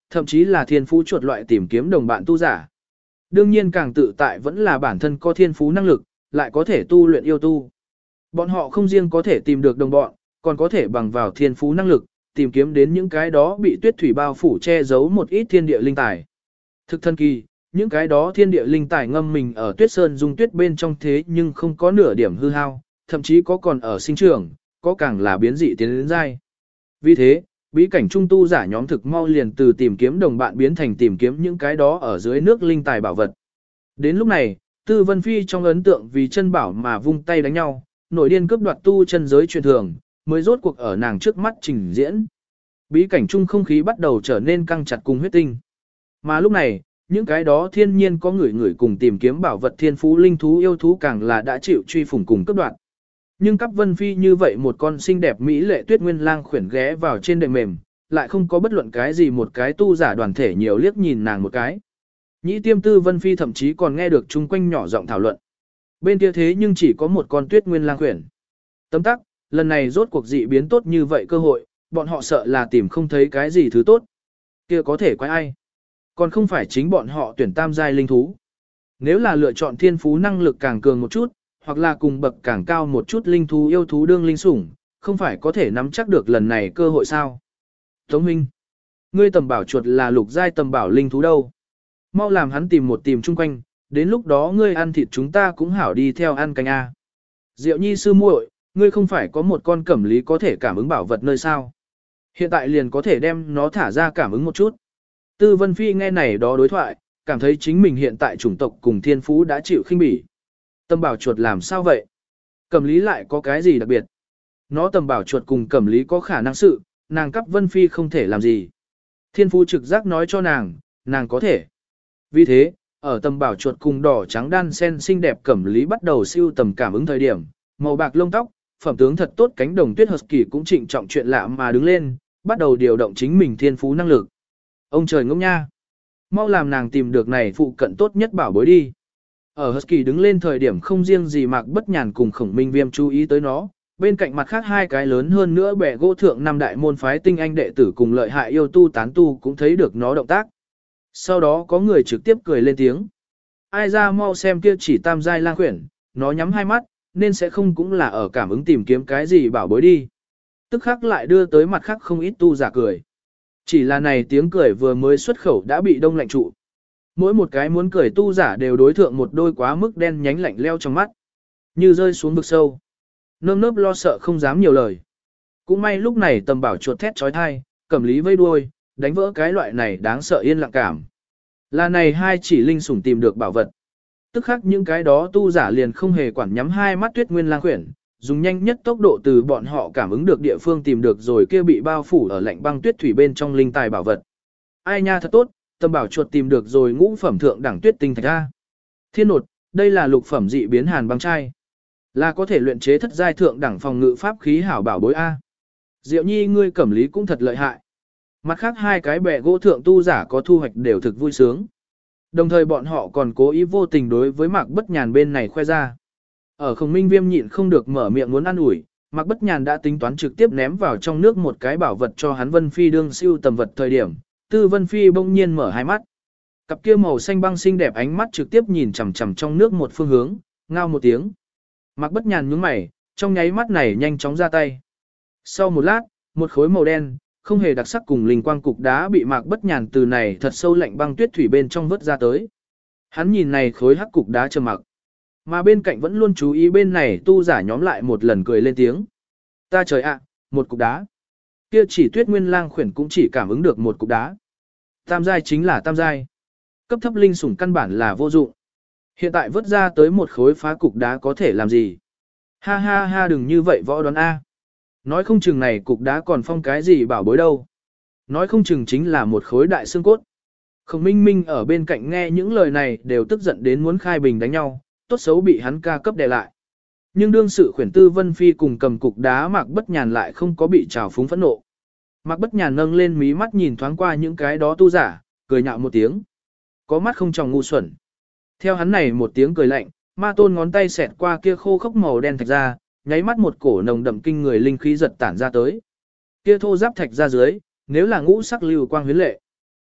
thậm chí là thiên phú chuột loại tìm kiếm đồng bạn tu giả. Đương nhiên càng tự tại vẫn là bản thân có thiên phú năng lực, lại có thể tu luyện yêu tu. Bọn họ không riêng có thể tìm được đồng bọn, còn có thể bằng vào thiên phú năng lực, tìm kiếm đến những cái đó bị tuyết thủy bao phủ che giấu một ít thiên địa linh tài. Thực thân kỳ, những cái đó thiên địa linh tài ngâm mình ở tuyết sơn dung tuyết bên trong thế nhưng không có nửa điểm hư hao, thậm chí có còn ở sinh trưởng, có càng là biến dị tiến đến dai. Vì thế, bí cảnh trung tu giả nhóm thực mau liền từ tìm kiếm đồng bạn biến thành tìm kiếm những cái đó ở dưới nước linh tài bảo vật. Đến lúc này, Tư Vân Phi trong ấn tượng vì chân bảo mà vung tay đánh nhau, nổi điên cướp đoạt tu chân giới truyền thường, mới rốt cuộc ở nàng trước mắt trình diễn. Bí cảnh trung không khí bắt đầu trở nên căng chặt cùng huyết tinh. Mà lúc này, những cái đó thiên nhiên có người cùng tìm kiếm bảo vật thiên phú linh thú yêu thú càng là đã chịu truy phủng cùng cướp đoạt. Nhưng cấp Vân Phi như vậy một con xinh đẹp mỹ lệ tuyết nguyên lang khuyển ghé vào trên đệm mềm, lại không có bất luận cái gì một cái tu giả đoàn thể nhiều liếc nhìn nàng một cái. Nhĩ tiêm Tư Vân Phi thậm chí còn nghe được chung quanh nhỏ giọng thảo luận. Bên kia thế nhưng chỉ có một con tuyết nguyên lang khuyển. Tấm tắc, lần này rốt cuộc dị biến tốt như vậy cơ hội, bọn họ sợ là tìm không thấy cái gì thứ tốt. Kia có thể quái ai? Còn không phải chính bọn họ tuyển tam giai linh thú. Nếu là lựa chọn thiên phú năng lực càng cường một chút, hoặc là cùng bậc càng cao một chút linh thú yêu thú đương linh sủng, không phải có thể nắm chắc được lần này cơ hội sao? Tống Minh, ngươi tầm bảo chuột là lục giai tầm bảo linh thú đâu? Mau làm hắn tìm chung quanh, đến lúc đó ngươi ăn thịt chúng ta cũng hảo đi theo ăn canh A. Diệu Nhi sư muội, ngươi không phải có một con cẩm lý có thể cảm ứng bảo vật nơi sao? Hiện tại liền có thể đem nó thả ra cảm ứng một chút. Tư Vân Phi nghe này đó đối thoại, cảm thấy chính mình hiện tại chủng tộc cùng thiên phú đã chịu khinh bỉ. Tầm bảo chuột làm sao vậy? Cẩm lý lại có cái gì đặc biệt? Nó tầm bảo chuột cùng cẩm lý có khả năng sự, nàng cấp Vân Phi không thể làm gì. Thiên phú trực giác nói cho nàng có thể. Vì thế, ở tầm bảo chuột cùng đỏ trắng đan sen xinh đẹp cẩm lý bắt đầu siêu tầm cảm ứng thời điểm, màu bạc lông tóc, phẩm tướng thật tốt cánh đồng tuyết husky cũng trịnh trọng chuyện lạ mà đứng lên, bắt đầu điều động chính mình thiên phú năng lực. Ông trời ngốc nha! Mau làm nàng tìm được này phụ cận tốt nhất bảo bối đi. Ở husky đứng lên thời điểm không riêng gì Mạc Bất Nhàn cùng Khổng Minh Viêm chú ý tới nó, bên cạnh mặt khác hai cái lớn hơn nữa bẻ gỗ thượng năm đại môn phái tinh anh đệ tử cùng lợi hại yêu tu tán tu cũng thấy được nó động tác. Sau đó có người trực tiếp cười lên tiếng. Ai ra mau xem kia chỉ tam giai lang khuyển, nó nhắm hai mắt, nên sẽ không cũng là ở cảm ứng tìm kiếm cái gì bảo bối đi. Tức khắc lại đưa tới mặt khác không ít tu giả cười. Chỉ là này tiếng cười vừa mới xuất khẩu đã bị đông lạnh trụ. Mỗi một cái muốn cười tu giả đều đối thượng một đôi quá mức đen nhánh lạnh leo trong mắt. Như rơi xuống vực sâu. Nơm nớp lo sợ không dám nhiều lời. Cũng may lúc này tầm bảo chuột thét trói thai, cẩm lý vây đuôi, đánh vỡ cái loại này đáng sợ yên lặng cảm. Là này hai chỉ linh sủng tìm được bảo vật. Tức khắc những cái đó tu giả liền không hề quản nhắm hai mắt tuyết nguyên lang khuyển, dùng nhanh nhất tốc độ từ bọn họ cảm ứng được địa phương tìm được rồi kia bị bao phủ ở lạnh băng tuyết thủy bên trong linh tài bảo vật. Ai nha thật tốt, tầm bảo chuột tìm được rồi ngũ phẩm thượng đẳng tuyết tinh thạch a. Thiên nột, đây là lục phẩm dị biến hàn băng trai. Là có thể luyện chế thất giai thượng đẳng phòng ngự pháp khí hảo bảo bối a. Diệu Nhi ngươi cẩm lý cũng thật lợi hại. Mặt khác hai cái bè gỗ thượng tu giả có thu hoạch đều thực vui sướng. Đồng thời bọn họ còn cố ý vô tình đối với Mạc Bất Nhàn bên này khoe ra. Ở Khổng Minh Viêm nhịn không được mở miệng muốn ăn ủi, Mạc Bất Nhàn đã tính toán trực tiếp ném vào trong nước một cái bảo vật cho hắn Vân Phi đương siêu tầm vật thời điểm. Tư Vân Phi bỗng nhiên mở hai mắt. Cặp kia màu xanh băng xinh đẹp ánh mắt trực tiếp nhìn chằm chằm trong nước một phương hướng, ngao một tiếng. Mạc Bất Nhàn nhướng mày, trong nháy mắt này nhanh chóng ra tay. Sau một lát, một khối màu đen, không hề đặc sắc cùng linh quang cục đá bị Mạc Bất Nhàn từ này thật sâu lạnh băng tuyết thủy bên trong vớt ra tới. Hắn nhìn này khối hắc cục đá trầm mặc. Mà bên cạnh vẫn luôn chú ý bên này tu giả nhóm lại một lần cười lên tiếng. Ta trời ạ, một cục đá. Kia chỉ tuyết nguyên lang khuyển cũng chỉ cảm ứng được một cục đá. Tam giai chính là tam giai. Cấp thấp linh sủng căn bản là vô dụng. Hiện tại vớt ra tới một khối phá cục đá có thể làm gì? Ha ha ha đừng như vậy võ đoán A. Nói không chừng này cục đá còn phong cái gì bảo bối đâu. Nói không chừng chính là một khối đại xương cốt. Khổng Minh Minh ở bên cạnh nghe những lời này đều tức giận đến muốn khai bình đánh nhau, tốt xấu bị hắn ca cấp đè lại. Nhưng đương sự khuyển Tư Vân Phi cùng cầm cục đá Mạc Bất Nhàn lại không có bị trào phúng phẫn nộ. Mạc Bất Nhàn nâng lên mí mắt nhìn thoáng qua những cái đó tu giả, cười nhạo một tiếng. Có mắt không tròng ngu xuẩn. Theo hắn này một tiếng cười lạnh, ma tôn ngón tay xẹt qua kia khô khốc màu đen thạch ra, nháy mắt một cổ nồng đậm kinh người linh khí giật tản ra tới. Kia thô giáp thạch ra dưới, nếu là ngũ sắc lưu quang huyến lệ.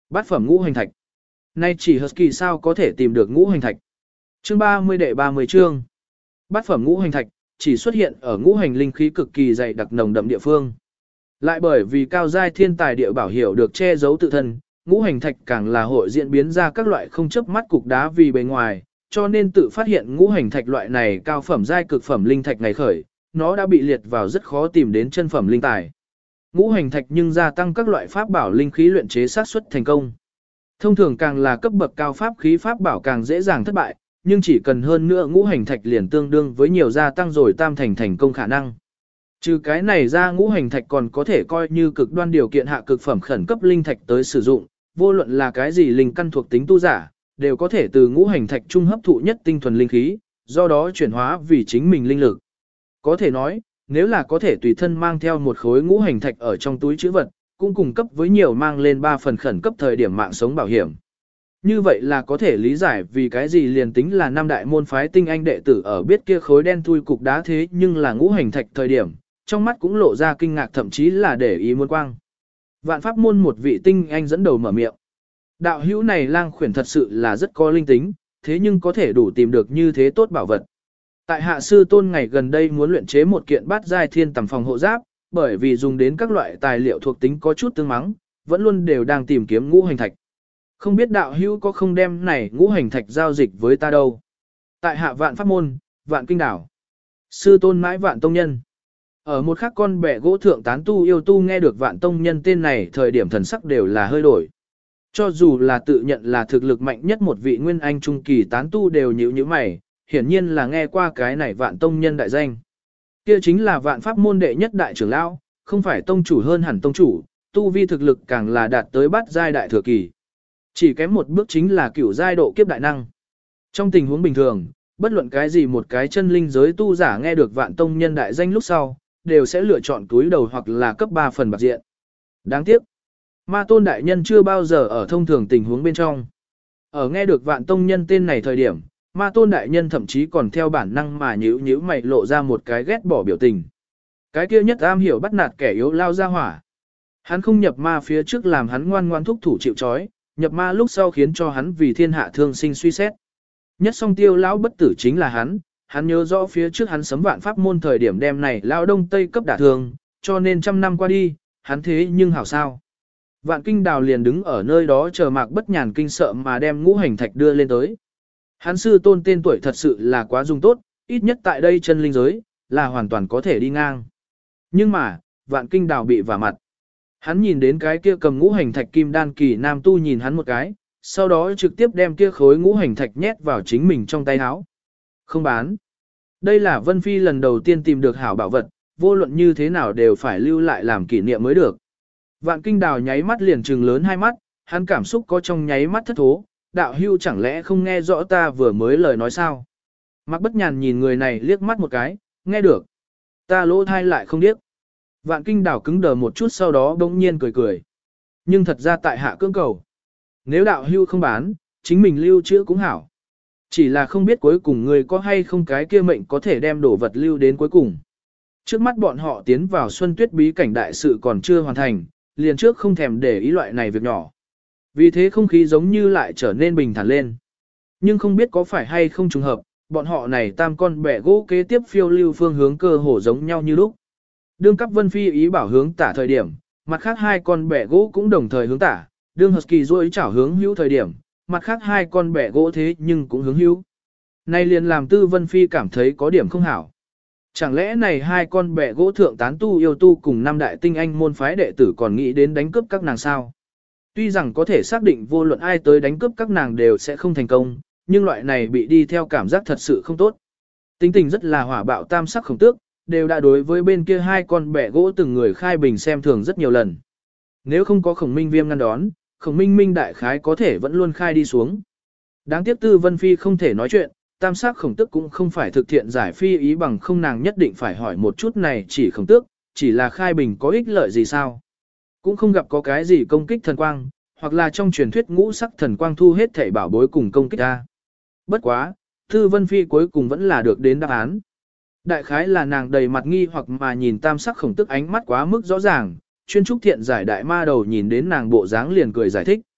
Bát phẩm ngũ hành thạch. Nay chỉ Husky sao có thể tìm được ngũ hành thạch. Chương 30 đệ 30 chương. Bát phẩm ngũ hành thạch chỉ xuất hiện ở ngũ hành linh khí cực kỳ dày đặc nồng đậm địa phương. Lại bởi vì cao giai thiên tài địa bảo hiểu được che giấu tự thân, ngũ hành thạch càng là hội diễn biến ra các loại không chớp mắt cục đá vì bề ngoài, cho nên tự phát hiện ngũ hành thạch loại này cao phẩm giai cực phẩm linh thạch ngày khởi, nó đã bị liệt vào rất khó tìm đến chân phẩm linh tài. Ngũ hành thạch nhưng gia tăng các loại pháp bảo linh khí luyện chế xác suất thành công. Thông thường càng là cấp bậc cao pháp khí pháp bảo càng dễ dàng thất bại, nhưng chỉ cần hơn nữa ngũ hành thạch liền tương đương với nhiều gia tăng rồi tam thành thành công khả năng. Trừ cái này ra ngũ hành thạch còn có thể coi như cực đoan điều kiện hạ cực phẩm khẩn cấp linh thạch tới sử dụng, vô luận là cái gì linh căn thuộc tính tu giả, đều có thể từ ngũ hành thạch trung hấp thụ nhất tinh thuần linh khí, do đó chuyển hóa vì chính mình linh lực. Có thể nói, nếu là có thể tùy thân mang theo một khối ngũ hành thạch ở trong túi trữ vật, cũng cung cấp với nhiều mang lên 3 phần khẩn cấp thời điểm mạng sống bảo hiểm. Như vậy là có thể lý giải vì cái gì liền tính là năm đại môn phái tinh anh đệ tử ở biết kia khối đen thui cục đá thế nhưng là ngũ hành thạch thời điểm, trong mắt cũng lộ ra kinh ngạc thậm chí là để ý muôn quang. Vạn pháp môn một vị tinh anh dẫn đầu mở miệng. Đạo hữu này lang khuyển thật sự là rất có linh tính, thế nhưng có thể đủ tìm được như thế tốt bảo vật. Tại hạ sư tôn ngày gần đây muốn luyện chế một kiện bát giai thiên tầm phòng hộ giáp, bởi vì dùng đến các loại tài liệu thuộc tính có chút tương mắng, vẫn luôn đều đang tìm kiếm ngũ hành thạch. Không biết đạo hữu có không đem này ngũ hành thạch giao dịch với ta đâu. Tại hạ vạn pháp môn, vạn kinh đảo. Sư tôn mãi vạn tông nhân. Ở một khắc con bẻ gỗ thượng tán tu yêu tu nghe được vạn tông nhân tên này thời điểm thần sắc đều là hơi đổi. Cho dù là tự nhận là thực lực mạnh nhất một vị nguyên anh trung kỳ tán tu đều nhíu nhíu mày, hiển nhiên là nghe qua cái này vạn tông nhân đại danh. Kia chính là vạn pháp môn đệ nhất đại trưởng lão, không phải tông chủ hơn hẳn tông chủ, tu vi thực lực càng là đạt tới bát giai đại thừa kỳ. Chỉ kém một bước chính là cửu giai độ kiếp đại năng. Trong tình huống bình thường, bất luận cái gì một cái chân linh giới tu giả nghe được vạn tông nhân đại danh lúc sau, đều sẽ lựa chọn túi đầu hoặc là cấp 3 phần bạc diện. Đáng tiếc, ma tôn đại nhân chưa bao giờ ở thông thường tình huống bên trong. Ở nghe được vạn tông nhân tên này thời điểm, ma tôn đại nhân thậm chí còn theo bản năng mà nhíu mày lộ ra một cái ghét bỏ biểu tình. Cái kia nhất am hiểu bắt nạt kẻ yếu lao ra hỏa. Hắn không nhập ma phía trước làm hắn ngoan ngoan thúc thủ chịu trói, nhập ma lúc sau khiến cho hắn vì thiên hạ thương sinh suy xét. Nhất song tiêu lão bất tử chính là hắn nhớ rõ phía trước hắn sấm vạn pháp môn thời điểm đem này lao đông tây cấp đả thương, cho nên trăm năm qua đi, hắn thế nhưng hảo sao. Vạn kinh đào liền đứng ở nơi đó chờ Mạc Bất Nhàn kinh sợ mà đem ngũ hành thạch đưa lên tới. Hắn sư tôn tên tuổi thật sự là quá dung tốt, ít nhất tại đây chân linh giới, là hoàn toàn có thể đi ngang. Nhưng mà, vạn kinh đào bị vả mặt. Hắn nhìn đến cái kia cầm ngũ hành thạch kim đan kỳ nam tu nhìn hắn một cái, sau đó trực tiếp đem kia khối ngũ hành thạch nhét vào chính mình trong tay áo. Không bán. Đây là Vân Phi lần đầu tiên tìm được hảo bảo vật, vô luận như thế nào đều phải lưu lại làm kỷ niệm mới được. Vạn kinh đào nháy mắt liền trừng lớn hai mắt, hắn cảm xúc có trong nháy mắt thất thố, đạo hưu chẳng lẽ không nghe rõ ta vừa mới lời nói sao? Mạc Bất Nhàn nhìn người này liếc mắt một cái, nghe được. Ta lỗ thai lại không điếc. Vạn kinh đào cứng đờ một chút sau đó bỗng nhiên cười cười. Nhưng thật ra tại hạ cưỡng cầu. Nếu đạo hưu không bán, chính mình lưu trữ cũng hảo. Chỉ là không biết cuối cùng người có hay không cái kia mệnh có thể đem đổ vật lưu đến cuối cùng. Trước mắt bọn họ tiến vào Xuân Tuyết bí cảnh đại sự còn chưa hoàn thành, liền trước không thèm để ý loại này việc nhỏ. Vì thế không khí giống như lại trở nên bình thản lên. Nhưng không biết có phải hay không trùng hợp, bọn họ này tam con bẻ gỗ kế tiếp phiêu lưu phương hướng cơ hồ giống nhau như lúc. Đương cấp Vân Phi ý bảo hướng tả thời điểm, mặt khác hai con bẻ gỗ cũng đồng thời hướng tả, đương Husky duỗi chảo hướng hữu thời điểm, mặt khác hai con bẻ gỗ thế nhưng cũng hướng hữu. Này liền làm Tư Vân Phi cảm thấy có điểm không hảo. Chẳng lẽ này hai con bẻ gỗ thượng tán tu yêu tu cùng năm đại tinh anh môn phái đệ tử còn nghĩ đến đánh cướp các nàng sao? Tuy rằng có thể xác định vô luận ai tới đánh cướp các nàng đều sẽ không thành công, nhưng loại này bị đi theo cảm giác thật sự không tốt. Tính tình rất là hỏa bạo tam sắc khổng tước, đều đã đối với bên kia hai con bẻ gỗ từng người khai bình xem thường rất nhiều lần. Nếu không có Khổng Minh Viêm ngăn đón, Khổng Minh Minh đại khái có thể vẫn luôn khai đi xuống. Đáng tiếc Tư Vân Phi không thể nói chuyện, tam sắc khổng tước cũng không phải thực thiện giải phi ý bằng không nàng nhất định phải hỏi một chút này chỉ khổng tước, chỉ là khai bình có ích lợi gì sao? Cũng không gặp có cái gì công kích thần quang, hoặc là trong truyền thuyết ngũ sắc thần quang thu hết thảy bảo bối cùng công kích ra. Bất quá, Tư Vân Phi cuối cùng vẫn là được đến đáp án. Đại khái là nàng đầy mặt nghi hoặc mà nhìn tam sắc khổng tước ánh mắt quá mức rõ ràng, chuyên trúc thiện giải đại ma đầu nhìn đến nàng bộ dáng liền cười giải thích.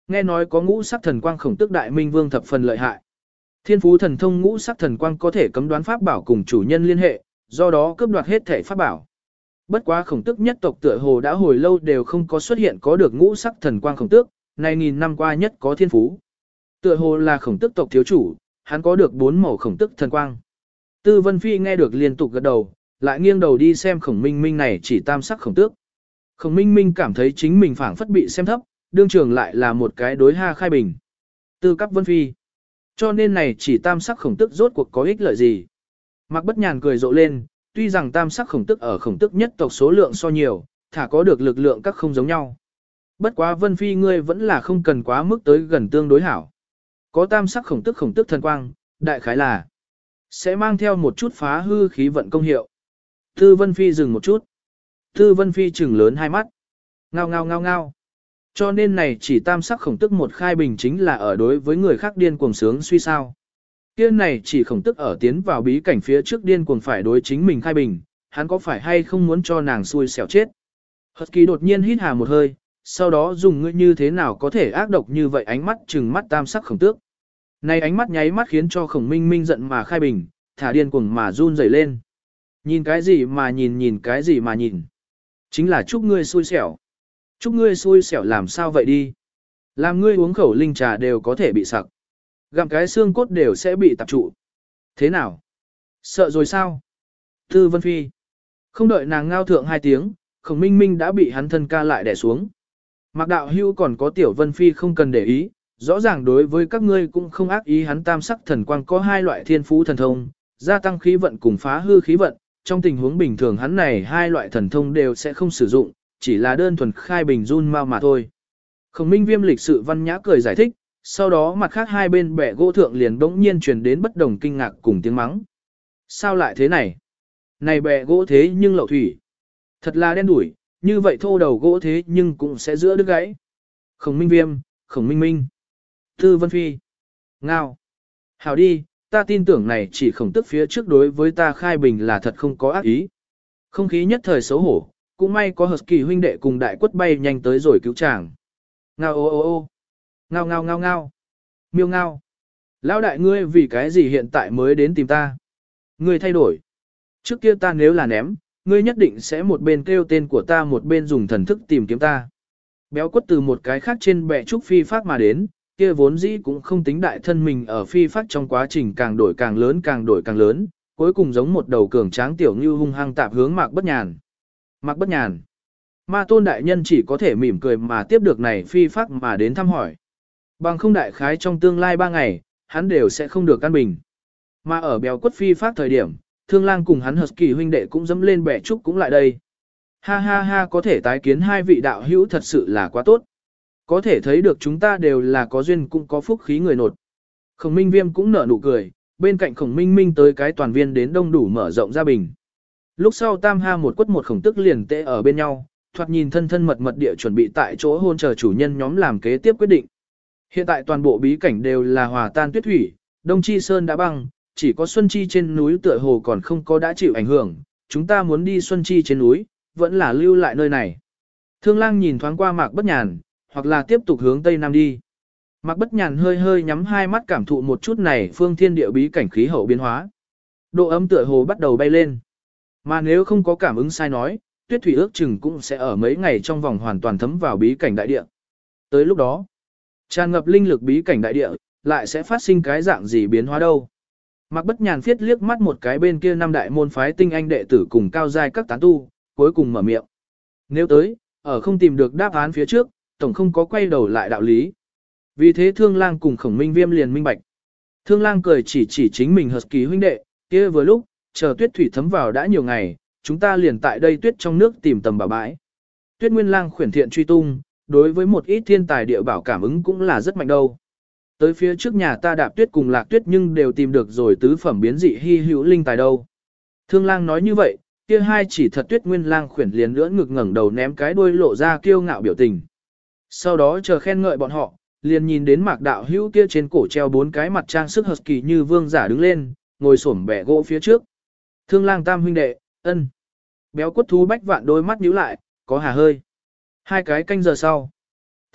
nghe nói có ngũ sắc thần quang Khổng Tước Đại Minh Vương thập phần lợi hại. Thiên phú thần thông ngũ sắc thần quang có thể cấm đoán pháp bảo cùng chủ nhân liên hệ, do đó cướp đoạt hết thể pháp bảo. Bất quá Khổng Tước nhất tộc tựa hồ đã hồi lâu đều không có xuất hiện có được ngũ sắc thần quang Khổng Tước, này nghìn năm qua nhất có thiên phú. Tựa hồ là Khổng Tước tộc thiếu chủ, hắn có được 4 màu Khổng Tước thần quang. Tư Vân Phi nghe được liên tục gật đầu, lại nghiêng đầu đi xem Khổng Minh Minh này chỉ tam sắc Khổng Tước. Khổng Minh Minh cảm thấy chính mình phảng phất bị xem thấp, đương trường lại là một cái đối ha khai bình. Tư Cấp Vân Phi. Cho nên này chỉ tam sắc Khổng Tước rốt cuộc có ích lợi gì? Mạc Bất Nhàn cười rộ lên, tuy rằng tam sắc Khổng Tước ở Khổng Tước nhất tộc số lượng so nhiều, thả có được lực lượng các không giống nhau. Bất quá Vân Phi ngươi vẫn là không cần quá mức tới gần tương đối hảo. Có tam sắc Khổng Tước thần quang, đại khái là sẽ mang theo một chút phá hư khí vận công hiệu. Tư Vân Phi dừng một chút. Tư Vân Phi trừng lớn hai mắt. Ngao ngao ngao ngao. Cho nên này chỉ tam sắc Khổng Tước một khai bình chính là ở đối với người khác điên cuồng sướng suy sao. Kia này chỉ Khổng Tước ở tiến vào bí cảnh phía trước điên cuồng phải đối chính mình khai bình, hắn có phải hay không muốn cho nàng xui xẻo chết. Hật Kỳ đột nhiên hít hà một hơi, sau đó dùng ngươi như thế nào có thể ác độc như vậy ánh mắt trừng mắt tam sắc Khổng Tước. Này ánh mắt nháy mắt khiến cho Khổng Minh Minh giận mà khai bình, thả điên cuồng mà run rẩy lên. Nhìn cái gì mà nhìn cái gì mà nhìn. Chính là chúc ngươi xui xẻo. Chúc ngươi xui xẻo làm sao vậy đi. Làm ngươi uống khẩu linh trà đều có thể bị sặc. Gặm cái xương cốt đều sẽ bị tạp trụ. Thế nào? Sợ rồi sao? Tư Vân Phi. Không đợi nàng ngao thượng 2 tiếng, Khổng Minh Minh đã bị hắn thân ca lại đè xuống. Mạc Đạo Hưu còn có Tiểu Vân Phi không cần để ý, rõ ràng đối với các ngươi cũng không ác ý, hắn tam sắc thần quang có 2 loại thiên phú thần thông, gia tăng khí vận cùng phá hư khí vận, trong tình huống bình thường hắn này 2 loại thần thông đều sẽ không sử dụng, chỉ là đơn thuần khai bình run mau mà thôi. Khổng Minh Viêm lịch sự văn nhã cười giải thích, sau đó mặt khác hai bên bẻ gỗ thượng liền bỗng nhiên truyền đến bất đồng kinh ngạc cùng tiếng mắng. Sao lại thế này? Này bẻ gỗ thế nhưng lậu thủy. Thật là đen đủi, như vậy thô đầu gỗ thế nhưng cũng sẽ giữa đứt gãy. Khổng Minh Viêm, Khổng Minh Minh. Tư Vân Phi. Ngao. Hảo đi, ta tin tưởng này chỉ Khổng Tức phía trước đối với ta khai bình là thật không có ác ý. Không khí nhất thời xấu hổ, cũng may có Hợp Kỳ huynh đệ cùng đại quất bay nhanh tới rồi cứu chàng. Ngao ô ô ô. Ngao ngao ngao ngao. Miêu ngao. Lão đại ngươi vì cái gì hiện tại mới đến tìm ta? Ngươi thay đổi. Trước kia ta nếu là ném, ngươi nhất định sẽ một bên kêu tên của ta một bên dùng thần thức tìm kiếm ta. Béo quất từ một cái khác trên bệ trúc phi phát mà đến, kia vốn dĩ cũng không tính đại thân mình ở phi phát trong quá trình càng đổi càng lớn càng đổi càng lớn, cuối cùng giống một đầu cường tráng tiểu như hung hăng tạp hướng Mạc Bất Nhàn. Mạc Bất Nhàn. Ma Tôn đại nhân chỉ có thể mỉm cười mà tiếp được này phi phát mà đến thăm hỏi. Bằng không đại khái trong tương lai 3 ngày, hắn đều sẽ không được căn bình. Mà ở béo quất phi phát thời điểm, Thương Lang cùng hắn Hợp Kỳ huynh đệ cũng dẫm lên bẻ trúc cũng lại đây. Ha ha ha, có thể tái kiến hai vị đạo hữu thật sự là quá tốt. Có thể thấy được chúng ta đều là có duyên cũng có phúc khí người nột. Khổng Minh Viêm cũng nở nụ cười, bên cạnh Khổng Minh Minh tới cái toàn viên đến đông đủ mở rộng ra bình. Lúc sau tam ha một quất một khổng tức liền tệ ở bên nhau, thoạt nhìn thân thân mật mật địa chuẩn bị tại chỗ hôn chờ chủ nhân nhóm làm kế tiếp quyết định. Hiện tại toàn bộ bí cảnh đều là hòa tan tuyết thủy, Đông Chi Sơn đã băng, chỉ có Xuân Chi trên núi tựa hồ còn không có đã chịu ảnh hưởng, chúng ta muốn đi Xuân Chi trên núi, vẫn là lưu lại nơi này. Thương Lang nhìn thoáng qua Mạc Bất Nhàn, hoặc là tiếp tục hướng Tây Nam đi. Mạc Bất Nhàn hơi hơi nhắm hai mắt cảm thụ một chút này phương thiên địa bí cảnh khí hậu biến hóa. Độ ấm tựa hồ bắt đầu bay lên. Mà nếu không có cảm ứng sai nói, tuyết thủy ước chừng cũng sẽ ở mấy ngày trong vòng hoàn toàn thấm vào bí cảnh đại địa. Tới lúc đó, tràn ngập linh lực bí cảnh đại địa, lại sẽ phát sinh cái dạng gì biến hóa đâu. Mạc Bất Nhàn phiết liếc mắt một cái bên kia 5 đại môn phái tinh anh đệ tử cùng cao giai các tán tu, cuối cùng mở miệng. Nếu tới, ở không tìm được đáp án phía trước, tổng không có quay đầu lại đạo lý. Vì thế Thương Lang cùng Khổng Minh Viêm liền minh bạch. Thương Lang cười chỉ chính mình Hợp Kỳ huynh đệ, kia vừa lúc, chờ tuyết thủy thấm vào đã nhiều ngày, chúng ta liền tại đây tuyết trong nước tìm tầm bảo bãi. Tuyết Nguyên Lang khuyển thiện truy tung, đối với một ít thiên tài địa bảo cảm ứng cũng là rất mạnh đâu. Tới phía trước nhà ta đạp tuyết cùng lạc tuyết nhưng đều tìm được rồi tứ phẩm biến dị hy hữu linh tài đâu. Thương Lang nói như vậy, kia hai chỉ thật Tuyết Nguyên Lang khuyển liền lưỡn ngực ngẩng đầu ném cái đuôi lộ ra kiêu ngạo biểu tình. Sau đó chờ khen ngợi bọn họ, liền nhìn đến Mạc đạo hữu kia trên cổ treo 4 cái mặt trang sức hợp kỳ như vương giả đứng lên, ngồi xổm bẻ gỗ phía trước. Thương Lang tam huynh đệ, ân. Béo quất thú bách vạn đôi mắt nhíu lại, có hà hơi. 2 cái canh giờ sau.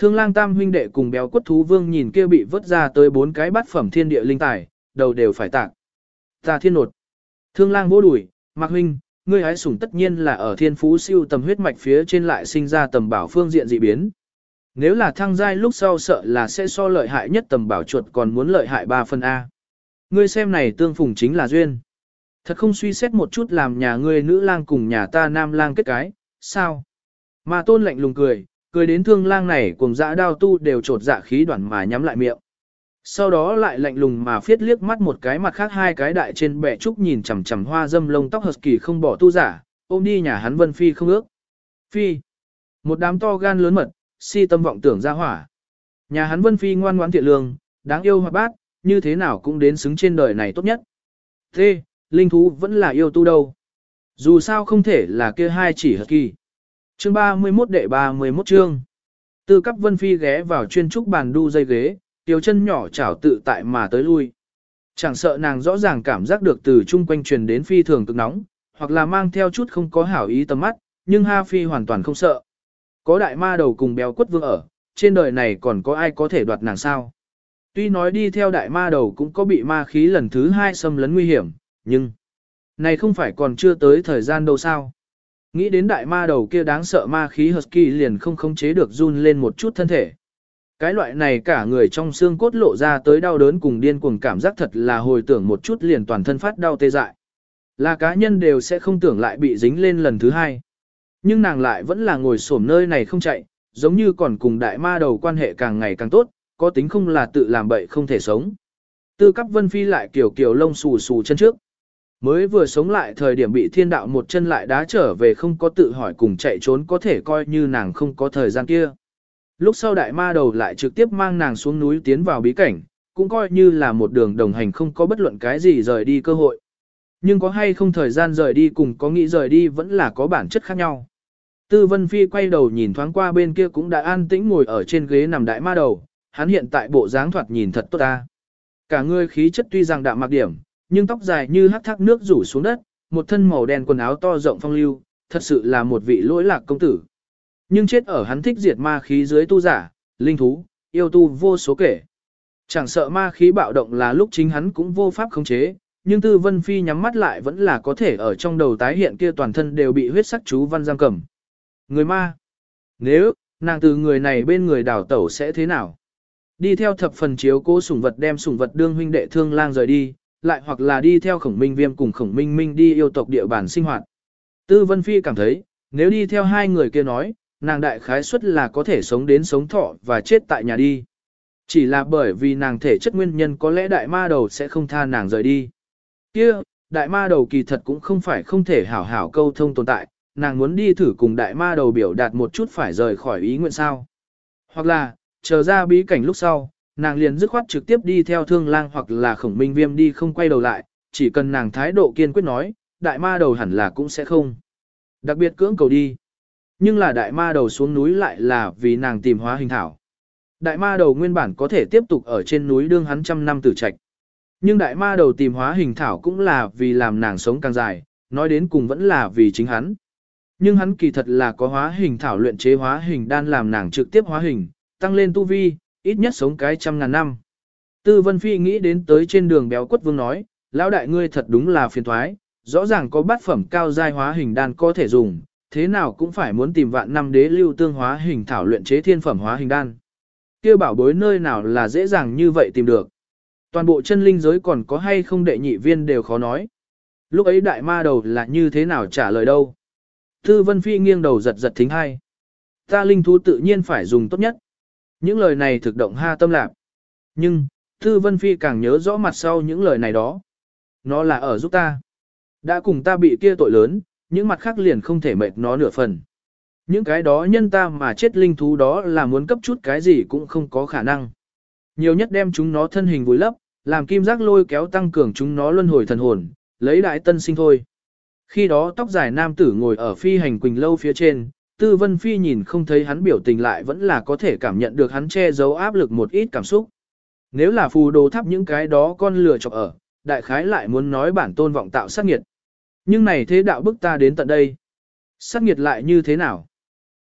Thương Lang tam huynh đệ cùng béo quất thú vương nhìn kia bị vớt ra tới 4 cái bát phẩm thiên địa linh tài, đầu đều phải tạc. Ta thiên nột. Thương Lang vỗ đùi, Mạc huynh, ngươi hái sủng tất nhiên là ở thiên phú siêu tầm huyết mạch phía trên lại sinh ra tầm bảo phương diện dị biến. Nếu là thăng giai lúc sau sợ là sẽ so lợi hại nhất tầm bảo chuột còn muốn lợi hại 3 phần A. Ngươi xem này tương phùng chính là duyên. Thật không suy xét một chút làm nhà ngươi nữ lang cùng nhà ta nam lang kết cái, sao? Mà Tôn lạnh lùng cười, cười đến Thương Lang này cùng dã đao tu đều trột dạ khí đoạn mà nhắm lại miệng. Sau đó lại lạnh lùng mà phiết liếc mắt một cái mặt khác hai cái đại trên bệ trúc nhìn chằm chằm hoa dâm lông tóc husky không bỏ tu giả, ôm đi nhà hắn Vân Phi không ước. Phi, một đám to gan lớn mật, si tâm vọng tưởng ra hỏa. Nhà hắn Vân Phi ngoan ngoãn thiện lương, đáng yêu hoạt bát, như thế nào cũng đến xứng trên đời này tốt nhất. Thế, linh thú vẫn là yêu tu đâu. Dù sao không thể là kia hai chỉ husky. Chương 31 đệ 31 chương. Tư cấp Vân Phi ghé vào chuyên trúc bàn đu dây ghế, tiểu chân nhỏ chảo tự tại mà tới lui. Chẳng sợ nàng rõ ràng cảm giác được từ chung quanh truyền đến phi thường cực nóng, hoặc là mang theo chút không có hảo ý tầm mắt, nhưng Ha Phi hoàn toàn không sợ. Có đại ma đầu cùng béo quất vương ở, trên đời này còn có ai có thể đoạt nàng sao? Tuy nói đi theo đại ma đầu cũng có bị ma khí lần thứ 2 xâm lấn nguy hiểm, nhưng này không phải còn chưa tới thời gian đâu sao? Nghĩ đến đại ma đầu kia đáng sợ ma khí husky liền không khống chế được run lên một chút thân thể. Cái loại này cả người trong xương cốt lộ ra tới đau đớn cùng điên cuồng cảm giác thật là hồi tưởng một chút liền toàn thân phát đau tê dại. Là cá nhân đều sẽ không tưởng lại bị dính lên lần thứ 2. Nhưng nàng lại vẫn là ngồi xổm nơi này không chạy, giống như còn cùng đại ma đầu quan hệ càng ngày càng tốt, có tính không là tự làm bậy không thể sống. Tư cấp Vân Phi lại kiểu kiểu lông xù xù chân trước. Mới vừa sống lại thời điểm bị thiên đạo một chân lại đá trở về không có tự hỏi cùng chạy trốn có thể coi như nàng không có thời gian kia. Lúc sau đại ma đầu lại trực tiếp mang nàng xuống núi tiến vào bí cảnh, cũng coi như là một đường đồng hành không có bất luận cái gì rời đi cơ hội. Nhưng có hay không thời gian rời đi cùng có nghĩ rời đi vẫn là có bản chất khác nhau. Tư Vân Phi quay đầu nhìn thoáng qua bên kia cũng đã an tĩnh ngồi ở trên ghế nằm đại ma đầu, hắn hiện tại bộ dáng thoạt nhìn thật tốt ta. Cả người khí chất tuy rằng đạm mạc điểm, nhưng tóc dài như hắc thác nước rủ xuống đất, một thân màu đen quần áo to rộng phong lưu, thật sự là một vị lỗi lạc công tử. Nhưng chết ở hắn thích diệt ma khí dưới tu giả, linh thú, yêu tu vô số kể. Chẳng sợ ma khí bạo động là lúc chính hắn cũng vô pháp khống chế, nhưng Tư Vân Phi nhắm mắt lại vẫn là có thể ở trong đầu tái hiện kia toàn thân đều bị huyết sắc chú văn giam cầm. Người ma. Nếu, nàng từ người này bên người đảo tẩu sẽ thế nào? Đi theo thập phần chiếu cố sủng vật đem sủng vật đương huynh đệ Thương Lang rời đi, lại hoặc là đi theo Khổng Minh Viêm cùng Khổng Minh Minh đi yêu tộc địa bàn sinh hoạt. Tư Vân Phi cảm thấy, nếu đi theo hai người kia nói, nàng đại khái suất là có thể sống đến sống thọ và chết tại nhà đi. Chỉ là bởi vì nàng thể chất nguyên nhân có lẽ đại ma đầu sẽ không tha nàng rời đi. Kia, đại ma đầu kỳ thật cũng không phải không thể hảo hảo câu thông tồn tại, nàng muốn đi thử cùng đại ma đầu biểu đạt một chút phải rời khỏi ý nguyện sao. Hoặc là, chờ ra bí cảnh lúc sau, nàng liền dứt khoát trực tiếp đi theo Thương Lang hoặc là Khổng Minh Viêm đi không quay đầu lại, chỉ cần nàng thái độ kiên quyết nói, đại ma đầu hẳn là cũng sẽ không. Đặc biệt cưỡng cầu đi. Nhưng là đại ma đầu xuống núi lại là vì nàng tìm hóa hình thảo. Đại ma đầu nguyên bản có thể tiếp tục ở trên núi đương hắn trăm năm tử trạch. Nhưng đại ma đầu tìm hóa hình thảo cũng là vì làm nàng sống càng dài, nói đến cùng vẫn là vì chính hắn. Nhưng hắn kỳ thật là có hóa hình thảo luyện chế hóa hình đan làm nàng trực tiếp hóa hình, tăng lên tu vi, ít nhất sống cái 100.000 năm. Tư Vân Phi nghĩ đến tới trên đường béo quất vương nói, lão đại ngươi thật đúng là phiền thoái, rõ ràng có bát phẩm cao giai hóa hình đan có thể dùng, thế nào cũng phải muốn tìm vạn năm đế lưu tương hóa hình thảo luyện chế thiên phẩm hóa hình đan. Kia bảo bối nơi nào là dễ dàng như vậy tìm được. Toàn bộ chân linh giới còn có hay không đệ nhị viên đều khó nói. Lúc ấy đại ma đầu là như thế nào trả lời đâu. Tư Vân Phi nghiêng đầu giật giật thính hai. Ta linh thú tự nhiên phải dùng tốt nhất. Những lời này thực động ha tâm lạc. Nhưng, Tư Vân Phi càng nhớ rõ mặt sau những lời này đó. Nó là ở giúp ta. Đã cùng ta bị kia tội lớn, những mặt khác liền không thể mệt nó nửa phần. Những cái đó nhân ta mà chết linh thú đó là muốn cấp chút cái gì cũng không có khả năng. Nhiều nhất đem chúng nó thân hình vùi lấp, làm kim giác lôi kéo tăng cường chúng nó luân hồi thần hồn, lấy đại tân sinh thôi. Khi đó tóc dài nam tử ngồi ở phi hành quỳnh lâu phía trên, Tư Vân Phi nhìn không thấy hắn biểu tình lại vẫn là có thể cảm nhận được hắn che giấu áp lực một ít cảm xúc. Nếu là phù đồ thắp những cái đó con lừa chọc ở, đại khái lại muốn nói bản tôn vọng tạo sát nghiệt. Nhưng này thế đạo bức ta đến tận đây. Sát nghiệt lại như thế nào?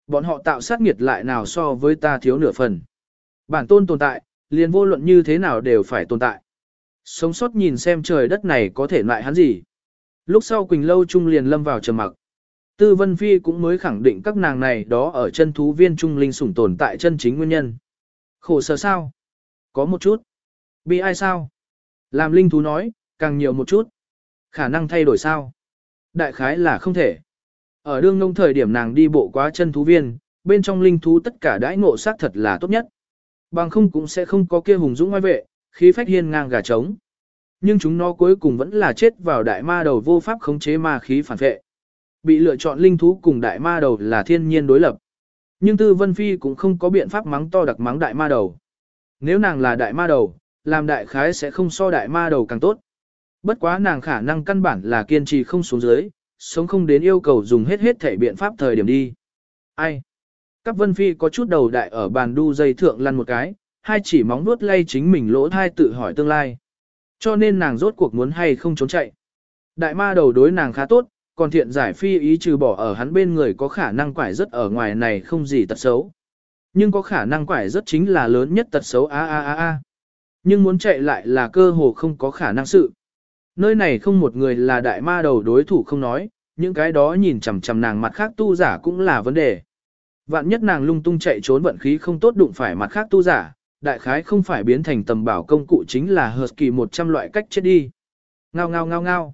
Bọn họ tạo sát nghiệt lại nào so với ta thiếu nửa phần. Bản tôn tồn tại, liền vô luận như thế nào đều phải tồn tại. Sống sót nhìn xem trời đất này có thể lại hắn gì. Lúc sau Quỳnh Lâu Trung liền lâm vào trầm mặc. Tư Vân Phi cũng mới khẳng định các nàng này đó ở chân thú viên trung linh sủng tồn tại chân chính nguyên nhân. Khổ sở sao? Có một chút. Bi ai sao? Làm linh thú nói, càng nhiều một chút. Khả năng thay đổi sao? Đại khái là không thể. Ở đương nông thời điểm nàng đi bộ qua chân thú viên, bên trong linh thú tất cả đãi ngộ xác thật là tốt nhất. Bằng không cũng sẽ không có kia hùng dũng ngoài vệ, khí phách hiên ngang gà trống. Nhưng chúng nó cuối cùng vẫn là chết vào đại ma đầu vô pháp khống chế ma khí phản vệ. Bị lựa chọn linh thú cùng đại ma đầu là thiên nhiên đối lập. Nhưng Tư Vân Phi cũng không có biện pháp mắng to đặc mắng đại ma đầu. Nếu nàng là đại ma đầu, làm đại khái sẽ không so đại ma đầu càng tốt. Bất quá nàng khả năng căn bản là kiên trì không xuống dưới, sống không đến yêu cầu dùng hết thể biện pháp thời điểm đi. Ai? Cáp Vân Phi có chút đầu đại ở bàn đu dây thượng lăn một cái, hai chỉ móng vuốt lay chính mình lỗ thai tự hỏi tương lai. Cho nên nàng rốt cuộc muốn hay không trốn chạy. Đại ma đầu đối nàng khá tốt, còn thiện giải phi ý trừ bỏ ở hắn bên người có khả năng quải rất ở ngoài này không gì tật xấu. Nhưng có khả năng quải rất chính là lớn nhất tật xấu a. Nhưng muốn chạy lại là cơ hồ không có khả năng sự. Nơi này không một người là đại ma đầu đối thủ không nói, những cái đó nhìn chằm chằm nàng mặt khác tu giả cũng là vấn đề. Vạn nhất nàng lung tung chạy trốn vận khí không tốt đụng phải mặt khác tu giả, đại khái không phải biến thành tầm bảo công cụ chính là Husky 100 loại cách chết đi. Ngao ngao ngao ngao.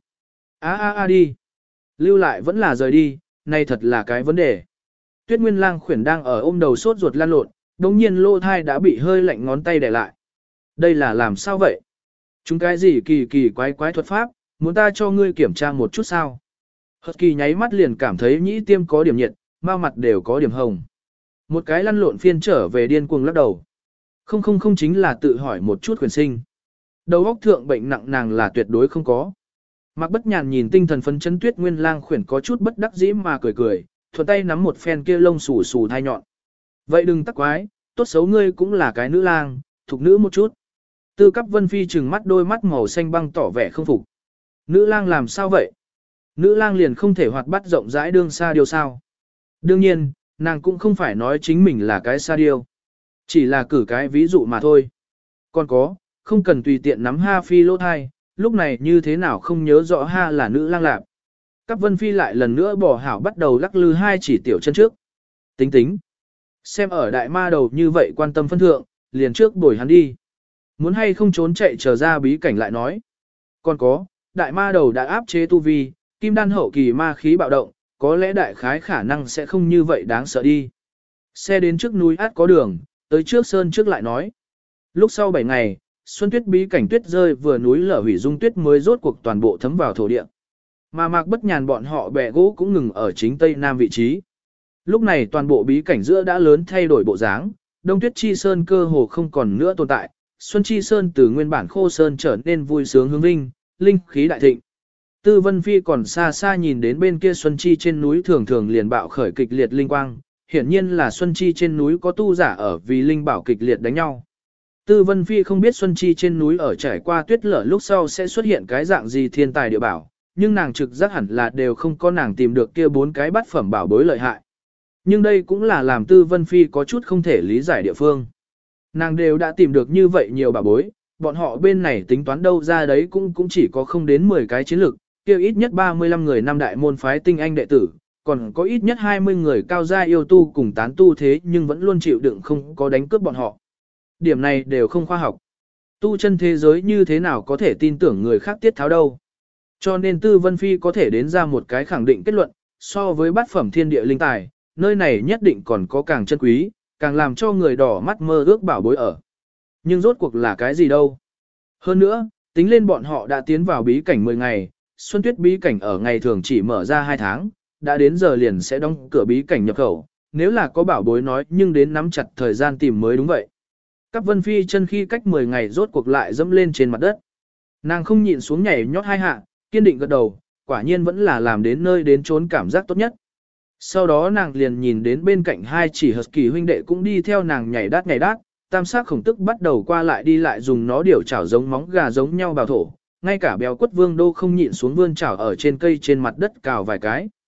A đi. Lưu lại vẫn là rời đi, này thật là cái vấn đề. Tuyết Nguyên Lang khuyển đang ở ôm đầu sốt ruột lan lộn, đồng nhiên lô thai đã bị hơi lạnh ngón tay để lại. Đây là làm sao vậy? Chúng cái gì kỳ kỳ quái quái thuật pháp, muốn ta cho ngươi kiểm tra một chút sao? Husky nháy mắt liền cảm thấy nhĩ tiêm có điểm nhiệt, ma mặt đều có điểm hồng. Một cái lăn lộn phiên trở về điên cuồng lắc đầu. Không chính là tự hỏi một chút khuyển sinh. Đầu óc thượng bệnh nặng nàng là tuyệt đối không có. Mạc Bất Nhàn nhìn tinh thần phấn chấn Tuyết Nguyên Lang khuyển có chút bất đắc dĩ mà cười, thuận tay nắm một phen kia lông xù xù thai nhọn. Vậy đừng tắc quái, tốt xấu ngươi cũng là cái nữ lang, thục nữ một chút. Tư Cáp Vân Phi trừng mắt đôi mắt màu xanh băng tỏ vẻ không phục. Nữ lang làm sao vậy? Nữ lang liền không thể hoạt bát rộng rãi đương sa điêu sao? Đương nhiên, nàng cũng không phải nói chính mình là cái sa điêu. Chỉ là cử cái ví dụ mà thôi. Còn có, không cần tùy tiện nắm Ha Phi lỗ thai, lúc này như thế nào không nhớ rõ Ha là nữ lang lạc. Cáp Vân Phi lại lần nữa bỏ hảo bắt đầu lắc lư hai chỉ tiểu chân trước. Tính. Xem ở đại ma đầu như vậy quan tâm phân thượng, liền trước bồi hắn đi. Muốn hay không trốn chạy trở ra bí cảnh lại nói. Còn có, đại ma đầu đã áp chế tu vi, kim đan hậu kỳ ma khí bạo động, có lẽ đại khái khả năng sẽ không như vậy đáng sợ đi. Xe đến trước núi át có đường, tới trước sơn trước lại nói. Lúc sau 7 ngày, xuân tuyết bí cảnh tuyết rơi vừa núi lở hủy dung tuyết mới rốt cuộc toàn bộ thấm vào thổ địa. Mà Mạc Bất Nhàn bọn họ bè gỗ cũng ngừng ở chính tây nam vị trí. Lúc này toàn bộ bí cảnh giữa đã lớn thay đổi bộ dáng, Đông Tuyết Chi Sơn cơ hồ không còn nữa tồn tại, Xuân Chi Sơn từ nguyên bản khô sơn trở nên vui sướng hướng vinh, linh khí đại thịnh. Tư Vân Phi còn xa xa nhìn đến bên kia Xuân Chi trên núi thường thường liền bạo khởi kịch liệt linh quang, hiển nhiên là Xuân Chi trên núi có tu giả ở vì linh bảo kịch liệt đánh nhau. Tư Vân Phi không biết Xuân Chi trên núi ở trải qua tuyết lở lúc sau sẽ xuất hiện cái dạng gì thiên tài địa bảo, nhưng nàng trực giác hẳn là đều không có nàng tìm được kia 4 cái bát phẩm bảo bối lợi hại. Nhưng đây cũng là làm Tư Vân Phi có chút không thể lý giải địa phương. Nàng đều đã tìm được như vậy nhiều bảo bối, bọn họ bên này tính toán đâu ra đấy cũng chỉ có không đến 10 cái chiến lược, kia ít nhất 35 người năm đại môn phái tinh anh đệ tử, còn có ít nhất 20 người cao gia yêu tu cùng tán tu thế nhưng vẫn luôn chịu đựng không có đánh cướp bọn họ. Điểm này đều không khoa học. Tu chân thế giới như thế nào có thể tin tưởng người khác tiết tháo đâu. Cho nên Tư Vân Phi có thể đến ra một cái khẳng định kết luận, so với bát phẩm thiên địa linh tài, nơi này nhất định còn có càng chân quý, càng làm cho người đỏ mắt mơ ước bảo bối ở. Nhưng rốt cuộc là cái gì đâu. Hơn nữa, tính lên bọn họ đã tiến vào bí cảnh 10 ngày, Xuân Tuyết bí cảnh ở ngày thường chỉ mở ra 2 tháng, đã đến giờ liền sẽ đóng cửa bí cảnh nhập khẩu, nếu là có bảo bối nói nhưng đến nắm chặt thời gian tìm mới đúng vậy. Cáp Vân Phi chân khi cách 10 ngày rốt cuộc lại dẫm lên trên mặt đất. Nàng không nhịn xuống nhảy nhót 2 hạ, kiên định gật đầu, quả nhiên vẫn là làm đến nơi đến trốn cảm giác tốt nhất. Sau đó nàng liền nhìn đến bên cạnh hai chỉ Husky huynh đệ cũng đi theo nàng nhảy đát, tam sắc khổng tức bắt đầu qua lại đi lại dùng nó điều chảo giống móng gà giống nhau bào thổ, ngay cả béo quất vương đô không nhịn xuống vươn chảo ở trên cây trên mặt đất cào vài cái.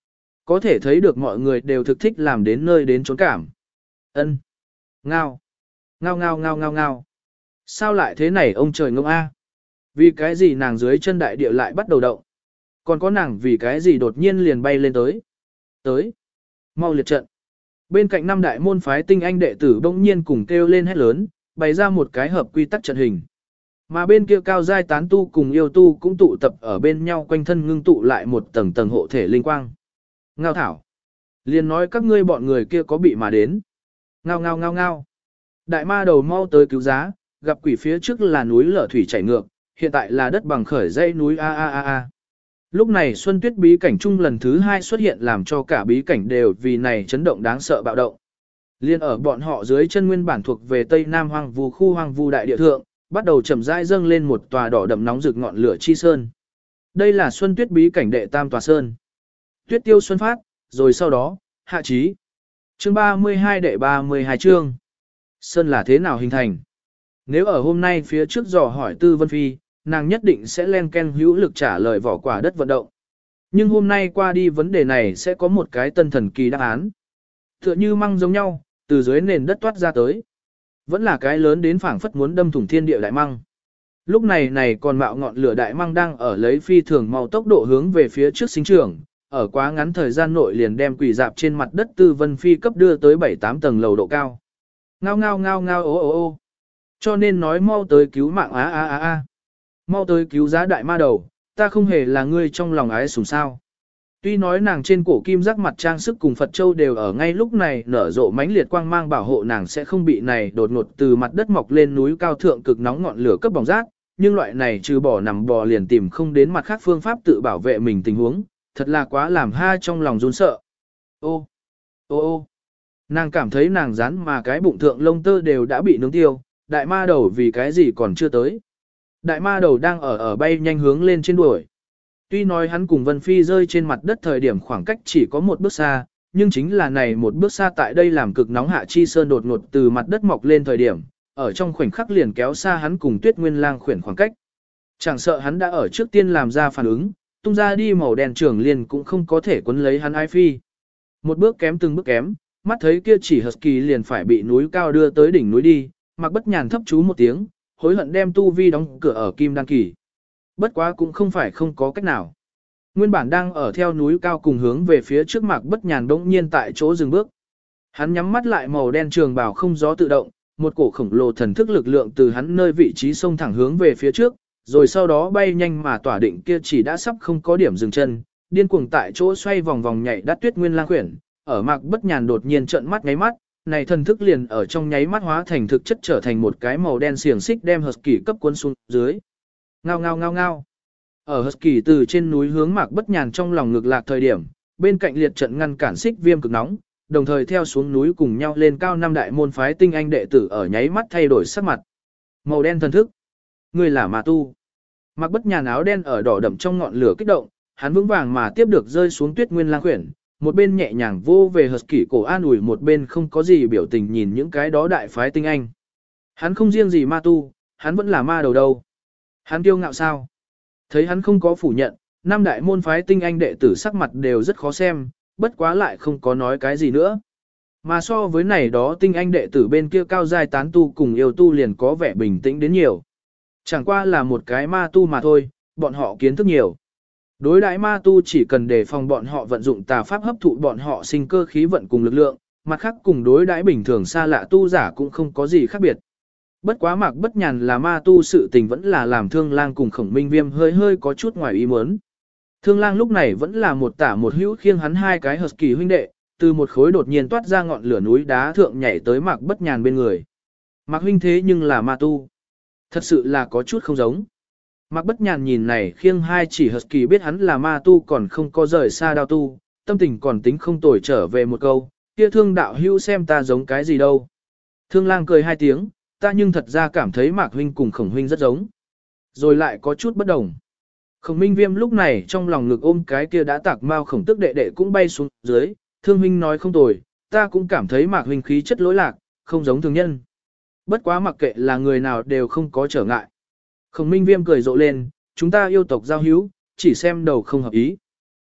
có thể thấy được mọi người đều thực thích làm đến nơi đến chốn cảm. Ân, ngao, ngao ngao ngao ngao ngao. Sao lại thế này ông trời ngông a? Vì cái gì nàng dưới chân đại địa lại bắt đầu động? Còn có nàng vì cái gì đột nhiên liền bay lên tới? Tới, mau liệt trận. Bên cạnh năm đại môn phái tinh anh đệ tử bỗng nhiên cùng kêu lên hét lớn, bày ra một cái hợp quy tắc trận hình. Mà bên kia cao giai tán tu cùng yêu tu cũng tụ tập ở bên nhau quanh thân ngưng tụ lại một tầng tầng hộ thể linh quang. Ngao thảo. Liền nói các ngươi bọn người kia có bị mà đến. Ngao ngao ngao ngao. Đại ma đầu mau tới cứu giá, gặp quỷ phía trước là núi lở thủy chảy ngược, hiện tại là đất bằng khởi dãy núi a a a a. Lúc này Xuân Tuyết bí cảnh chung lần thứ 2 xuất hiện làm cho cả bí cảnh đều vì này chấn động đáng sợ bạo động. Liên ở bọn họ dưới chân nguyên bản thuộc về Tây Nam hoang vu khu hoang vu đại địa thượng, bắt đầu chậm rãi dâng lên một tòa đỏ đậm nóng rực ngọn lửa chi sơn. Đây là Xuân Tuyết bí cảnh đệ tam tòa sơn. Tuyết tiêu xuân phát, rồi sau đó, hạ chí. Chương 32 đệ 32 chương. Sơn là thế nào hình thành? Nếu ở hôm nay phía trước dò hỏi Tư Vân Phi, nàng nhất định sẽ len ken hữu lực trả lời vỏ quả đất vận động. Nhưng hôm nay qua đi vấn đề này sẽ có một cái tân thần kỳ đáp án. Tựa như măng giống nhau, từ dưới nền đất toát ra tới. Vẫn là cái lớn đến phảng phất muốn đâm thủng thiên địa đại măng. Lúc này còn mạo ngọn lửa đại măng đang ở lấy phi thường mau tốc độ hướng về phía trước sinh trưởng, ở quá ngắn thời gian nội liền đem quỷ dạp trên mặt đất Tư Vân Phi cấp đưa tới 7-8 tầng lầu độ cao. Ngao ngao ngao ngao ô ô ô. Cho nên nói mau tới cứu mạng á á á á. Mau tới cứu giá đại ma đầu, ta không hề là ngươi trong lòng ái sủng sao. Tuy nói nàng trên cổ kim giác mặt trang sức cùng Phật Châu đều ở ngay lúc này nở rộ mãnh liệt quang mang bảo hộ nàng sẽ không bị này đột ngột từ mặt đất mọc lên núi cao thượng cực nóng ngọn lửa cấp bỏng rát, nhưng loại này trừ bỏ nằm bò liền tìm không đến mặt khác phương pháp tự bảo vệ mình tình huống, thật là quá làm ha trong lòng run sợ. Ô, ô ô, nàng cảm thấy nàng rán mà cái bụng thượng lông tơ đều đã bị nướng tiêu, đại ma đầu vì cái gì còn chưa tới. Đại ma đầu đang ở bay nhanh hướng lên trên đuổi. Tuy nói hắn cùng Vân Phi rơi trên mặt đất thời điểm khoảng cách chỉ có một bước xa, nhưng chính là này một bước xa tại đây làm cực nóng hạ chi sơn đột ngột từ mặt đất mọc lên thời điểm, ở trong khoảnh khắc liền kéo xa hắn cùng Tuyết Nguyên Lang khuyển khoảng cách. Chẳng sợ hắn đã ở trước tiên làm ra phản ứng, tung ra đi màu đen trường liền cũng không có thể quấn lấy hắn ai phi. Một bước kém từng bước kém, mắt thấy kia chỉ Husky liền phải bị núi cao đưa tới đỉnh núi đi, Mạc Bất Nhàn thấp chú một tiếng, hối hận đem tu vi đóng cửa ở Kim Đan kỳ. Bất quá cũng không phải không có cách nào. Nguyên bản đang ở theo núi cao cùng hướng về phía trước Mạc Bất Nhàn đống nhiên tại chỗ dừng bước. Hắn nhắm mắt lại màu đen trường bào không gió tự động, một cổ khổng lồ thần thức lực lượng từ hắn nơi vị trí xông thẳng hướng về phía trước, rồi sau đó bay nhanh mà tỏa định kia chỉ đã sắp không có điểm dừng chân, điên cuồng tại chỗ xoay vòng vòng nhảy đắt Tuyết Nguyên Lang khuyển, ở Mạc Bất Nhàn đột nhiên trợn mắt ngáy mắt, này thần thức liền ở trong nháy mắt hóa thành thực chất trở thành một cái màu đen xiềng xích đem Husky cấp cuốn xuống dưới. Ngao ngao ngao ngao. Ở Husky từ trên núi hướng Mạc Bất Nhàn trong lòng ngược lạc thời điểm, bên cạnh liệt trận ngăn cản xích viêm cực nóng, đồng thời theo xuống núi cùng nhau lên cao năm đại môn phái tinh anh đệ tử ở nháy mắt thay đổi sắc mặt. Màu đen thần thức. Người là ma tu. Mạc Bất Nhàn áo đen ở đỏ đậm trong ngọn lửa kích động, hắn vững vàng mà tiếp được rơi xuống Tuyết Nguyên Lang khuyển, một bên nhẹ nhàng vô về Husky cổ an ủi, một bên không có gì biểu tình nhìn những cái đó đại phái tinh anh. Hắn không riêng gì ma tu, hắn vẫn là ma đầu đâu. Hắn kiêu ngạo sao? Thấy hắn không có phủ nhận, năm đại môn phái tinh anh đệ tử sắc mặt đều rất khó xem, bất quá lại không có nói cái gì nữa. Mà so với này đó tinh anh đệ tử bên kia cao giai tán tu cùng yêu tu liền có vẻ bình tĩnh đến nhiều. Chẳng qua là một cái ma tu mà thôi, bọn họ kiến thức nhiều. Đối đãi ma tu chỉ cần đề phòng bọn họ vận dụng tà pháp hấp thụ bọn họ sinh cơ khí vận cùng lực lượng, mặt khác cùng đối đãi bình thường xa lạ tu giả cũng không có gì khác biệt. Bất quá Mạc Bất Nhàn là ma tu sự tình vẫn là làm Thương Lang cùng Khổng Minh Viêm hơi có chút ngoài ý muốn. Thương Lang lúc này vẫn là một tả một hữu khiêng hắn hai cái Husky huynh đệ, từ một khối đột nhiên toát ra ngọn lửa núi đá thượng nhảy tới Mạc Bất Nhàn bên người. Mạc huynh thế nhưng là ma tu. Thật sự là có chút không giống. Mạc Bất Nhàn nhìn này khiêng hai chỉ Husky biết hắn là ma tu còn không có rời xa đao tu, tâm tình còn tính không tồi trở về một câu, kia Thương đạo hữu xem ta giống cái gì đâu. Thương Lang cười hai tiếng, ta nhưng thật ra cảm thấy Mạc huynh cùng Khổng huynh rất giống. Rồi lại có chút bất đồng. Khổng Minh Viêm lúc này trong lòng ngực ôm cái kia đã tạc mau Khổng Tức đệ đệ cũng bay xuống dưới, Thương huynh nói không tồi, ta cũng cảm thấy Mạc huynh khí chất lỗi lạc, không giống thường nhân. Bất quá mặc kệ là người nào đều không có trở ngại. Khổng Minh Viêm cười rộ lên, chúng ta yêu tộc giao hữu, chỉ xem đầu không hợp ý.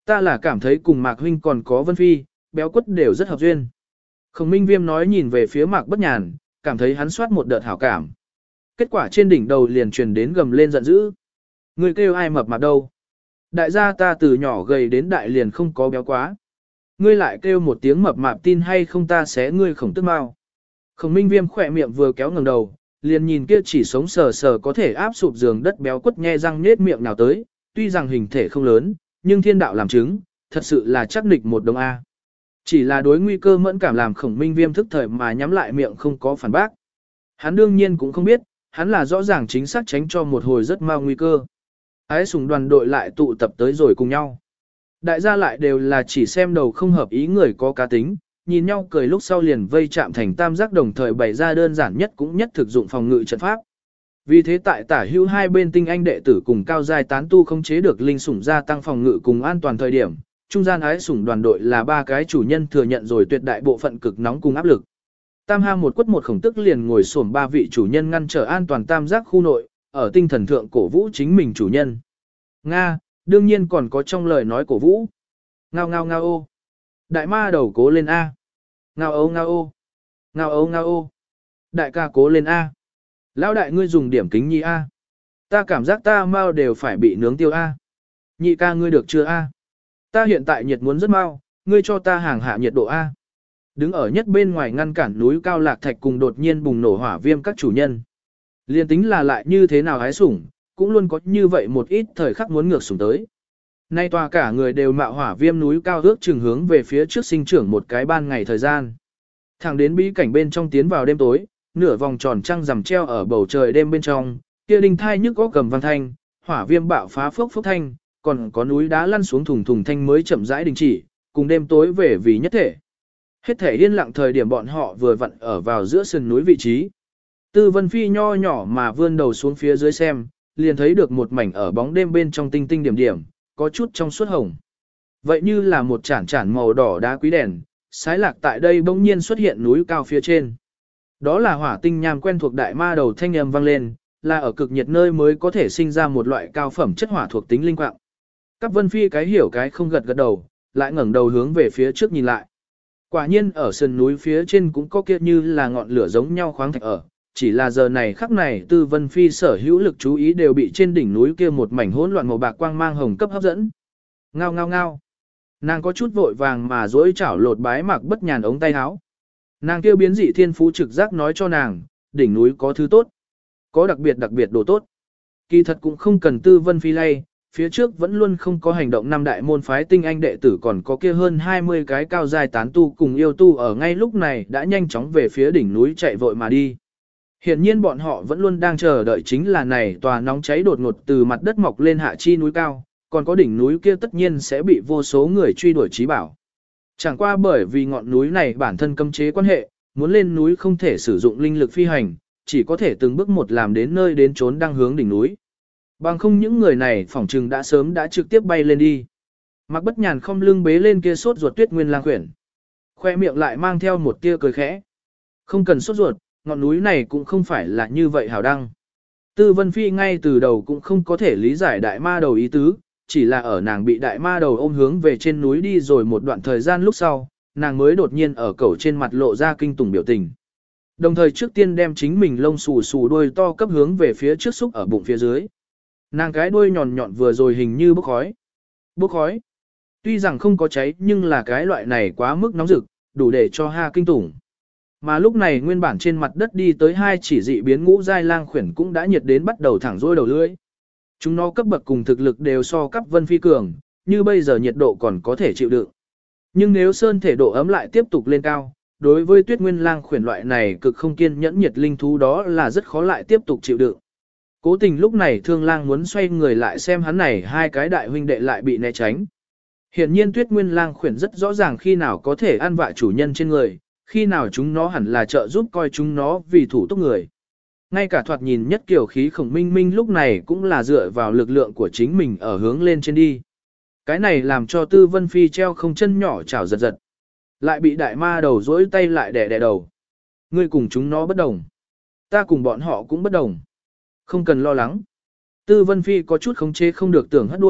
Ta là cảm thấy cùng Mạc huynh còn có Vân Phi, béo quất đều rất hợp duyên. Khổng Minh Viêm nói nhìn về phía Mạc Bất Nhàn, cảm thấy hắn soát một đợt hảo cảm. Kết quả trên đỉnh đầu liền truyền đến gầm lên giận dữ. Người kêu ai mập mạp đâu? Đại gia ta từ nhỏ gầy đến đại liền không có béo quá. Ngươi lại kêu một tiếng mập mạp tin hay không ta xé ngươi khổng tức mau. Khổng Minh Viêm khỏe miệng vừa kéo ngẩng đầu, liền nhìn kia chỉ sống sờ sờ có thể áp sụp giường đất béo quất nhe răng nết miệng nào tới, tuy rằng hình thể không lớn, nhưng thiên đạo làm chứng, thật sự là chắc nịch một đồng A. Chỉ là đối nguy cơ mẫn cảm làm Khổng Minh Viêm thức thời mà nhắm lại miệng không có phản bác. Hắn đương nhiên cũng không biết, hắn là rõ ràng chính xác tránh cho một hồi rất mau nguy cơ. Ái sủng đoàn đội lại tụ tập tới rồi cùng nhau. Đại gia lại đều là chỉ xem đầu không hợp ý người có cá tính, nhìn nhau cười lúc sau liền vây chạm thành tam giác đồng thời bày ra đơn giản nhất cũng nhất thực dụng phòng ngự trận pháp. Vì thế tại tả hữu hai bên tinh anh đệ tử cùng cao giai tán tu không chế được linh sủng gia tăng phòng ngự cùng an toàn thời điểm, trung gian ái sủng đoàn đội là ba cái chủ nhân thừa nhận rồi tuyệt đại bộ phận cực nóng cùng áp lực. Tam ham một quất một khổng tức liền ngồi xổm ba vị chủ nhân ngăn trở an toàn tam giác khu nội, ở tinh thần thượng cổ vũ chính mình chủ nhân. Nga, đương nhiên còn có trong lời nói cổ vũ. Ngao ngao ngao ô. Đại ma đầu cố lên A. Ngao ô ngao ô. Ngao ô ngao ô. Đại ca cố lên A. Lão đại ngươi dùng điểm kính nhi A. Ta cảm giác ta mau đều phải bị nướng tiêu A. Nhị ca ngươi được chưa A. Ta hiện tại nhiệt muốn rất mau, ngươi cho ta hàng hạ nhiệt độ A. Đứng ở nhất bên ngoài ngăn cản núi cao lạc thạch cùng đột nhiên bùng nổ hỏa viêm các chủ nhân. Liên tính là lại như thế nào hái sủng, cũng luôn có như vậy một ít thời khắc muốn ngược sủng tới. Nay tòa cả người đều mạo hỏa viêm núi cao ước chừng hướng về phía trước sinh trưởng một cái ban ngày thời gian. Thẳng đến bí cảnh bên trong tiến vào đêm tối, nửa vòng tròn trăng rằm treo ở bầu trời đêm bên trong, kia đinh thai nhức có cầm văn thanh, hỏa viêm bạo phá phốc phốc thanh, còn có núi đá lăn xuống thùng thùng thanh mới chậm rãi đình chỉ, cùng đêm tối về vì nhất thể. Hết thể yên lặng thời điểm bọn họ vừa vặn ở vào giữa sườn núi vị trí. Tư Vân Phi nho nhỏ mà vươn đầu xuống phía dưới xem, liền thấy được một mảnh ở bóng đêm bên trong tinh tinh điểm điểm, có chút trong suốt hồng. Vậy như là một chản chản màu đỏ đá quý đèn, sái lạc tại đây bỗng nhiên xuất hiện núi cao phía trên. Đó là hỏa tinh nham quen thuộc đại ma đầu thanh âm vang lên, là ở cực nhiệt nơi mới có thể sinh ra một loại cao phẩm chất hỏa thuộc tính linh quạng. Các Vân Phi cái hiểu cái không gật gật đầu, lại ngẩng đầu hướng về phía trước nhìn lại. Quả nhiên ở sườn núi phía trên cũng có kia như là ngọn lửa giống nhau khoáng thạch ở, chỉ là giờ này khắc này Tư Vân Phi sở hữu lực chú ý đều bị trên đỉnh núi kia một mảnh hỗn loạn màu bạc quang mang hồng cấp hấp dẫn. Ngao ngao ngao. Nàng có chút vội vàng mà duỗi chảo lột bái Mạc Bất Nhàn ống tay áo. Nàng kêu biến dị thiên phú trực giác nói cho nàng, đỉnh núi có thứ tốt, có đặc biệt đồ tốt. Kỳ thật cũng không cần Tư Vân Phi lay, phía trước vẫn luôn không có hành động năm đại môn phái tinh anh đệ tử còn có kia hơn 20 cái cao giai tán tu cùng yêu tu ở ngay lúc này đã nhanh chóng về phía đỉnh núi chạy vội mà đi. Hiện nhiên bọn họ vẫn luôn đang chờ đợi chính là này tòa nóng cháy đột ngột từ mặt đất mọc lên hạ chi núi cao, còn có đỉnh núi kia tất nhiên sẽ bị vô số người truy đuổi chí bảo. Chẳng qua bởi vì ngọn núi này bản thân cấm chế quan hệ, muốn lên núi không thể sử dụng linh lực phi hành, chỉ có thể từng bước một làm đến nơi đến trốn đang hướng đỉnh núi. Bằng không những người này phỏng chừng đã sớm đã trực tiếp bay lên đi. Mạc Bất Nhàn không lưng bế lên kia sốt ruột Tuyết Nguyên Lang Quyển. Khoe miệng lại mang theo một tia cười khẽ. Không cần sốt ruột, ngọn núi này cũng không phải là như vậy hào đăng. Tư Vân Phi ngay từ đầu cũng không có thể lý giải đại ma đầu ý tứ, chỉ là ở nàng bị đại ma đầu ôm hướng về trên núi đi rồi một đoạn thời gian lúc sau, nàng mới đột nhiên ở cẩu trên mặt lộ ra kinh tủng biểu tình. Đồng thời trước tiên đem chính mình lông xù xù đuôi to cấp hướng về phía trước xúc ở bụng phía dưới. Nàng cái đuôi nhọn nhọn vừa rồi hình như bốc khói. Bốc khói. Tuy rằng không có cháy nhưng là cái loại này quá mức nóng rực, đủ để cho ha kinh tủng. Mà lúc này nguyên bản trên mặt đất đi tới hai chỉ dị biến ngũ giai lang khuyển cũng đã nhiệt đến bắt đầu thẳng rôi đầu lưỡi. Chúng nó cấp bậc cùng thực lực đều so cấp Vân Phi cường, như bây giờ nhiệt độ còn có thể chịu đựng. Nhưng nếu sơn thể độ ấm lại tiếp tục lên cao, đối với Tuyết Nguyên Lang khuyển loại này cực không kiên nhẫn nhiệt linh thú đó là rất khó lại tiếp tục chịu đựng. Cố tình lúc này Thương Lang muốn xoay người lại xem hắn này hai cái đại huynh đệ lại bị né tránh. Hiển nhiên Tuyết Nguyên Lang khuyển rất rõ ràng khi nào có thể ăn vạ chủ nhân trên người, khi nào chúng nó hẳn là trợ giúp coi chúng nó vì thủ tốc người. Ngay cả thoạt nhìn nhất kiểu khí Khổng Minh Minh lúc này cũng là dựa vào lực lượng của chính mình ở hướng lên trên đi. Cái này làm cho Tư Vân Phi treo không chân nhỏ chảo giật giật. Lại bị đại ma đầu dỗi tay lại đè đè đầu. Ngươi cùng chúng nó bất đồng. Ta cùng bọn họ cũng bất đồng. Không cần lo lắng. Tư Vân Phi có chút khống chế không được tưởng hất đuôi,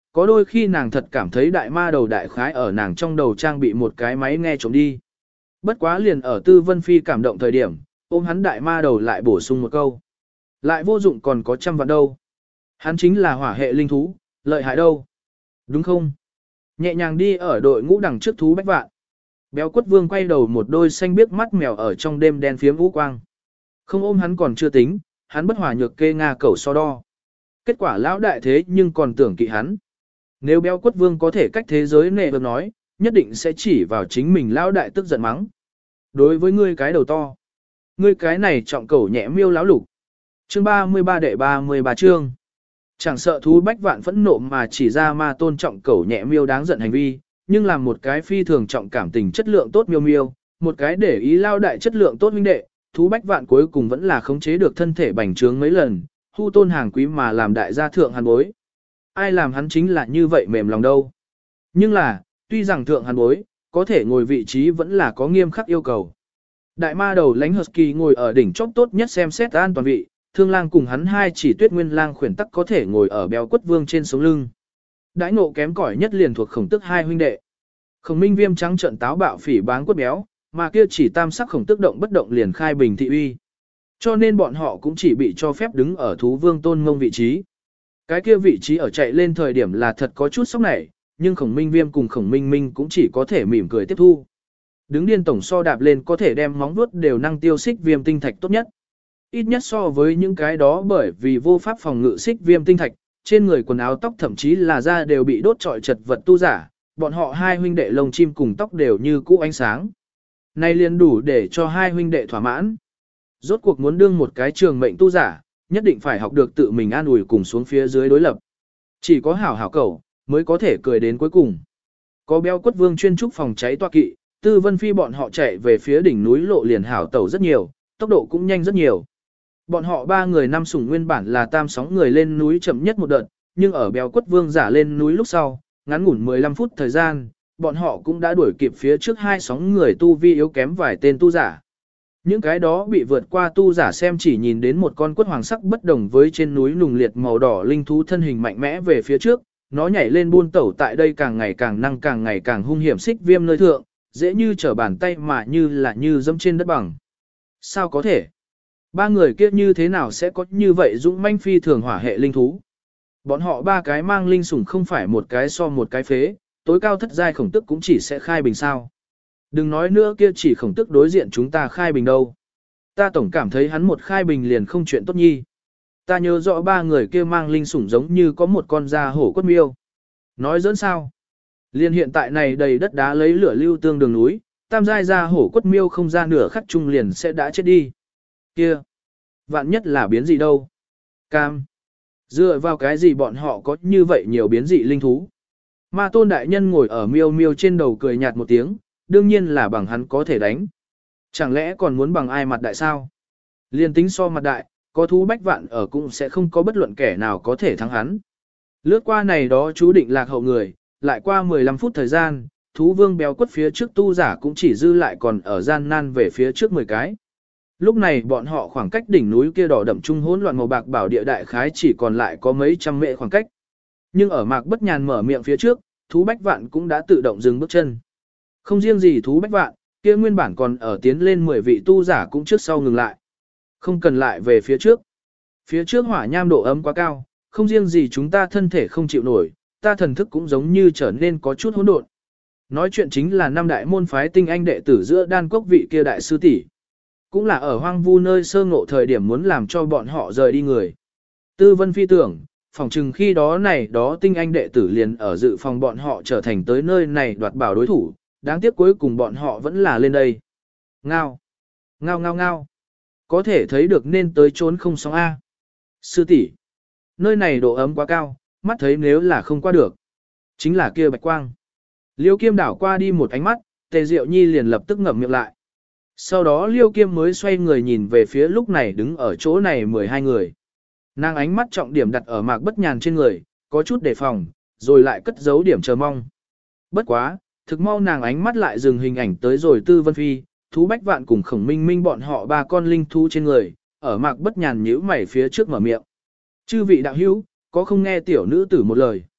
có đôi khi nàng thật cảm thấy đại ma đầu đại khái ở nàng trong đầu trang bị một cái máy nghe trộm đi. Bất quá liền ở Tư Vân Phi cảm động thời điểm, ôm hắn đại ma đầu lại bổ sung một câu. Lại vô dụng còn có 100 vạn đâu. Hắn chính là hỏa hệ linh thú, lợi hại đâu. Đúng không? Nhẹ nhàng đi ở đội ngũ đằng trước thú bách vạn. Béo quất vương quay đầu một đôi xanh biếc mắt mèo ở trong đêm đen phiếm vũ quang. Không ôm hắn còn chưa tính, hắn bất hỏa nhược kê Nga cẩu so đo. Kết quả lão đại thế nhưng còn tưởng kỵ hắn. Nếu béo quất vương có thể cách thế giới nệ được nói, nhất định sẽ chỉ vào chính mình lão đại tức giận mắng. Đối với ngươi cái đầu to, ngươi cái này trọng cẩu nhẹ miêu lão lục. Chương 33 đệ 33 chương. Chẳng sợ thú bách vạn phẫn nộ mà chỉ ra ma tôn trọng cẩu nhẹ miêu đáng giận hành vi, nhưng làm một cái phi thường trọng cảm tình chất lượng tốt miêu miêu, một cái để ý lao đại chất lượng tốt huynh đệ, thú bách vạn cuối cùng vẫn là khống chế được thân thể bành trướng mấy lần, hu tôn hàng quý mà làm đại gia thượng hàn bối. Ai làm hắn chính là như vậy mềm lòng đâu. Nhưng là, tuy rằng thượng hàn bối, có thể ngồi vị trí vẫn là có nghiêm khắc yêu cầu. Đại ma đầu lánh Husky ngồi ở đỉnh chóp tốt nhất xem xét an toàn vị, Thương Lang cùng hắn hai chỉ Tuyết Nguyên Lang khuyển tắc có thể ngồi ở béo quất vương trên sống lưng. Đãi ngộ kém cỏi nhất liền thuộc Khổng Tức hai huynh đệ. Khổng Minh Viêm trắng trợn táo bạo phỉ báng quất béo, mà kia chỉ tam sắc Khổng Tức động bất động liền khai bình thị uy. Cho nên bọn họ cũng chỉ bị cho phép đứng ở thú vương tôn ngông vị trí. Cái kia vị trí ở chạy lên thời điểm là thật có chút sốc nảy, nhưng Khổng Minh Viêm cùng Khổng Minh Minh cũng chỉ có thể mỉm cười tiếp thu. Đứng điên tổng so đạp lên có thể đem móng vuốt đều năng tiêu xích viêm tinh thạch tốt nhất. Ít nhất so với những cái đó bởi vì vô pháp phòng ngự xích viêm tinh thạch, trên người quần áo tóc thậm chí là da đều bị đốt trọi chật vật tu giả, bọn họ hai huynh đệ lông chim cùng tóc đều như cũ ánh sáng. Này liền đủ để cho hai huynh đệ thỏa mãn. Rốt cuộc muốn đương một cái trường mệnh tu giả, nhất định phải học được tự mình an ủi cùng xuống phía dưới đối lập. Chỉ có hảo hảo cẩu, mới có thể cười đến cuối cùng. Có béo quất vương chuyên trúc phòng cháy toa kỵ, Tư Vân Phi bọn họ chạy về phía đỉnh núi lộ liền hảo tẩu rất nhiều, tốc độ cũng nhanh rất nhiều. Bọn họ ba người năm sủng nguyên bản là tam sóng người lên núi chậm nhất một đợt, nhưng ở béo quất vương giả lên núi lúc sau, ngắn ngủn 15 phút thời gian, bọn họ cũng đã đuổi kịp phía trước hai sóng người tu vi yếu kém vài tên tu giả. Những cái đó bị vượt qua tu giả xem chỉ nhìn đến một con quất hoàng sắc bất đồng với trên núi nùng liệt màu đỏ linh thú thân hình mạnh mẽ về phía trước, nó nhảy lên buôn tẩu tại đây càng ngày càng năng càng ngày càng hung hiểm xích viêm nơi thượng, dễ như trở bàn tay mà như dẫm trên đất bằng. Sao có thể? Ba người kia như thế nào sẽ có như vậy dũng manh phi thường hỏa hệ linh thú? Bọn họ ba cái mang linh sủng không phải một cái so một cái phế, tối cao thất giai khổng tức cũng chỉ sẽ khai bình sao. Đừng nói nữa kia chỉ khổng tức đối diện chúng ta khai bình đâu. Ta tổng cảm thấy hắn một khai bình liền không chuyện tốt nhi. Ta nhớ rõ ba người kia mang linh sủng giống như có một con da hổ quất miêu. Nói dẫn sao? Liên hiện tại này đầy đất đá lấy lửa lưu tương đường núi, tam giai da hổ quất miêu không ra nửa khắc chung liền sẽ đã chết đi. Kia! Vạn nhất là biến gì đâu? Cam! Dựa vào cái gì bọn họ có như vậy nhiều biến dị linh thú? Ma tôn đại nhân ngồi ở miêu miêu trên đầu cười nhạt một tiếng, đương nhiên là bằng hắn có thể đánh. Chẳng lẽ còn muốn bằng ai mặt đại sao? Liên tính so mặt đại, có thú bách vạn ở cũng sẽ không có bất luận kẻ nào có thể thắng hắn. Lướt qua này đó chú định lạc hậu người, lại qua 15 phút thời gian, thú vương béo quất phía trước tu giả cũng chỉ dư lại còn ở gian nan về phía trước 10 cái. Lúc này bọn họ khoảng cách đỉnh núi kia đỏ đậm trung hỗn loạn màu bạc bảo địa đại khái chỉ còn lại có mấy trăm mệ khoảng cách. Nhưng ở Mạc Bất Nhàn mở miệng phía trước, thú bách vạn cũng đã tự động dừng bước chân. Không riêng gì thú bách vạn, kia nguyên bản còn ở tiến lên 10 vị tu giả cũng trước sau ngừng lại. Không cần lại về phía trước. Phía trước hỏa nham độ ấm quá cao, không riêng gì chúng ta thân thể không chịu nổi, ta thần thức cũng giống như trở nên có chút hỗn độn. Nói chuyện chính là năm đại môn phái tinh anh đệ tử giữa đan cốc vị kia đại sư tỷ, cũng là ở hoang vu nơi sơ ngộ thời điểm muốn làm cho bọn họ rời đi người. Tư Vân Phi tưởng, phòng chừng khi đó này đó tinh anh đệ tử liền ở dự phòng bọn họ trở thành tới nơi này đoạt bảo đối thủ, đáng tiếc cuối cùng bọn họ vẫn là lên đây. Ngao, ngao ngao ngao, có thể thấy được nên tới trốn không sóng A. Sư tỷ, nơi này độ ấm quá cao, mắt thấy nếu là không qua được. Chính là kia bạch quang. Liêu Kiêm đảo qua đi một ánh mắt, Tề Diệu Nhi liền lập tức ngậm miệng lại. Sau đó Liêu Kiêm mới xoay người nhìn về phía lúc này đứng ở chỗ này 12 người. Nàng ánh mắt trọng điểm đặt ở Mạc Bất Nhàn trên người, có chút đề phòng, rồi lại cất giấu điểm chờ mong. Bất quá, thực mau nàng ánh mắt lại dừng hình ảnh tới rồi Tư Vân Phi, thú bách vạn cùng Khổng Minh Minh bọn họ ba con linh thú trên người, ở Mạc Bất Nhàn nhíu mày phía trước mở miệng. Chư vị đạo hữu, có không nghe tiểu nữ tử một lời.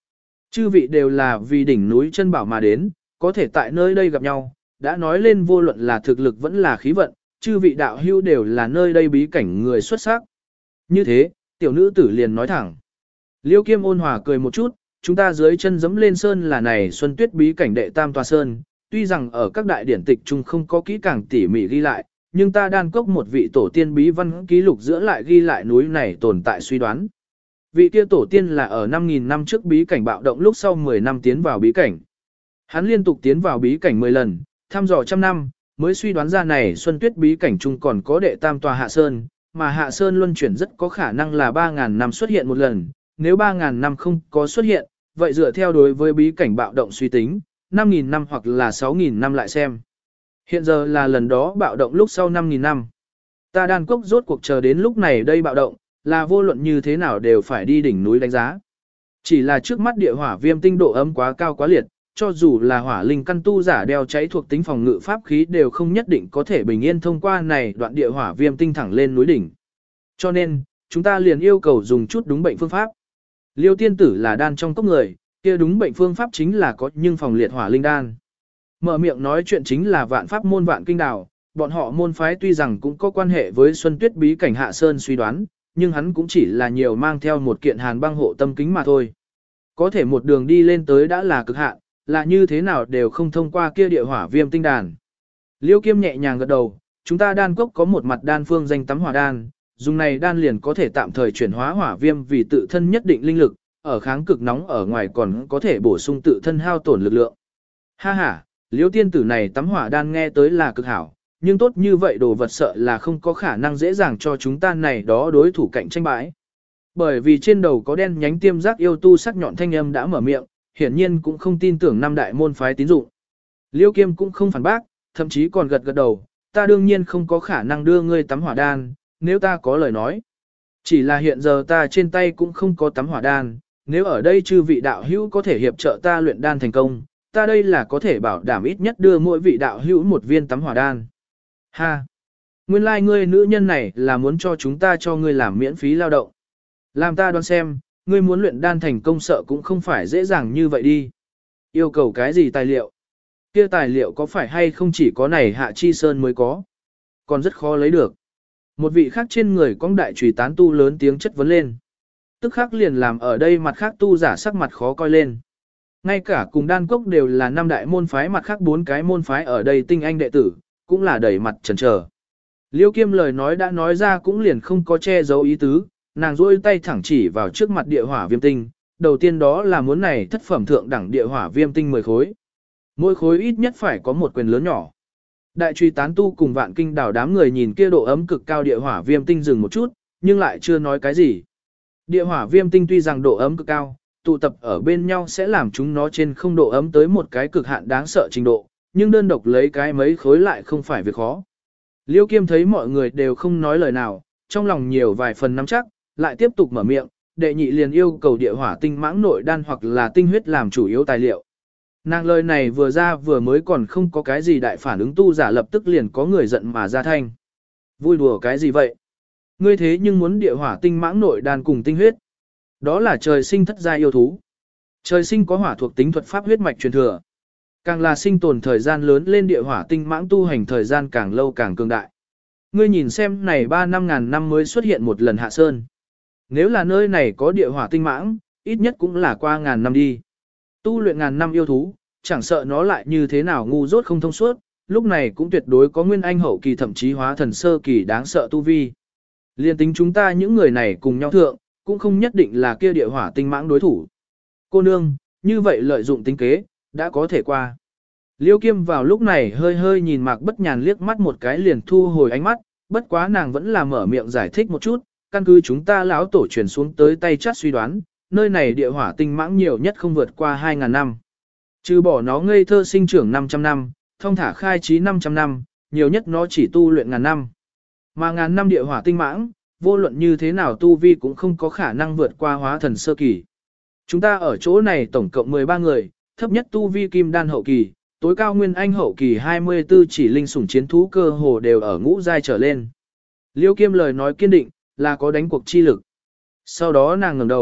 Chư vị đều là vì đỉnh núi chân bảo mà đến, có thể tại nơi đây gặp nhau, đã nói lên vô luận là thực lực vẫn là khí vận, chư vị đạo hữu đều là nơi đây bí cảnh người xuất sắc. Như thế, tiểu nữ tử liền nói thẳng. Liêu Kiêm ôn hòa cười một chút, chúng ta dưới chân dẫm lên sơn là này Xuân Tuyết bí cảnh đệ tam tòa sơn, tuy rằng ở các đại điển tịch chung không có kỹ càng tỉ mỉ ghi lại, nhưng ta đan cốc một vị tổ tiên bí văn ký lục giữa lại ghi lại núi này tồn tại suy đoán. Vị kia tổ tiên là ở 5.000 năm trước bí cảnh bạo động lúc sau 10 năm tiến vào bí cảnh. Hắn liên tục tiến vào bí cảnh 10 lần, thăm dò trăm năm, mới suy đoán ra này Xuân Tuyết bí cảnh chung còn có đệ tam tòa Hạ Sơn, mà Hạ Sơn luân chuyển rất có khả năng là 3.000 năm xuất hiện một lần, nếu 3.000 năm không có xuất hiện, vậy dựa theo đối với bí cảnh bạo động suy tính, 5.000 năm hoặc là 6.000 năm lại xem. Hiện giờ là lần đó bạo động lúc sau 5.000 năm. Ta đan cốc rốt cuộc chờ đến lúc này đây bạo động, là vô luận như thế nào đều phải đi đỉnh núi đánh giá. Chỉ là trước mắt địa hỏa viêm tinh độ ấm quá cao quá liệt, cho dù là hỏa linh căn tu giả đeo cháy thuộc tính phòng ngự pháp khí đều không nhất định có thể bình yên thông qua này đoạn địa hỏa viêm tinh thẳng lên núi đỉnh. Cho nên, chúng ta liền yêu cầu dùng chút đúng bệnh phương pháp. Liêu tiên tử là đan trong cốc người, kia đúng bệnh phương pháp chính là có nhưng phòng liệt hỏa linh đan. Mở miệng nói chuyện chính là vạn pháp môn vạn kinh đào, bọn họ môn phái tuy rằng cũng có quan hệ với Xuân Tuyết bí cảnh Hạ Sơn suy đoán, nhưng hắn cũng chỉ là nhiều mang theo một kiện hàn băng hộ tâm kính mà thôi. Có thể một đường đi lên tới đã là cực hạn, là như thế nào đều không thông qua kia địa hỏa viêm tinh đàn. Liêu Kiêm nhẹ nhàng gật đầu, chúng ta đan cốc có một mặt đan phương danh tắm hỏa đan, dùng này đan liền có thể tạm thời chuyển hóa hỏa viêm vì tự thân nhất định linh lực, ở kháng cực nóng ở ngoài còn có thể bổ sung tự thân hao tổn lực lượng. Ha ha, Liêu tiên tử này tắm hỏa đan nghe tới là cực hảo, nhưng tốt như vậy đồ vật sợ là không có khả năng dễ dàng cho chúng ta này đó đối thủ cạnh tranh bãi. Bởi vì trên đầu có đen nhánh tiêm giác yêu tu sắc nhọn thanh âm đã mở miệng, hiển nhiên cũng không tin tưởng năm đại môn phái tín dụng. Liêu Kiêm cũng không phản bác, thậm chí còn gật gật đầu, ta đương nhiên không có khả năng đưa ngươi tắm hỏa đan, nếu ta có lời nói. Chỉ là hiện giờ ta trên tay cũng không có tắm hỏa đan, nếu ở đây chư vị đạo hữu có thể hiệp trợ ta luyện đan thành công, ta đây là có thể bảo đảm ít nhất đưa mỗi vị đạo hữu một viên tắm hỏa đan. Ha! Nguyên lai ngươi nữ nhân này là muốn cho chúng ta cho ngươi làm miễn phí lao động. Làm ta đoán xem, ngươi muốn luyện đan thành công sợ cũng không phải dễ dàng như vậy đi. Yêu cầu cái gì tài liệu? Kia tài liệu có phải hay không chỉ có này Hạ Chi Sơn mới có? Còn rất khó lấy được. Một vị khác trên người cong đại chùy tán tu lớn tiếng chất vấn lên. Tức khắc liền làm ở đây mặt khác tu giả sắc mặt khó coi lên. Ngay cả cùng đan cốc đều là năm đại môn phái, mặt khác 4 cái môn phái ở đây tinh anh đệ tử, cũng là đẩy mặt chần chờ. Liêu Kiêm lời nói đã nói ra cũng liền không có che giấu ý tứ, nàng duỗi tay thẳng chỉ vào trước mặt địa hỏa viêm tinh, đầu tiên đó là muốn này thất phẩm thượng đẳng địa hỏa viêm tinh 10 khối. Mỗi khối ít nhất phải có một quyền lớn nhỏ. Đại truy tán tu cùng vạn kinh đảo đám người nhìn kia độ ấm cực cao địa hỏa viêm tinh dừng một chút, nhưng lại chưa nói cái gì. Địa hỏa viêm tinh tuy rằng độ ấm cực cao, tụ tập ở bên nhau sẽ làm chúng nó trên không độ ấm tới một cái cực hạn đáng sợ trình độ, nhưng đơn độc lấy cái mấy khối lại không phải việc khó. Liêu Kiêm thấy mọi người đều không nói lời nào, trong lòng nhiều vài phần nắm chắc, lại tiếp tục mở miệng, đệ nhị liền yêu cầu địa hỏa tinh mãng nội đan hoặc là tinh huyết làm chủ yếu tài liệu. Nàng lời này vừa ra vừa mới còn không có cái gì đại phản ứng tu giả lập tức liền có người giận mà ra thanh. Vui đùa cái gì vậy? Ngươi thế nhưng muốn địa hỏa tinh mãng nội đan cùng tinh huyết. Đó là trời sinh thất gia yêu thú. Trời sinh có hỏa thuộc tính thuật pháp huyết mạch truyền thừa. Càng là sinh tồn thời gian lớn lên địa hỏa tinh mãng tu hành thời gian càng lâu càng cường đại. Ngươi nhìn xem này 3-5 ngàn năm mới xuất hiện một lần Hạ Sơn. Nếu là nơi này có địa hỏa tinh mãng, ít nhất cũng là qua ngàn năm đi. Tu luyện ngàn năm yêu thú, chẳng sợ nó lại như thế nào ngu dốt không thông suốt, lúc này cũng tuyệt đối có nguyên anh hậu kỳ thậm chí hóa thần sơ kỳ đáng sợ tu vi. Liên tính chúng ta những người này cùng nhau thượng, cũng không nhất định là kia địa hỏa tinh mãng đối thủ. Cô nương, như vậy lợi dụng tính kế, đã có thể qua. Liêu Kiêm vào lúc này hơi hơi nhìn Mạc Bất Nhàn liếc mắt một cái liền thu hồi ánh mắt, bất quá nàng vẫn là mở miệng giải thích một chút, căn cứ chúng ta lão tổ truyền xuống tới tay chát suy đoán, nơi này địa hỏa tinh mãng nhiều nhất không vượt qua 2.000 năm. Trừ bỏ nó ngây thơ sinh trưởng 500 năm, thông thả khai trí 500 năm, nhiều nhất nó chỉ tu luyện ngàn năm. Mà ngàn năm địa hỏa tinh mãng, vô luận như thế nào tu vi cũng không có khả năng vượt qua hóa thần sơ kỳ. Chúng ta ở chỗ này tổng cộng 13 người, thấp nhất tu vi kim đan hậu kỳ, tối cao nguyên anh hậu kỳ 24 chỉ linh sủng chiến thú cơ hồ đều ở ngũ giai trở lên. Liêu Kiêm lời nói kiên định, là có đánh cuộc chi lực. Sau đó nàng ngẩng đầu,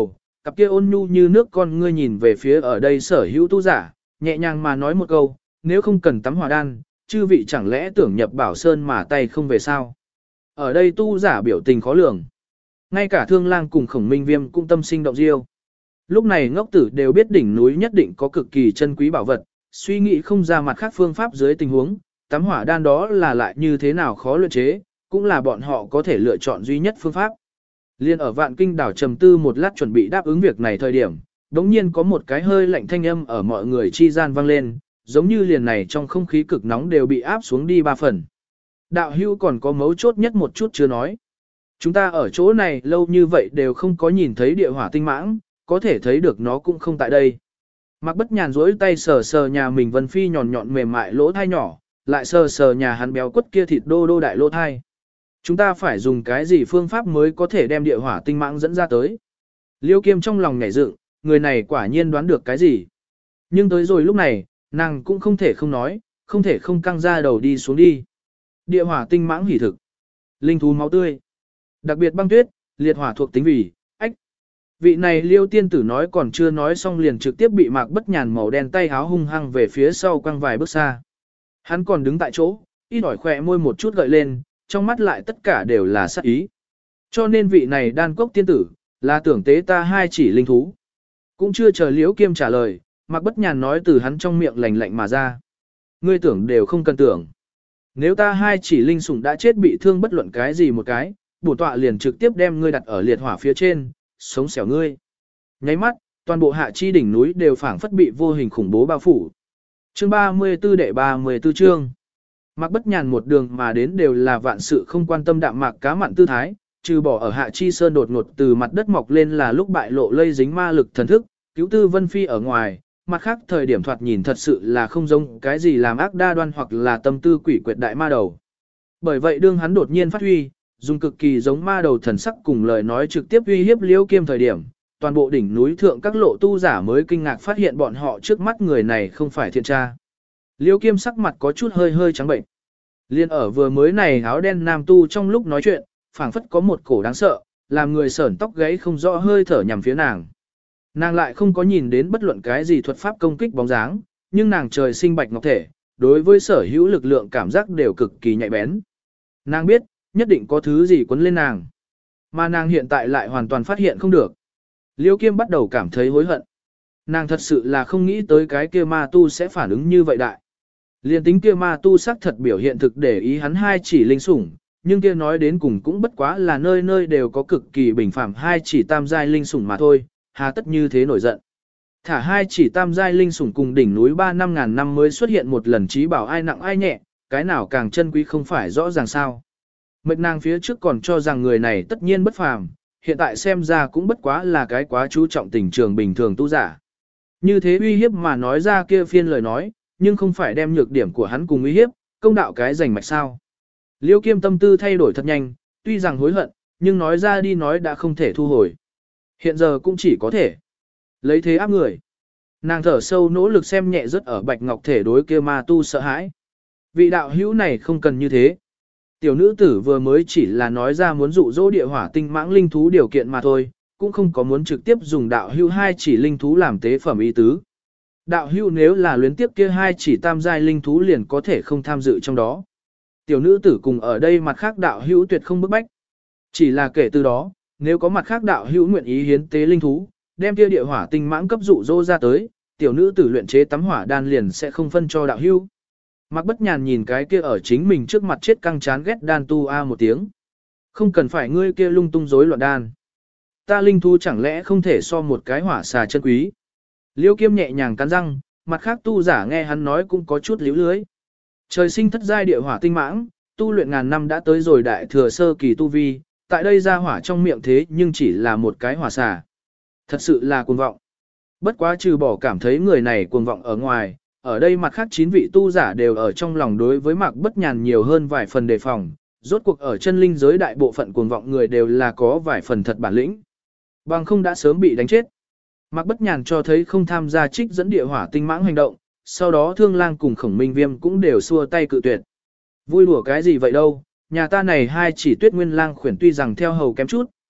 cặp kia ôn nhu như nước con ngươi nhìn về phía ở đây sở hữu tu giả, nhẹ nhàng mà nói một câu, nếu không cần tắm hỏa đan, chư vị chẳng lẽ tưởng nhập bảo sơn mà tay không về sao? Ở đây tu giả biểu tình khó lường. Ngay cả Thương Lang cùng Khổng Minh Viêm cũng tâm sinh động diêu. Lúc này ngốc tử đều biết đỉnh núi nhất định có cực kỳ chân quý bảo vật, suy nghĩ không ra mặt khác phương pháp dưới tình huống, tắm hỏa đan đó là lại như thế nào khó luyện chế, cũng là bọn họ có thể lựa chọn duy nhất phương pháp. Liên ở Vạn Kinh đảo trầm tư một lát chuẩn bị đáp ứng việc này thời điểm, đống nhiên có một cái hơi lạnh thanh âm ở mọi người chi gian vang lên, giống như liền này trong không khí cực nóng đều bị áp xuống đi 3 phần. Đạo hưu còn có mấu chốt nhất một chút chưa nói. Chúng ta ở chỗ này lâu như vậy đều không có nhìn thấy địa hỏa tinh mãng, có thể thấy được nó cũng không tại đây. Mạc Bất Nhàn duỗi tay sờ sờ nhà mình Vân Phi nhọn nhọn mềm mại lỗ thai nhỏ, lại sờ sờ nhà hắn béo quất kia thịt đô đô đại lỗ thai. Chúng ta phải dùng cái gì phương pháp mới có thể đem địa hỏa tinh mãng dẫn ra tới. Liêu Kiêm trong lòng nhảy dựng, người này quả nhiên đoán được cái gì. Nhưng tới rồi lúc này, nàng cũng không thể không nói, không thể không căng ra đầu đi xuống đi. Địa hỏa tinh mãng hỉ thực. Linh thú máu tươi. Đặc biệt băng tuyết, liệt hỏa thuộc tính vì, ách. Vị này Liêu tiên tử nói còn chưa nói xong liền trực tiếp bị Mạc Bất Nhàn màu đen tay háo hung hăng về phía sau quăng vài bước xa. Hắn còn đứng tại chỗ, ít ỏi khỏe môi một chút gợi lên, trong mắt lại tất cả đều là sát ý. Cho nên vị này đan cốc tiên tử, là tưởng tế ta 2 chỉ linh thú. Cũng chưa chờ Liễu Kiêm trả lời, Mạc Bất Nhàn nói từ hắn trong miệng lạnh lạnh mà ra. Ngươi tưởng đều không cần tưởng. Nếu ta 2 chỉ linh sủng đã chết bị thương bất luận cái gì một cái, bổn tọa liền trực tiếp đem ngươi đặt ở liệt hỏa phía trên, sống xẻo ngươi. Nháy mắt, toàn bộ hạ chi đỉnh núi đều phảng phất bị vô hình khủng bố bao phủ. Chương 34 đệ 34 chương. Mạc Bất Nhàn một đường mà đến đều là vạn sự không quan tâm đạm mạc cá mặn tư thái, trừ bỏ ở hạ chi sơn đột ngột từ mặt đất mọc lên là lúc bại lộ lây dính ma lực thần thức, cứu tư Vân Phi ở ngoài, mặt khác thời điểm thoạt nhìn thật sự là không giống cái gì làm ác đa đoan hoặc là tâm tư quỷ quyệt đại ma đầu. Bởi vậy đương hắn đột nhiên phát huy, dùng cực kỳ giống ma đầu thần sắc cùng lời nói trực tiếp uy hiếp Liễu Kiêm thời điểm, toàn bộ đỉnh núi thượng các lộ tu giả mới kinh ngạc phát hiện bọn họ trước mắt người này không phải thiện tra. Liễu Kiêm sắc mặt có chút hơi hơi trắng bệnh. Liên ở vừa mới này áo đen nam tu trong lúc nói chuyện, phảng phất có một cổ đáng sợ, làm người sởn tóc gáy không rõ hơi thở nhằm phía nàng. Nàng lại không có nhìn đến bất luận cái gì thuật pháp công kích bóng dáng, nhưng nàng trời sinh bạch ngọc thể, đối với sở hữu lực lượng cảm giác đều cực kỳ nhạy bén. Nàng biết, nhất định có thứ gì quấn lên nàng. Mà nàng hiện tại lại hoàn toàn phát hiện không được. Liễu Kiêm bắt đầu cảm thấy hối hận. Nàng thật sự là không nghĩ tới cái kia ma tu sẽ phản ứng như vậy đại. Liên tính kia ma tu sắc thật biểu hiện thực để ý hắn 2 chỉ linh sủng, nhưng kia nói đến cùng cũng bất quá là nơi nơi đều có cực kỳ bình phẳng 2 chỉ tam giai linh sủng mà thôi, hà tất như thế nổi giận. Thả 2 chỉ tam giai linh sủng cùng đỉnh núi 3-5 năm mới xuất hiện một lần trí bảo ai nặng ai nhẹ, cái nào càng chân quý không phải rõ ràng sao. Mệt nàng phía trước còn cho rằng người này tất nhiên bất phàm, hiện tại xem ra cũng bất quá là cái quá chú trọng tình trường bình thường tu giả. Như thế uy hiếp mà nói ra kia phiên lời nói, nhưng không phải đem nhược điểm của hắn cùng uy hiếp, công đạo cái giành mạch sao. Liêu Kiêm tâm tư thay đổi thật nhanh, tuy rằng hối hận, nhưng nói ra đi nói đã không thể thu hồi. Hiện giờ cũng chỉ có thể lấy thế áp người. Nàng thở sâu nỗ lực xem nhẹ rất ở bạch ngọc thể đối kia ma tu sợ hãi. Vị đạo hữu này không cần như thế. Tiểu nữ tử vừa mới chỉ là nói ra muốn dụ dỗ địa hỏa tinh mãng linh thú điều kiện mà thôi, cũng không có muốn trực tiếp dùng đạo hữu 2 chỉ linh thú làm tế phẩm ý tứ. Đạo hữu nếu là luyến tiếp kia 2 chỉ tam giai linh thú liền có thể không tham dự trong đó. Tiểu nữ tử cùng ở đây mặt khác đạo hữu tuyệt không bức bách. Chỉ là kể từ đó, nếu có mặt khác đạo hữu nguyện ý hiến tế linh thú, đem kia địa hỏa tinh mãng cấp dụ dỗ ra tới, tiểu nữ tử luyện chế tắm hỏa đan liền sẽ không phân cho đạo hữu. Mạc Bất Nhàn nhìn cái kia ở chính mình trước mặt chết căng chán ghét đan tu a một tiếng. Không cần phải ngươi kia lung tung rối loạn đan. Ta linh thú chẳng lẽ không thể so một cái hỏa xà chân quý. Liêu Kiêm nhẹ nhàng cắn răng, mặt khác tu giả nghe hắn nói cũng có chút líu lưới. Trời sinh thất giai địa hỏa tinh mãng, tu luyện ngàn năm đã tới rồi đại thừa sơ kỳ tu vi, tại đây ra hỏa trong miệng thế nhưng chỉ là một cái hỏa xà. Thật sự là cuồng vọng. Bất quá trừ bỏ cảm thấy người này cuồng vọng ở ngoài, ở đây mặt khác 9 vị tu giả đều ở trong lòng đối với Mạc Bất Nhàn nhiều hơn vài phần đề phòng, rốt cuộc ở chân linh giới đại bộ phận cuồng vọng người đều là có vài phần thật bản lĩnh. Bằng không đã sớm bị đánh chết. Mạc Bất Nhàn cho thấy không tham gia trích dẫn địa hỏa tinh mãng hành động, sau đó Thương Lang cùng Khổng Minh Viêm cũng đều xua tay cự tuyệt. Vui đùa cái gì vậy đâu, nhà ta này 2 chỉ Tuyết Nguyên Lang khuyển tuy rằng theo hầu kém chút,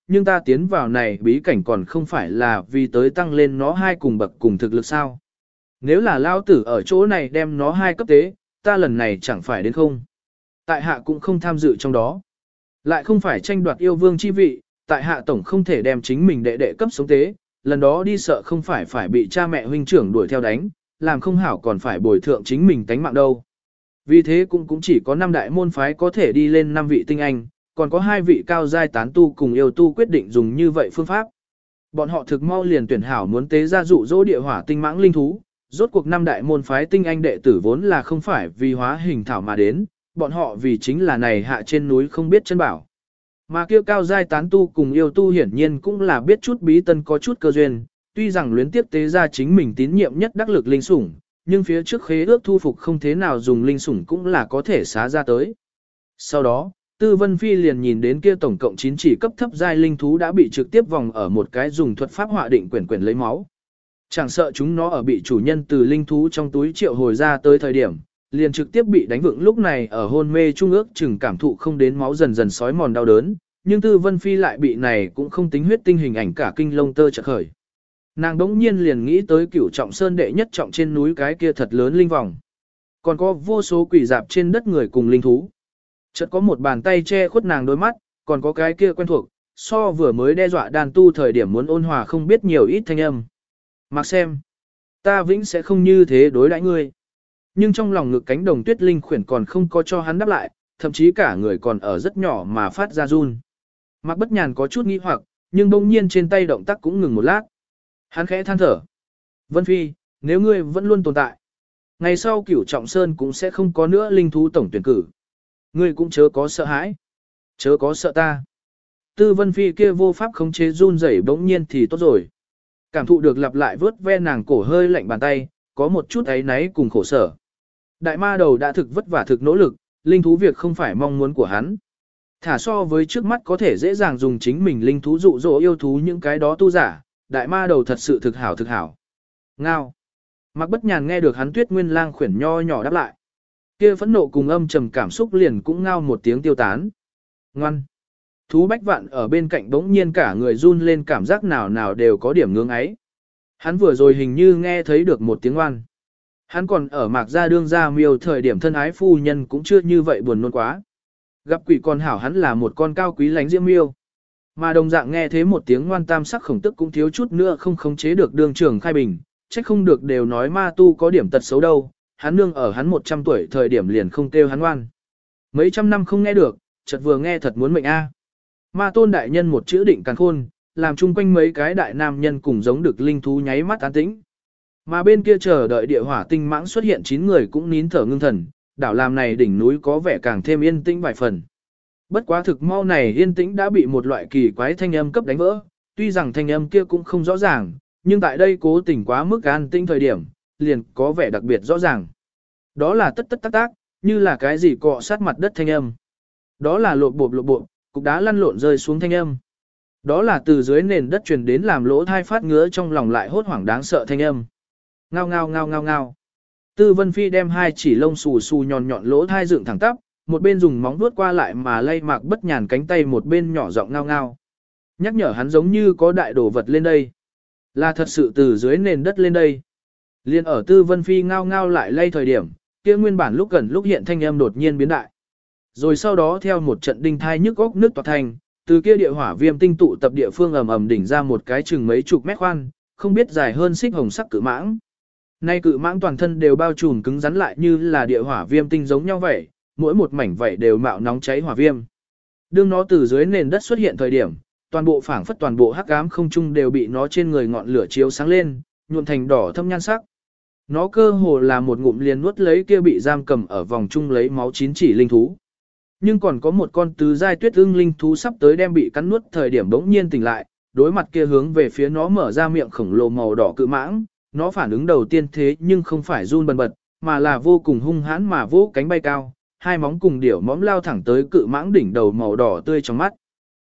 nhưng ta tiến vào này bí cảnh còn không phải là vì tới tăng lên nó 2 cùng bậc cùng thực lực sao. Nếu là lao tử ở chỗ này đem nó 2 cấp tế, ta lần này chẳng phải đến không. Tại hạ cũng không tham dự trong đó. Lại không phải tranh đoạt yêu vương chi vị, tại hạ tổng không thể đem chính mình đệ cấp sống tế, lần đó đi sợ không phải bị cha mẹ huynh trưởng đuổi theo đánh, làm không hảo còn phải bồi thượng chính mình tánh mạng đâu. Vì thế cũng chỉ có 5 đại môn phái có thể đi lên 5 vị tinh anh, còn có 2 vị cao giai tán tu cùng yêu tu quyết định dùng như vậy phương pháp. Bọn họ thực mau liền tuyển hảo muốn tế ra dụ dỗ địa hỏa tinh mãng linh thú, rốt cuộc 5 đại môn phái tinh anh đệ tử vốn là không phải vì hóa hình thảo mà đến, bọn họ vì chính là này hạ trên núi không biết chân bảo. Mà kia cao giai tán tu cùng yêu tu hiển nhiên cũng là biết chút bí tân có chút cơ duyên, tuy rằng luyến tiếp tế ra chính mình tín nhiệm nhất đắc lực linh sủng, nhưng phía trước khế ước thu phục không thế nào dùng linh sủng cũng là có thể xá ra tới. Sau đó, Tư Vân Phi liền nhìn đến kia tổng cộng 9 chỉ cấp thấp giai linh thú đã bị trực tiếp vòng ở một cái dùng thuật pháp họa định quyển lấy máu. Chẳng sợ chúng nó ở bị chủ nhân từ linh thú trong túi triệu hồi ra tới thời điểm, liền trực tiếp bị đánh vựng lúc này ở hôn mê trung ước chừng cảm thụ không đến máu dần dần sói mòn đau đớn, nhưng Tư Vân Phi lại bị này cũng không tính huyết tinh hình ảnh cả kinh lông tơ chợt khởi. Nàng đống nhiên liền nghĩ tới Cửu Trọng Sơn đệ nhất trọng trên núi cái kia thật lớn linh vòng. Còn có vô số quỷ dạp trên đất người cùng linh thú. Chợt có một bàn tay che khuất nàng đôi mắt, còn có cái kia quen thuộc, so vừa mới đe dọa đàn tu thời điểm muốn ôn hòa không biết nhiều ít thanh âm. Mặc xem, ta vĩnh sẽ không như thế đối đãi ngươi. Nhưng trong lòng ngực cánh đồng tuyết linh khuyển còn không có cho hắn đáp lại, thậm chí cả người còn ở rất nhỏ mà phát ra run. Mạc Bất Nhàn có chút nghi hoặc, nhưng bỗng nhiên trên tay động tác cũng ngừng một lát. Hắn khẽ than thở. Vân Phi, nếu ngươi vẫn luôn tồn tại, ngày sau Cửu Trọng Sơn cũng sẽ không có nữa linh thú tổng tuyển cử. Ngươi cũng chớ có sợ hãi, chớ có sợ ta. Tư Vân Phi kia vô pháp khống chế run rẩy bỗng nhiên thì tốt rồi. Cảm thụ được lặp lại vớt ve nàng cổ hơi lạnh bàn tay, có một chút áy náy cùng khổ sở. Đại ma đầu đã thực vất vả thực nỗ lực, linh thú việc không phải mong muốn của hắn. Thả so với trước mắt có thể dễ dàng dùng chính mình linh thú dụ dỗ yêu thú những cái đó tu giả, đại ma đầu thật sự thực hảo thực hảo. Ngao. Mạc Bất Nhàn nghe được hắn Tuyết Nguyên Lang khuyển nho nhỏ đáp lại. Kia phẫn nộ cùng âm trầm cảm xúc liền cũng ngao một tiếng tiêu tán. Ngoan. Thú Bách Vạn ở bên cạnh bỗng nhiên cả người run lên, cảm giác nào nào đều có điểm ngưỡng ấy. Hắn vừa rồi hình như nghe thấy được một tiếng ngoan. Hắn còn ở Mạc gia đương gia miêu thời điểm thân ái phu nhân cũng chưa như vậy buồn nôn quá. Gặp quỷ con hảo hắn là một con cao quý lánh diễm miêu. Mà đồng dạng nghe thế một tiếng ngoan tam sắc khổng tức cũng thiếu chút nữa không khống chế được đương trưởng khai bình, trách không được đều nói ma tu có điểm tật xấu đâu, hắn nương ở hắn 100 tuổi thời điểm liền không kêu hắn ngoan. Mấy trăm năm không nghe được, chợt vừa nghe thật muốn mệnh a. Ma tôn đại nhân một chữ định càn khôn, làm chung quanh mấy cái đại nam nhân cùng giống được linh thú nháy mắt an tĩnh. Mà bên kia chờ đợi địa hỏa tinh mãng xuất hiện 9 người cũng nín thở ngưng thần, đảo làm này đỉnh núi có vẻ càng thêm yên tĩnh vài phần. Bất quá thực mau này yên tĩnh đã bị một loại kỳ quái thanh âm cấp đánh vỡ, tuy rằng thanh âm kia cũng không rõ ràng, nhưng tại đây cố tình quá mức an tĩnh thời điểm, liền có vẻ đặc biệt rõ ràng. Đó là tất tất tác tác, như là cái gì cọ sát mặt đất thanh âm. Đó là lộp bộp, cục đá lăn lộn rơi xuống thanh âm. Đó là từ dưới nền đất truyền đến làm lỗ thai phát ngứa trong lòng lại hốt hoảng đáng sợ thanh âm. Ngao ngao ngao ngao ngao. Tư Vân Phi đem 2 chỉ lông xù xù nhọn nhọn lỗ thai dựng thẳng tắp, một bên dùng móng vuốt qua lại mà lay Mạc Bất Nhàn cánh tay, một bên nhỏ giọng ngao ngao. Nhắc nhở hắn giống như có đại đồ vật lên đây. Là thật sự từ dưới nền đất lên đây. Liên ở Tư Vân Phi ngao ngao lại lay thời điểm, kia nguyên bản lúc gần lúc hiện thanh âm đột nhiên biến đại. Rồi sau đó theo một trận đinh thai nhức óc nước toạc thành, từ kia địa hỏa viêm tinh tụ tập địa phương ầm ầm đỉnh ra một cái chừng mấy chục mét khoan, không biết dài hơn xích hồng sắc cự mãng. Nay cự mãng toàn thân đều bao trùm cứng rắn lại như là địa hỏa viêm tinh giống nhau vậy, mỗi một mảnh vảy đều mạo nóng cháy hỏa viêm. Đương nó từ dưới nền đất xuất hiện thời điểm, toàn bộ phảng phất toàn bộ hắc ám không trung đều bị nó trên người ngọn lửa chiếu sáng lên, nhuộm thành đỏ thâm nhan sắc. Nó cơ hồ là một ngụm liền nuốt lấy kia bị giam cầm ở vòng trung lấy máu 9 chỉ linh thú. Nhưng còn có một con tứ giai tuyết ưng linh thú sắp tới đem bị cắn nuốt thời điểm bỗng nhiên tỉnh lại, đối mặt kia hướng về phía nó mở ra miệng khổng lồ màu đỏ cự mãng, nó phản ứng đầu tiên thế nhưng không phải run bần bật, mà là vô cùng hung hãn mà vỗ cánh bay cao, 2 móng cùng điểu móm lao thẳng tới cự mãng đỉnh đầu màu đỏ tươi trong mắt.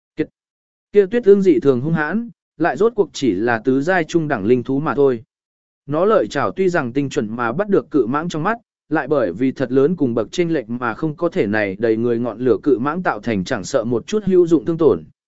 Kia tuyết ưng dị thường hung hãn, lại rốt cuộc chỉ là tứ giai trung đẳng linh thú mà thôi. Nó lợi chảo tuy rằng tinh chuẩn mà bắt được cự mãng trong mắt, lại bởi vì thật lớn cùng bậc chênh lệch mà không có thể này đầy người ngọn lửa cự mãng tạo thành chẳng sợ một chút hữu dụng thương tổn.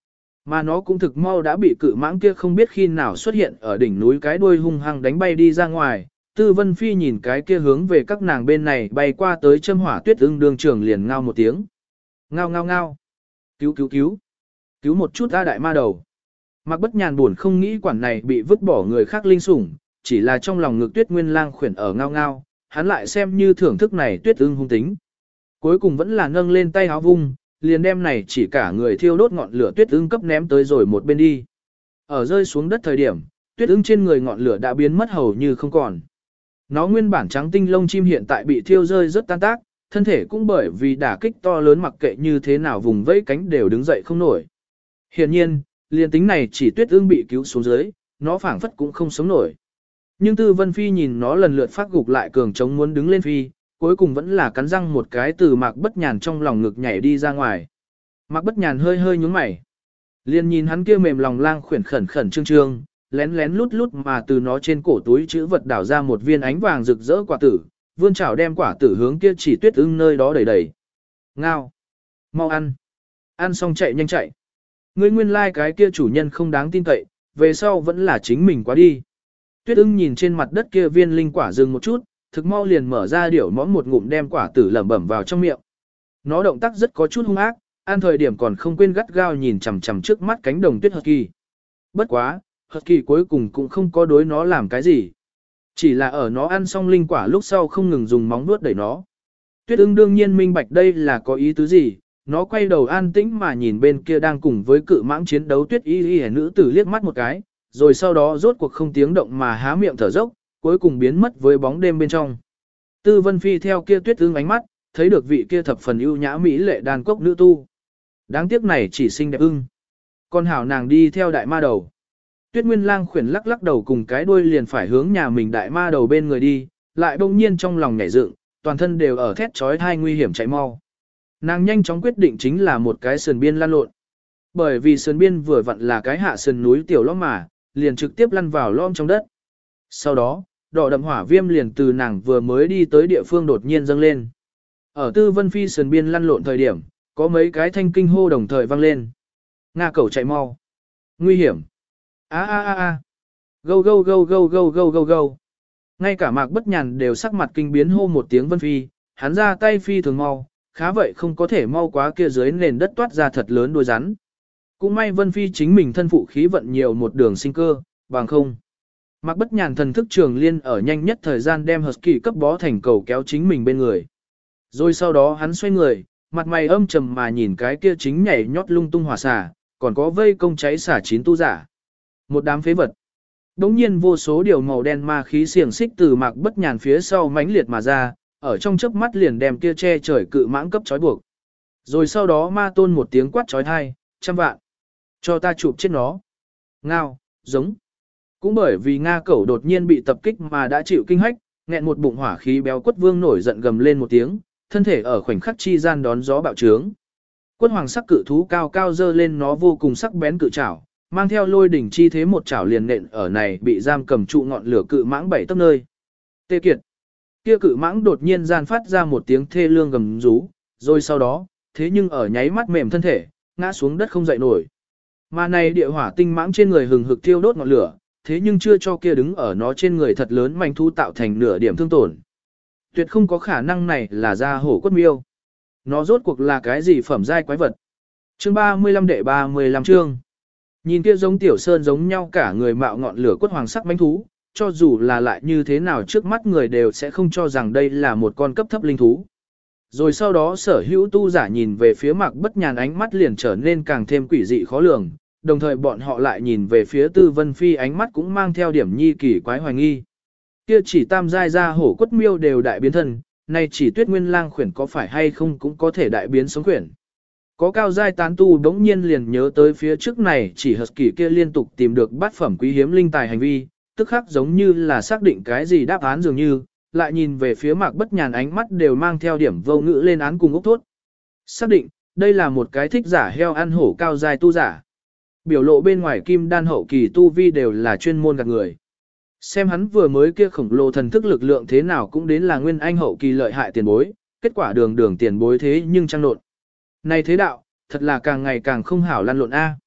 Mà nó cũng thực mau đã bị cự mãng kia không biết khi nào xuất hiện ở đỉnh núi cái đuôi hung hăng đánh bay đi ra ngoài. Tư Vân Phi nhìn cái kia hướng về các nàng bên này bay qua tới châm hỏa tuyết ưng đường trường liền ngao một tiếng. Ngao ngao ngao. Cứu cứu cứu. Cứu một chút ra đại ma đầu. Mạc Bất Nhàn buồn không nghĩ quản này bị vứt bỏ người khác linh sủng, chỉ là trong lòng ngực tuyết nguyên lang khuyển ở ngao ngao, hắn lại xem như thưởng thức này tuyết ưng hung tính. Cuối cùng vẫn là nâng lên tay háo vung, liền đem này chỉ cả người thiêu đốt ngọn lửa tuyết ưng cấp ném tới rồi một bên đi. Ở rơi xuống đất thời điểm, tuyết ưng trên người ngọn lửa đã biến mất hầu như không còn. Nó nguyên bản trắng tinh lông chim hiện tại bị thiêu rơi rất tan tác, thân thể cũng bởi vì đả kích to lớn mặc kệ như thế nào vùng vẫy cánh đều đứng dậy không nổi. Hiện nhiên, liền tính này chỉ tuyết ưng bị cứu xuống dưới, nó phảng phất cũng không sống nổi. Nhưng Tư Vân Phi nhìn nó lần lượt phát gục lại cường trống muốn đứng lên phi, cuối cùng vẫn là cắn răng một cái từ Mạc Bất Nhàn trong lòng ngực nhảy đi ra ngoài. Mạc Bất Nhàn hơi hơi nhúng mày. Liền nhìn hắn kia mềm lòng lang khuyển khẩn khẩn trương trương, lén lén lút lút mà từ nó trên cổ túi chữ vật đảo ra một viên ánh vàng rực rỡ quả tử, vươn chảo đem quả tử hướng kia chỉ tuyết ưng nơi đó đẩy đẩy. Ngao! Mau ăn! Ăn xong chạy nhanh chạy! Ngươi nguyên lai cái kia chủ nhân không đáng tin cậy, về sau vẫn là chính mình quá đi. Tuyết ưng nhìn trên mặt đất kia viên linh quả dừng một chút, thực mau liền mở ra điểu mõm một ngụm đem quả tử lẩm bẩm vào trong miệng. Nó động tác rất có chút hung ác, ăn thời điểm còn không quên gắt gao nhìn chằm chằm trước mắt cánh đồng tuyết Husky. Bất quá, Husky cuối cùng cũng không có đối nó làm cái gì. Chỉ là ở nó ăn xong linh quả lúc sau không ngừng dùng móng vuốt đẩy nó. Tuyết ưng đương nhiên minh bạch đây là có ý tứ gì, nó quay đầu an tĩnh mà nhìn bên kia đang cùng với cự mãng chiến đấu Tuyết Y nữ tử liếc mắt một cái, rồi sau đó rốt cuộc không tiếng động mà há miệng thở dốc, cuối cùng biến mất với bóng đêm bên trong. Tư Vân Phi theo kia Tuyết ưng ánh mắt, thấy được vị kia thập phần ưu nhã mỹ lệ đàn cốc nữ tu. Đáng tiếc này chỉ xinh đẹp ưng. Con hảo nàng đi theo đại ma đầu. Tuyết Nguyên Lang khuyển lắc lắc đầu cùng cái đuôi liền phải hướng nhà mình đại ma đầu bên người đi, lại bỗng nhiên trong lòng nhảy dựng, toàn thân đều ở thét chói tai nguy hiểm chạy mau. Nàng nhanh chóng quyết định chính là một cái sườn biên lăn lộn. Bởi vì sườn biên vừa vặn là cái hạ sườn núi tiểu lõm mà, liền trực tiếp lăn vào lõm trong đất. Sau đó, đỏ đậm hỏa viêm liền từ nàng vừa mới đi tới địa phương đột nhiên dâng lên. Ở Tư Vân Phi sườn biên lăn lộn thời điểm, có mấy cái thanh kinh hô đồng thời vang lên. Nga cẩu chạy mau. Nguy hiểm. A a a a. Gâu gâu gâu gâu gâu gâu gâu gâu. Ngay cả Mạc Bất Nhàn đều sắc mặt kinh biến hô một tiếng Vân Phi, hắn ra tay phi thường mau, khá vậy không có thể mau quá kia dưới nền đất toát ra thật lớn đuôi rắn. Cũng may Vân Phi chính mình thân phụ khí vận nhiều một đường sinh cơ, bằng không. Mạc Bất Nhàn thần thức trường liên ở nhanh nhất thời gian đem Husky cấp bó thành cầu kéo chính mình bên người. Rồi sau đó hắn xoay người, mặt mày âm trầm mà nhìn cái kia chính nhảy nhót lung tung hỏa xả, còn có vây công cháy xả chín tu giả. Một đám phế vật. Đống nhiên vô số điều màu đen ma khí xiềng xích từ Mạc Bất Nhàn phía sau mãnh liệt mà ra, ở trong chớp mắt liền đem kia che trời cự mãng cấp trói buộc. Rồi sau đó ma tôn một tiếng quát trói thai, trăm vạn. Cho ta chụp chết nó. Ngao, giống. Cũng bởi vì Nga cẩu đột nhiên bị tập kích mà đã chịu kinh hách, nghẹn một bụng hỏa khí béo quất vương nổi giận gầm lên một tiếng, thân thể ở khoảnh khắc chi gian đón gió bạo trướng. Quất hoàng sắc cự thú cao cao dơ lên nó vô cùng sắc bén cự trảo, mang theo lôi đỉnh chi thế một chảo liền nện ở này bị giam cầm trụ ngọn lửa cự mãng bảy tấc nơi. Tê kiệt. Kia cự mãng đột nhiên gian phát ra một tiếng thê lương gầm rú, rồi sau đó, thế nhưng ở nháy mắt mềm thân thể, ngã xuống đất không dậy nổi. Mà này địa hỏa tinh mãng trên người hừng hực thiêu đốt ngọn lửa, thế nhưng chưa cho kia đứng ở nó trên người thật lớn manh thu tạo thành nửa điểm thương tổn. Tuyệt không có khả năng này là da hổ quất miêu. Nó rốt cuộc là cái gì phẩm giai quái vật. Chương 35 đệ 35 chương. Nhìn kia giống tiểu sơn giống nhau cả người mạo ngọn lửa quất hoàng sắc manh thú, cho dù là lại như thế nào trước mắt người đều sẽ không cho rằng đây là một con cấp thấp linh thú. Rồi sau đó sở hữu tu giả nhìn về phía Mạc Bất Nhàn ánh mắt liền trở nên càng thêm quỷ dị khó lường, đồng thời bọn họ lại nhìn về phía Tư Vân Phi ánh mắt cũng mang theo điểm nhi kỳ quái hoài nghi. Kia chỉ tam giai ra hổ quất miêu đều đại biến thân, nay chỉ Tuyết Nguyên Lang khuyển có phải hay không cũng có thể đại biến sống khuyển. Có cao giai tán tu đống nhiên liền nhớ tới phía trước này chỉ Husky kia liên tục tìm được bát phẩm quý hiếm linh tài hành vi, tức khắc giống như là xác định cái gì đáp án dường như, lại nhìn về phía Mạc Bất Nhàn ánh mắt đều mang theo điểm vô ngữ lên án cùng ốc thốt. Xác định, đây là một cái thích giả heo ăn hổ cao giai tu giả. Biểu lộ bên ngoài kim đan hậu kỳ tu vi đều là chuyên môn gạt người. Xem hắn vừa mới kia khổng lồ thần thức lực lượng thế nào cũng đến là nguyên anh hậu kỳ lợi hại tiền bối, kết quả đường tiền bối thế nhưng trăng nộn. Này thế đạo, thật là càng ngày càng không hảo lăn lộn A.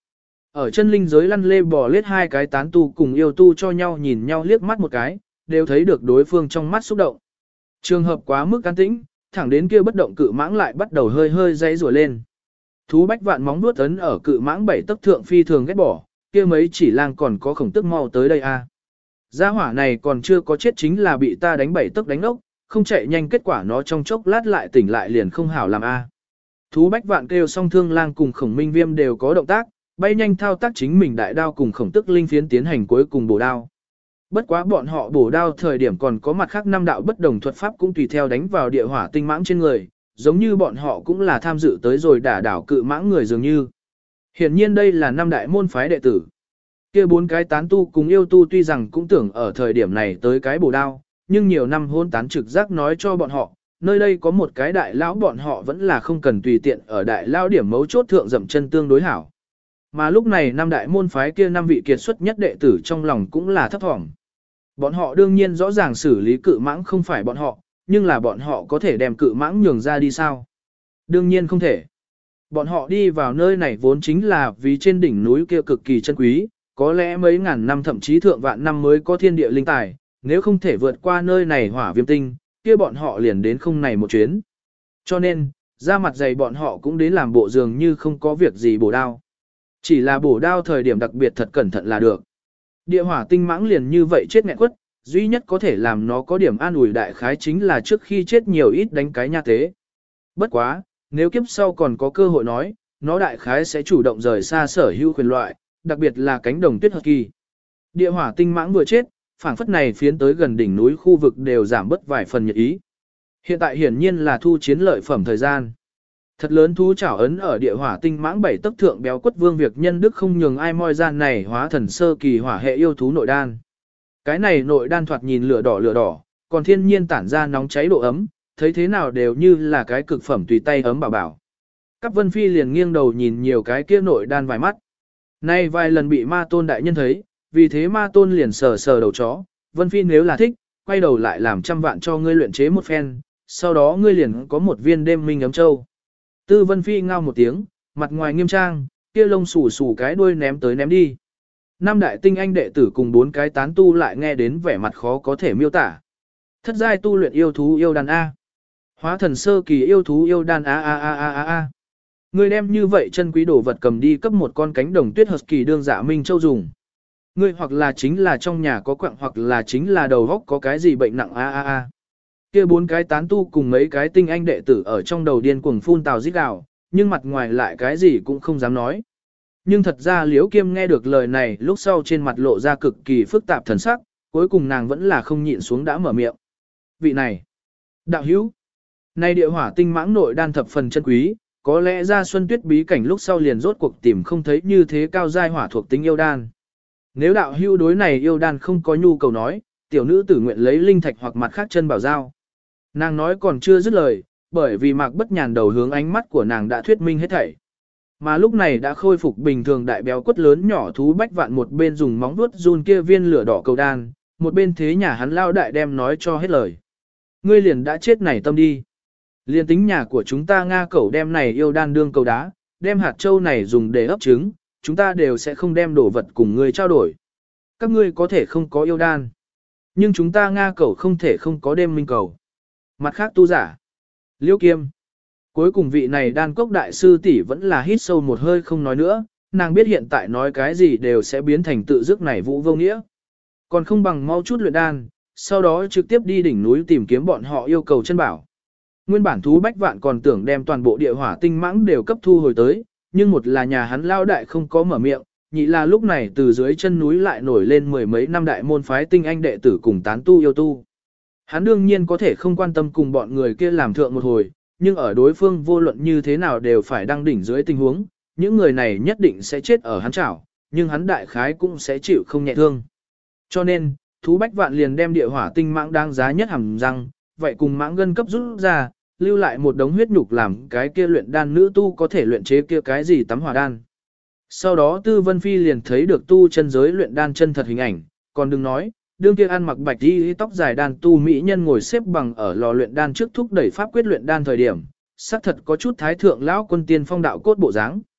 Ở chân linh giới lăn lê bò lết hai cái tán tu cùng yêu tu cho nhau nhìn nhau liếc mắt một cái, đều thấy được đối phương trong mắt xúc động. Trường hợp quá mức an tĩnh, thẳng đến kia bất động cự mãng lại bắt đầu hơi hơi dãy rủa lên. Thú bách vạn móng vuốt ấn ở cự mãng bảy tấc thượng phi thường ghét bỏ, kia mấy chỉ lang còn có khổng tức mau tới đây a. Gia hỏa này còn chưa có chết chính là bị ta đánh bảy tấc đánh ốc, không chạy nhanh kết quả nó trong chốc lát lại tỉnh lại liền không hảo làm a. Thú bách vạn kêu song thương lang cùng khổng minh viêm đều có động tác, bay nhanh thao tác chính mình đại đao cùng khổng tức linh phiến tiến hành cuối cùng bổ đao. Bất quá bọn họ bổ đao thời điểm còn có mặt khác năm đạo bất đồng thuật pháp cũng tùy theo đánh vào địa hỏa tinh mãng trên người, giống như bọn họ cũng là tham dự tới rồi đả đảo cự mãng người dường như. Hiển nhiên đây là năm đại môn phái đệ tử. Kia bốn cái tán tu cùng yêu tu tuy rằng cũng tưởng ở thời điểm này tới cái bổ đao, nhưng nhiều năm hôn tán trực giác nói cho bọn họ, nơi đây có một cái đại lão bọn họ vẫn là không cần tùy tiện ở đại lão điểm mấu chốt thượng dậm chân tương đối hảo. Mà lúc này năm đại môn phái kia năm vị kiệt xuất nhất đệ tử trong lòng cũng là thấp thỏm. Bọn họ đương nhiên rõ ràng xử lý cự mãng không phải bọn họ, nhưng là bọn họ có thể đem cự mãng nhường ra đi sao? Đương nhiên không thể. Bọn họ đi vào nơi này vốn chính là vì trên đỉnh núi kia cực kỳ chân quý, có lẽ mấy ngàn năm thậm chí thượng vạn năm mới có thiên địa linh tài, nếu không thể vượt qua nơi này hỏa viêm tinh, kia bọn họ liền đến không này một chuyến. Cho nên, ra mặt dày bọn họ cũng đến làm bộ dường như không có việc gì bổ đao. Chỉ là bổ đao thời điểm đặc biệt thật cẩn thận là được. Địa hỏa tinh mãng liền như vậy chết nghẹn quất, duy nhất có thể làm nó có điểm an ủi đại khái chính là trước khi chết nhiều ít đánh cái nha tế. Bất quá, nếu kiếp sau còn có cơ hội nói, nó đại khái sẽ chủ động rời xa sở hữu quyền loại, đặc biệt là cánh đồng tuyết hợp kỳ. Địa hỏa tinh mãng vừa chết, phảng phất này phiến tới gần đỉnh núi khu vực đều giảm bớt vài phần nhiệt ý. Hiện tại hiển nhiên là thu chiến lợi phẩm thời gian. Thật lớn thú chảo ấn ở địa hỏa tinh mãng bảy tấc thượng béo quất vương việc nhân đức không nhường ai moi gian này hóa thần sơ kỳ hỏa hệ yêu thú nội đan. Cái này nội đan thoạt nhìn lửa đỏ, còn thiên nhiên tản ra nóng cháy độ ấm, thấy thế nào đều như là cái cực phẩm tùy tay ấm bảo bảo. Các vân phi liền nghiêng đầu nhìn nhiều cái kia nội đan vài mắt. Nay vài lần bị ma tôn đại nhân thấy, vì thế ma tôn liền sờ sờ đầu chó, vân phi nếu là thích, quay đầu lại làm trăm vạn cho ngươi luyện chế một phen, sau đó ngươi liền có một viên đêm minh ấm châu. Tư vân phi ngao một tiếng, mặt ngoài nghiêm trang, kia lông xù xù cái đuôi ném tới ném đi. Năm đại tinh anh đệ tử cùng bốn cái tán tu lại nghe đến vẻ mặt khó có thể miêu tả. Thất giai tu luyện yêu thú yêu đan A. Hóa thần sơ kỳ yêu thú yêu đan A. Ngươi đem như vậy chân quý đồ vật cầm đi cấp một con cánh đồng tuyết hợp kỳ đương dạ minh châu dùng. Ngươi hoặc là chính là trong nhà có quặng hoặc là chính là đầu góc có cái gì bệnh nặng A. Kia bốn cái tán tu cùng mấy cái tinh anh đệ tử ở trong đầu điên cuồng phun tào rít gào, nhưng mặt ngoài lại cái gì cũng không dám nói. Nhưng thật ra Liễu Kiêm nghe được lời này lúc sau trên mặt lộ ra cực kỳ phức tạp thần sắc, cuối cùng nàng vẫn là không nhịn xuống đã mở miệng. Vị này, đạo hữu, nay địa hỏa tinh mãng nội đan thập phần chân quý, có lẽ ra xuân tuyết bí cảnh lúc sau liền rốt cuộc tìm không thấy như thế cao giai hỏa thuộc tính yêu đan. Nếu đạo hữu đối này yêu đan không có nhu cầu nói, tiểu nữ tử nguyện lấy linh thạch hoặc mặt khác chân bảo giao. Nàng nói còn chưa dứt lời, bởi vì Mạc Bất Nhàn đầu hướng ánh mắt của nàng đã thuyết minh hết thảy. Mà lúc này đã khôi phục bình thường đại béo quất lớn nhỏ thú bách vạn một bên dùng móng vuốt run kia viên lửa đỏ cầu đan, một bên thế nhà hắn lao đại đem nói cho hết lời. Ngươi liền đã chết này tâm đi. Liên tính nhà của chúng ta Nga cẩu đem này yêu đan đương cầu đá, đem hạt châu này dùng để ấp trứng, chúng ta đều sẽ không đem đồ vật cùng ngươi trao đổi. Các ngươi có thể không có yêu đan, nhưng chúng ta Nga cẩu không thể không có đêm minh cầu. Mặt khác tu giả, Liễu Kiêm. Cuối cùng vị này đan cốc đại sư tỷ vẫn là hít sâu một hơi không nói nữa, nàng biết hiện tại nói cái gì đều sẽ biến thành tự dứt này vũ vô nghĩa. Còn không bằng mau chút luyện đan, sau đó trực tiếp đi đỉnh núi tìm kiếm bọn họ yêu cầu chân bảo. Nguyên bản thú bách vạn còn tưởng đem toàn bộ địa hỏa tinh mãng đều cấp thu hồi tới, nhưng một là nhà hắn lao đại không có mở miệng, nhị là lúc này từ dưới chân núi lại nổi lên mười mấy năm đại môn phái tinh anh đệ tử cùng tán tu yêu tu. Hắn đương nhiên có thể không quan tâm cùng bọn người kia làm thượng một hồi, nhưng ở đối phương vô luận như thế nào đều phải đăng đỉnh dưới tình huống, những người này nhất định sẽ chết ở hắn chảo, nhưng hắn đại khái cũng sẽ chịu không nhẹ thương. Cho nên, thú bách vạn liền đem địa hỏa tinh mãng đáng giá nhất hàm răng, vậy cùng mãng gân cấp rút ra, lưu lại một đống huyết nhục làm cái kia luyện đan nữ tu có thể luyện chế kia cái gì tắm hỏa đan. Sau đó Tư Vân Phi liền thấy được tu chân giới luyện đan chân thật hình ảnh, còn đừng nói, đương kia ăn mặc bạch y tóc dài đan tu mỹ nhân ngồi xếp bằng ở lò luyện đan trước thúc đẩy pháp quyết luyện đan thời điểm, xác thật có chút thái thượng lão quân tiên phong đạo cốt bộ dáng.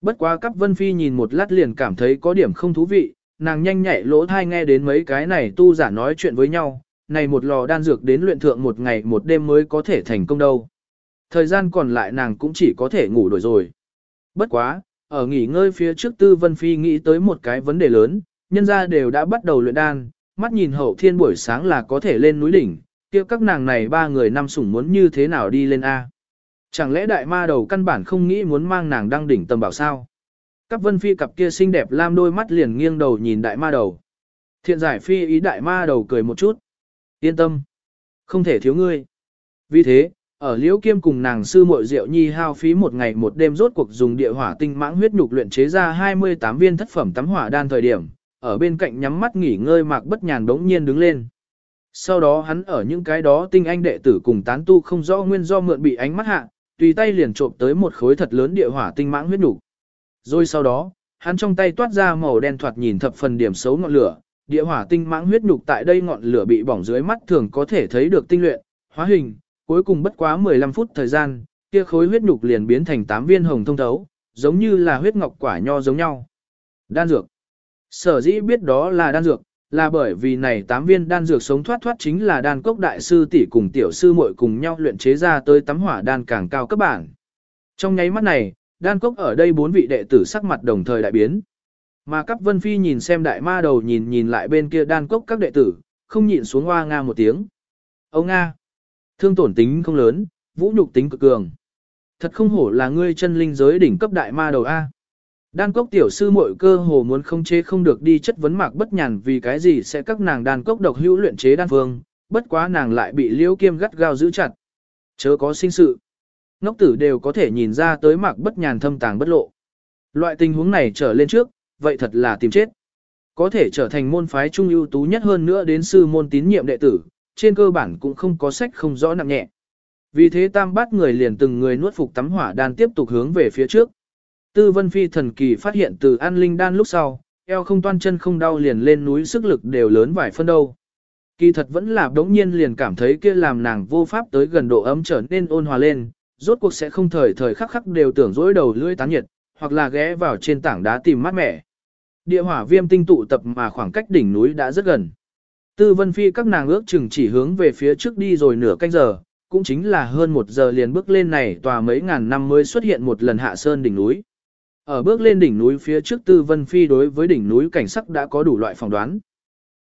Bất quá Cáp Vân Phi nhìn một lát liền cảm thấy có điểm không thú vị, nàng nhanh nhạy lỗ thai nghe đến mấy cái này tu giả nói chuyện với nhau, này một lò đan dược đến luyện thượng một ngày một đêm mới có thể thành công đâu. Thời gian còn lại nàng cũng chỉ có thể ngủ đổi rồi. Bất quá, ở nghỉ ngơi phía trước Tư Vân Phi nghĩ tới một cái vấn đề lớn, nhân gia đều đã bắt đầu luyện đan, mắt nhìn Hậu Thiên buổi sáng là có thể lên núi đỉnh, kia các nàng này ba người năm sủng muốn như thế nào đi lên A. Chẳng lẽ đại ma đầu căn bản không nghĩ muốn mang nàng đăng đỉnh tầm bảo sao? Cáp Vân Phi cặp kia xinh đẹp lam đôi mắt liền nghiêng đầu nhìn đại ma đầu. Thiện giải phi ý đại ma đầu cười một chút. Yên tâm, không thể thiếu ngươi. Vì thế, ở Liễu Kiêm cùng nàng sư muội Diệu Nhi hao phí một ngày một đêm rốt cuộc dùng địa hỏa tinh mãng huyết nhục luyện chế ra 28 viên thất phẩm tắm hỏa đan thời điểm, ở bên cạnh nhắm mắt nghỉ ngơi Mạc Bất Nhàn đống nhiên đứng lên. Sau đó hắn ở những cái đó tinh anh đệ tử cùng tán tu không rõ nguyên do mượn bị ánh mắt hạ, tùy tay liền trộm tới một khối thật lớn địa hỏa tinh mãng huyết nhục. Rồi sau đó, hắn trong tay toát ra màu đen thoạt nhìn thập phần điểm xấu ngọn lửa, địa hỏa tinh mãng huyết nhục tại đây ngọn lửa bị bỏng dưới mắt thường có thể thấy được tinh luyện, hóa hình, cuối cùng bất quá 15 phút thời gian, kia khối huyết nhục liền biến thành 8 viên hồng thông thấu, giống như là huyết ngọc quả nho giống nhau. Đan dược. Sở dĩ biết đó là đan dược, là bởi vì này 8 viên đan dược sống thoát chính là đan cốc đại sư tỷ cùng tiểu sư muội cùng nhau luyện chế ra tới tắm hỏa đan càng cao cấp bản. Trong nháy mắt này, đan cốc ở đây 4 vị đệ tử sắc mặt đồng thời đại biến. Mà Cáp Vân Phi nhìn xem đại ma đầu nhìn lại bên kia đan cốc các đệ tử, không nhịn xuống hoa nga một tiếng. Ông Nga! Thương tổn tính không lớn, vũ nhục tính cực cường. Thật không hổ là ngươi chân linh giới đỉnh cấp đại ma đầu A. Đan cốc tiểu sư muội cơ hồ muốn không chế không được đi chất vấn Mạc Bất Nhàn vì cái gì sẽ các nàng đan cốc độc hữu luyện chế đan phương, bất quá nàng lại bị Liễu Kiêm gắt gao giữ chặt. Chớ có sinh sự. Ngốc tử đều có thể nhìn ra tới Mạc Bất Nhàn thâm tàng bất lộ. Loại tình huống này trở lên trước, vậy thật là tìm chết. Có thể trở thành môn phái trung ưu tú nhất hơn nữa đến sư môn tín nhiệm đệ tử, trên cơ bản cũng không có sách không rõ nặng nhẹ. Vì thế tam bát người liền từng người nuốt phục tắm hỏa đan tiếp tục hướng về phía trước. Tư Vân Phi thần kỳ phát hiện từ ăn linh đan lúc sau, eo không toan chân không đau liền lên núi sức lực đều lớn vài phân đâu. Kỳ thật vẫn là đống nhiên liền cảm thấy kia làm nàng vô pháp tới gần độ ấm trở nên ôn hòa lên, rốt cuộc sẽ không thời khắc khắc đều tưởng dối đầu lưỡi tán nhiệt, hoặc là ghé vào trên tảng đá tìm mát mẻ. Địa hỏa viêm tinh tụ tập mà khoảng cách đỉnh núi đã rất gần. Tư Vân Phi các nàng ước chừng chỉ hướng về phía trước đi rồi nửa canh giờ, cũng chính là hơn 1 giờ liền bước lên này tòa mấy ngàn năm mới xuất hiện một lần hạ sơn đỉnh núi. Ở bước lên đỉnh núi phía trước Tư Vân Phi đối với đỉnh núi cảnh sắc đã có đủ loại phỏng đoán.